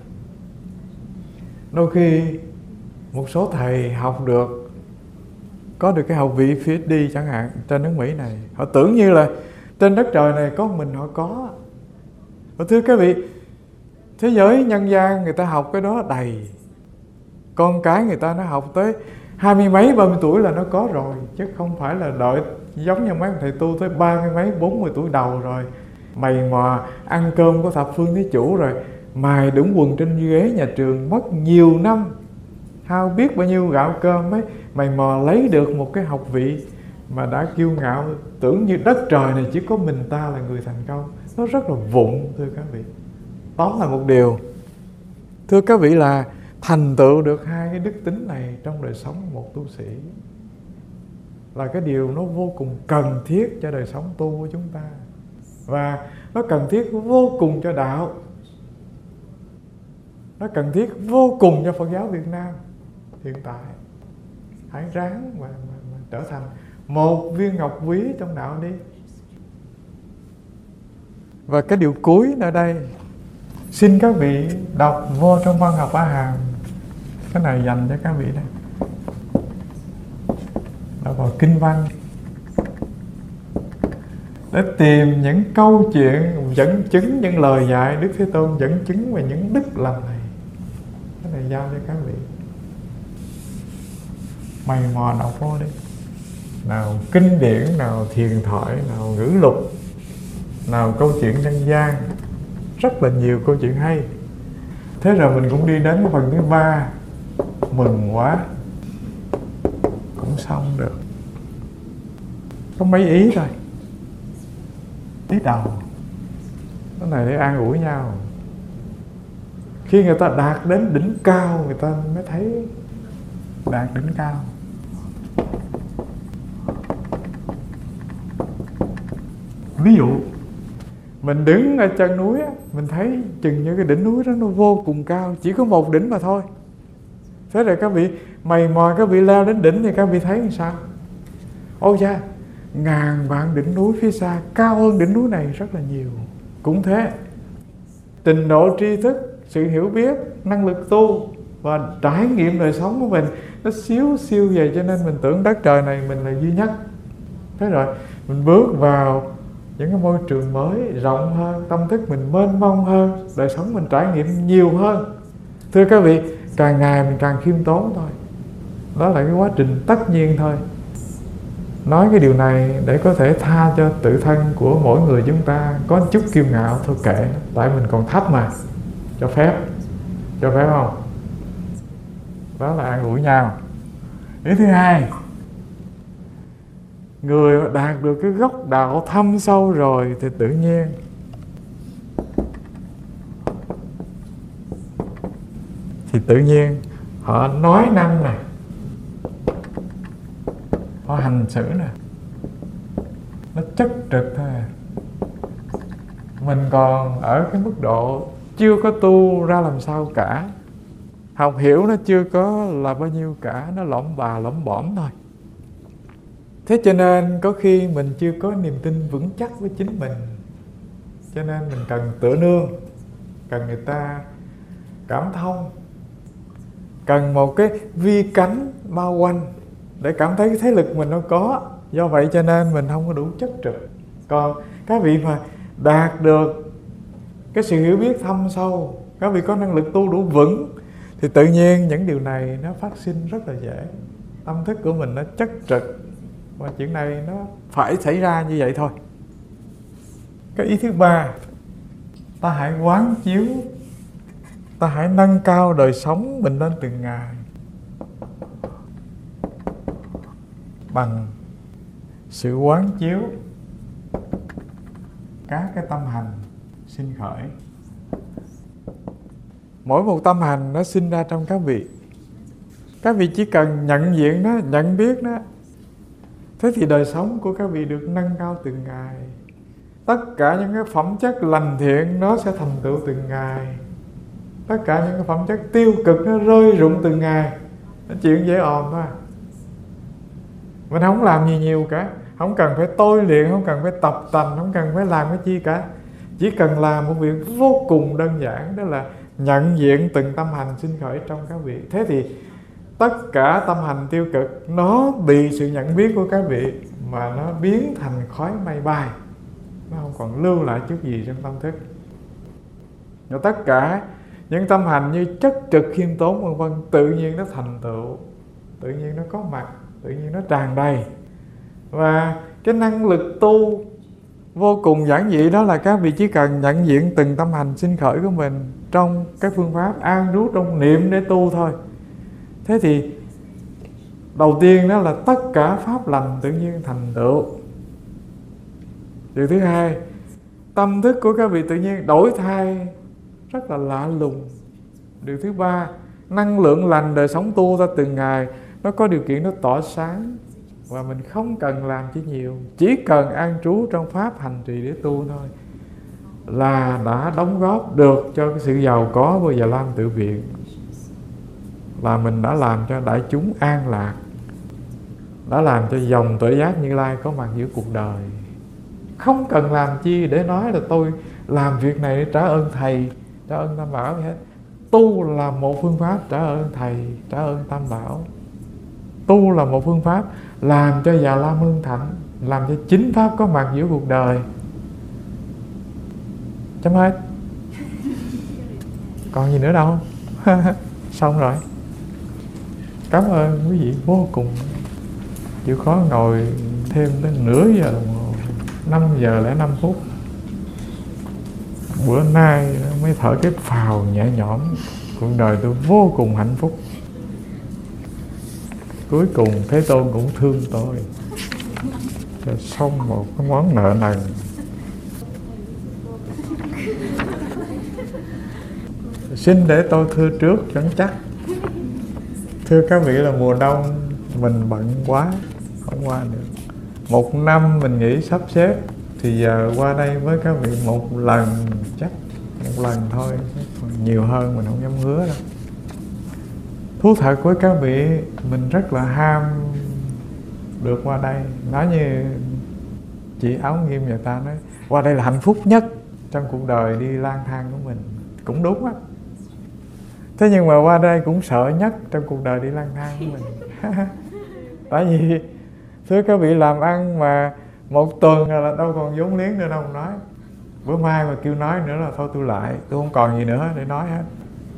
đôi khi một số thầy học được, có được cái học vị PhD chẳng hạn trên nước Mỹ này, họ tưởng như là trên đất trời này có mình họ có. Và thưa các vị, thế giới nhân gian người ta học cái đó đầy. Con cái người ta nó học tới 20 mấy 30 tuổi là nó có rồi, chứ không phải là đợi giống như mấy ông thầy tu tới 30 mấy 40 tuổi đầu rồi mày mò ăn cơm của thập phương thí chủ, rồi mài đũng quần trên ghế nhà trường mất nhiều năm, hao biết bao nhiêu gạo cơm mới mày mò lấy được một cái học vị mà đã kiêu ngạo, tưởng như đất trời này chỉ có mình ta là người thành công. Nó rất là vụng, thưa các vị. Tóm lại một điều, thưa các vị, là thành tựu được hai cái đức tính này trong đời sống một tu sĩ là cái điều nó vô cùng cần thiết cho đời sống tu của chúng ta, và nó cần thiết vô cùng cho đạo, nó cần thiết vô cùng cho Phật giáo Việt Nam hiện tại. Hãy ráng mà trở thành một viên ngọc quý trong đạo đi. Và cái điều cuối ở đây Xin các vị đọc vô trong văn học A Hàm. Cái này dành cho các vị đây. Đọc vào kinh văn để tìm những câu chuyện dẫn chứng, những lời dạy Đức Thế Tôn dẫn chứng về những đức lành này. Cái này giao cho các vị mày mò đọc vô đi. Nào kinh điển, nào thiền thoại, nào ngữ lục, nào câu chuyện dân gian, rất là nhiều câu chuyện hay. Thế rồi mình cũng đi đến cái phần thứ 3. Mừng quá, cũng xong được. Có mấy ý thôi, ý đầu. Cái này để an ủi nhau. Khi người ta đạt đến đỉnh cao, người ta mới thấy đạt đỉnh cao. Ví dụ mình đứng ở chân núi á, mình thấy chừng như cái đỉnh núi đó nó vô cùng cao, chỉ có một đỉnh mà thôi. Thế rồi các vị mày mò, các vị leo đến đỉnh thì các vị thấy làm sao? Ôi cha, ngàn vạn đỉnh núi phía xa cao hơn đỉnh núi này rất là nhiều. Cũng thế, trình độ tri thức, sự hiểu biết, năng lực tu và trải nghiệm đời sống của mình nó siêu vậy, cho nên mình tưởng đất trời này mình là duy nhất. Thế rồi mình bước vào những cái môi trường mới rộng hơn, tâm thức mình mênh mông hơn, đời sống mình trải nghiệm nhiều hơn. Thưa các vị, càng ngày mình càng khiêm tốn thôi. Đó là cái quá trình tất nhiên thôi. Nói cái điều này để có thể tha cho tự thân của mỗi người chúng ta có một chút kiêu ngạo thôi kệ, tại mình còn thấp mà, cho phép không? Đó là an ủi nhau. Ý thứ hai, người đạt được cái gốc đạo thâm sâu rồi thì tự nhiên họ nói năng nè, họ hành xử nè, nó chất trực thôi à. Mình còn ở cái mức độ chưa có tu ra làm sao cả, học hiểu nó chưa có là bao nhiêu cả, nó lỏm bõm thôi. Thế cho nên có khi mình chưa có niềm tin vững chắc với chính mình, cho nên mình cần tựa nương, cần người ta cảm thông, cần một cái vi cánh bao quanh để cảm thấy cái thế lực mình nó có. Do vậy cho nên mình không có đủ chất trực. Còn các vị mà đạt được cái sự hiểu biết thâm sâu, các vị có năng lực tu đủ vững, thì tự nhiên những điều này nó phát sinh rất là dễ. Tâm thức của mình nó chất trực, và chuyện này nó phải xảy ra như vậy thôi. Cái ý thứ ba, ta hãy quán chiếu, ta hãy nâng cao đời sống mình lên từng ngày bằng sự quán chiếu các cái tâm hành sinh khởi. Mỗi một tâm hành nó sinh ra trong các vị. Các vị chỉ cần nhận diện nó, nhận biết nó, thế thì đời sống của các vị được nâng cao từng ngày. Tất cả những cái phẩm chất lành thiện nó sẽ thành tựu từng ngày. Tất cả những cái phẩm chất tiêu cực nó rơi rụng từng ngày. Nó chuyện dễ ồn thôi. Mình không làm gì nhiều cả, không cần phải tôi luyện, không cần phải tập tành, không cần phải làm cái chi cả. Chỉ cần làm một việc vô cùng đơn giản, đó là nhận diện từng tâm hành sinh khởi trong các vị. Thế thì tất cả tâm hành tiêu cực nó bị sự nhận biết của các vị mà nó biến thành khói mây bay, nó không còn lưu lại chút gì trong tâm thức. Rồi tất cả những tâm hành như chất trực, khiêm tốn vân vân, tự nhiên nó thành tựu, tự nhiên nó có mặt, tự nhiên nó tràn đầy. Và cái năng lực tu vô cùng giản dị, đó là các vị chỉ cần nhận diện từng tâm hành sinh khởi của mình trong cái phương pháp an trú trong niệm để tu thôi. Thế thì đầu tiên đó là tất cả pháp lành tự nhiên thành tựu. Điều thứ hai, tâm thức của các vị tự nhiên đổi thay rất là lạ lùng. Điều thứ ba, năng lượng lành đời sống tu ra từng ngày nó có điều kiện nó tỏa sáng, và mình không cần làm chi nhiều, chỉ cần an trú trong pháp hành trì để tu thôi là đã đóng góp được cho cái sự giàu có của Già Lam Tự Viện, là mình đã làm cho đại chúng an lạc, đã làm cho dòng tuệ giác Như Lai có mặt giữa cuộc đời. Không cần làm chi để nói là tôi làm việc này để trả ơn thầy, trả ơn Tam Bảo gì hết. Tu là một phương pháp trả ơn Thầy, trả ơn Tam Bảo. Tu là một phương pháp làm cho Già Lam hưng thịnh, làm cho chính pháp có mặt giữa cuộc đời. Chấm hết. Còn gì nữa đâu. Xong rồi. Cảm ơn quý vị vô cùng. Chịu khó ngồi thêm tới nửa giờ đồng hồ, 5 giờ lẻ 5 phút. Bữa nay mới thở cái phào nhẹ nhõm. Cuộc đời tôi vô cùng hạnh phúc. Cuối cùng Thế Tôn cũng thương tôi, cho xong một cái món nợ nần. Xin để tôi thưa trước dẫn chắc. Thưa các vị, là mùa đông mình bận quá, không qua được. Một năm mình nghĩ sắp xếp, thì giờ qua đây với các vị một lần, chắc một lần thôi, còn nhiều hơn mình không dám hứa đâu. Thú thật với các vị, mình rất là ham được qua đây. Nói như chị Áo Nghiêm nhà ta nói, qua đây là hạnh phúc nhất trong cuộc đời đi lang thang của mình. Cũng đúng á. Thế nhưng mà qua đây cũng sợ nhất trong cuộc đời đi lang thang của mình. Tại vì thưa các vị, làm ăn mà một tuần là đâu còn vốn liếng nữa đâu mà nói. Bữa mai mà kêu nói nữa là thôi tôi lại, tôi không còn gì nữa để nói hết.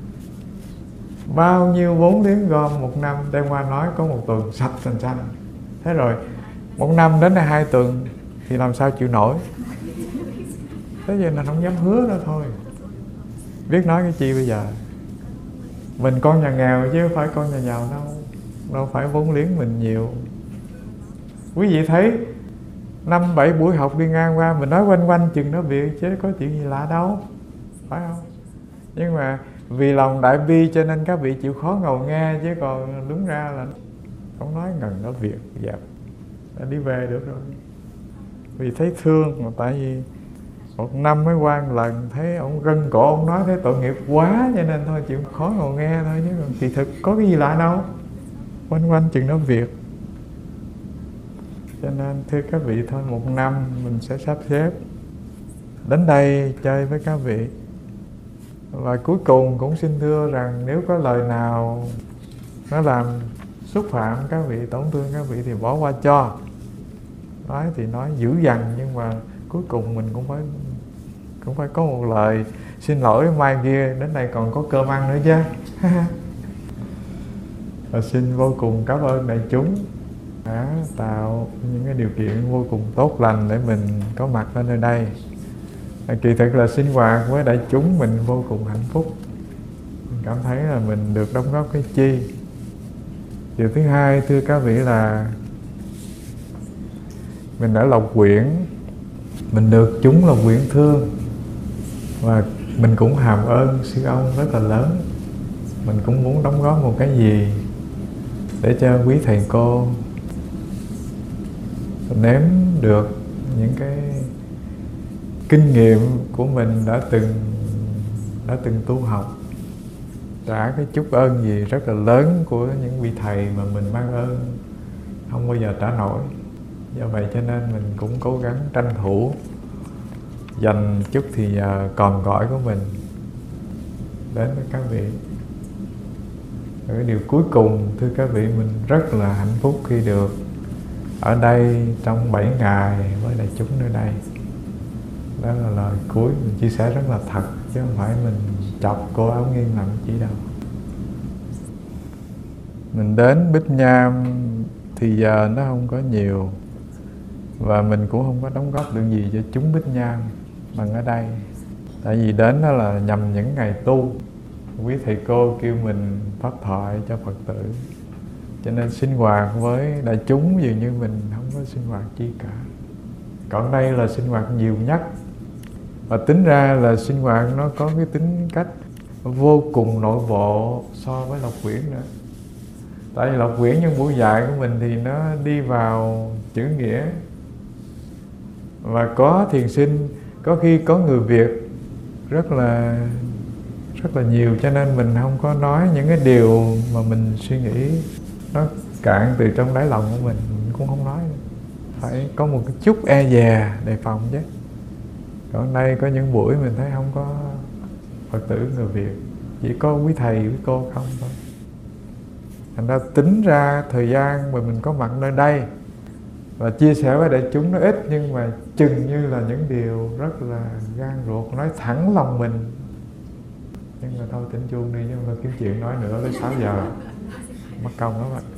Bao nhiêu vốn liếng gom một năm đem qua nói có một tuần sạch sành xanh. Thế rồi một năm đến 2 tuần thì làm sao chịu nổi. Thế giờ là không dám hứa nữa thôi. Biết nói cái chi bây giờ. Mình con nhà nghèo chứ không phải con nhà giàu đâu. Đâu phải vốn liếng mình nhiều. Quý vị thấy 5-7 buổi học đi ngang qua, mình nói quanh quanh chừng đó việc chứ có chuyện gì lạ đâu, phải không? Nhưng mà vì lòng đại bi cho nên các vị chịu khó ngồi nghe, chứ còn đúng ra là không nói ngần đó việc dẹp đã đi về được rồi. Vì thấy thương, mà tại vì một năm mới qua một lần, thấy ông rân cổ, ông nói thấy tội nghiệp quá, cho nên thôi chịu khó ngồi nghe thôi, chứ còn kỳ thực có cái gì lạ đâu, quanh quanh chừng đó việc. Cho nên thưa các vị, thôi một năm mình sẽ sắp xếp đến đây chơi với các vị. Và cuối cùng cũng xin thưa rằng nếu có lời nào nó làm xúc phạm các vị, tổn thương các vị thì bỏ qua cho. Nói thì nói dữ dằn, nhưng mà cuối cùng mình cũng phải có một lời xin lỗi, mai kia đến đây còn có cơm ăn nữa chứ. Và xin vô cùng cảm ơn đại chúng đã tạo những cái điều kiện vô cùng tốt lành để mình có mặt ở nơi đây. Kỳ thực là sinh hoạt với đại chúng mình vô cùng hạnh phúc. Mình cảm thấy là mình được đóng góp cái chi. Điều thứ hai thưa các vị là mình ở Lộc Quyển, mình được chúng Lộc Quyển thương. Và mình cũng hàm ơn sư ông rất là lớn. Mình cũng muốn đóng góp một cái gì để cho quý thầy cô nếm được những cái kinh nghiệm của mình đã từng tu học, trả cái chút ơn gì rất là lớn của những vị thầy mà mình mang ơn không bao giờ trả nổi. Do vậy cho nên mình cũng cố gắng tranh thủ dành chút thì giờ còn cõi của mình đến với các vị. Và cái điều cuối cùng thưa các vị, mình rất là hạnh phúc khi được ở đây trong 7 ngày với đại chúng nơi đây. Đó là lời cuối mình chia sẻ rất là thật, chứ không phải mình chọc cô Áo Nghiêng làm chỉ đâu. Mình đến Bích Nham thì giờ nó không có nhiều, và mình cũng không có đóng góp được gì cho chúng Bích Nham bằng ở đây. Tại vì đến đó là nhằm những ngày tu, quý thầy cô kêu mình pháp thoại cho Phật tử, cho nên sinh hoạt với đại chúng dường như mình không có sinh hoạt chi cả. Còn đây là sinh hoạt nhiều nhất, và tính ra là sinh hoạt nó có cái tính cách vô cùng nội bộ so với Lộc Quyển nữa. Tại vì Lộc Quyển những buổi dạy của mình thì nó đi vào chữ nghĩa, và có thiền sinh, có khi có người Việt rất là nhiều, cho nên mình không có nói những cái điều mà mình suy nghĩ nó cạn từ trong đáy lòng của mình cũng không nói. Phải có một cái chút e dè đề phòng chứ. Còn đây có những buổi mình thấy không Phật tử người Việt, chỉ có quý thầy quý cô không thôi. Thành ra tính ra thời gian mà mình có mặt nơi đây và chia sẻ với đại chúng nó ít, nhưng mà chừng như là những điều rất là gan ruột, nói thẳng lòng mình. Nhưng mà thôi, tỉnh chuông đi, nhưng mà kiếm chuyện nói nữa tới 6 giờ mất công lắm ạ.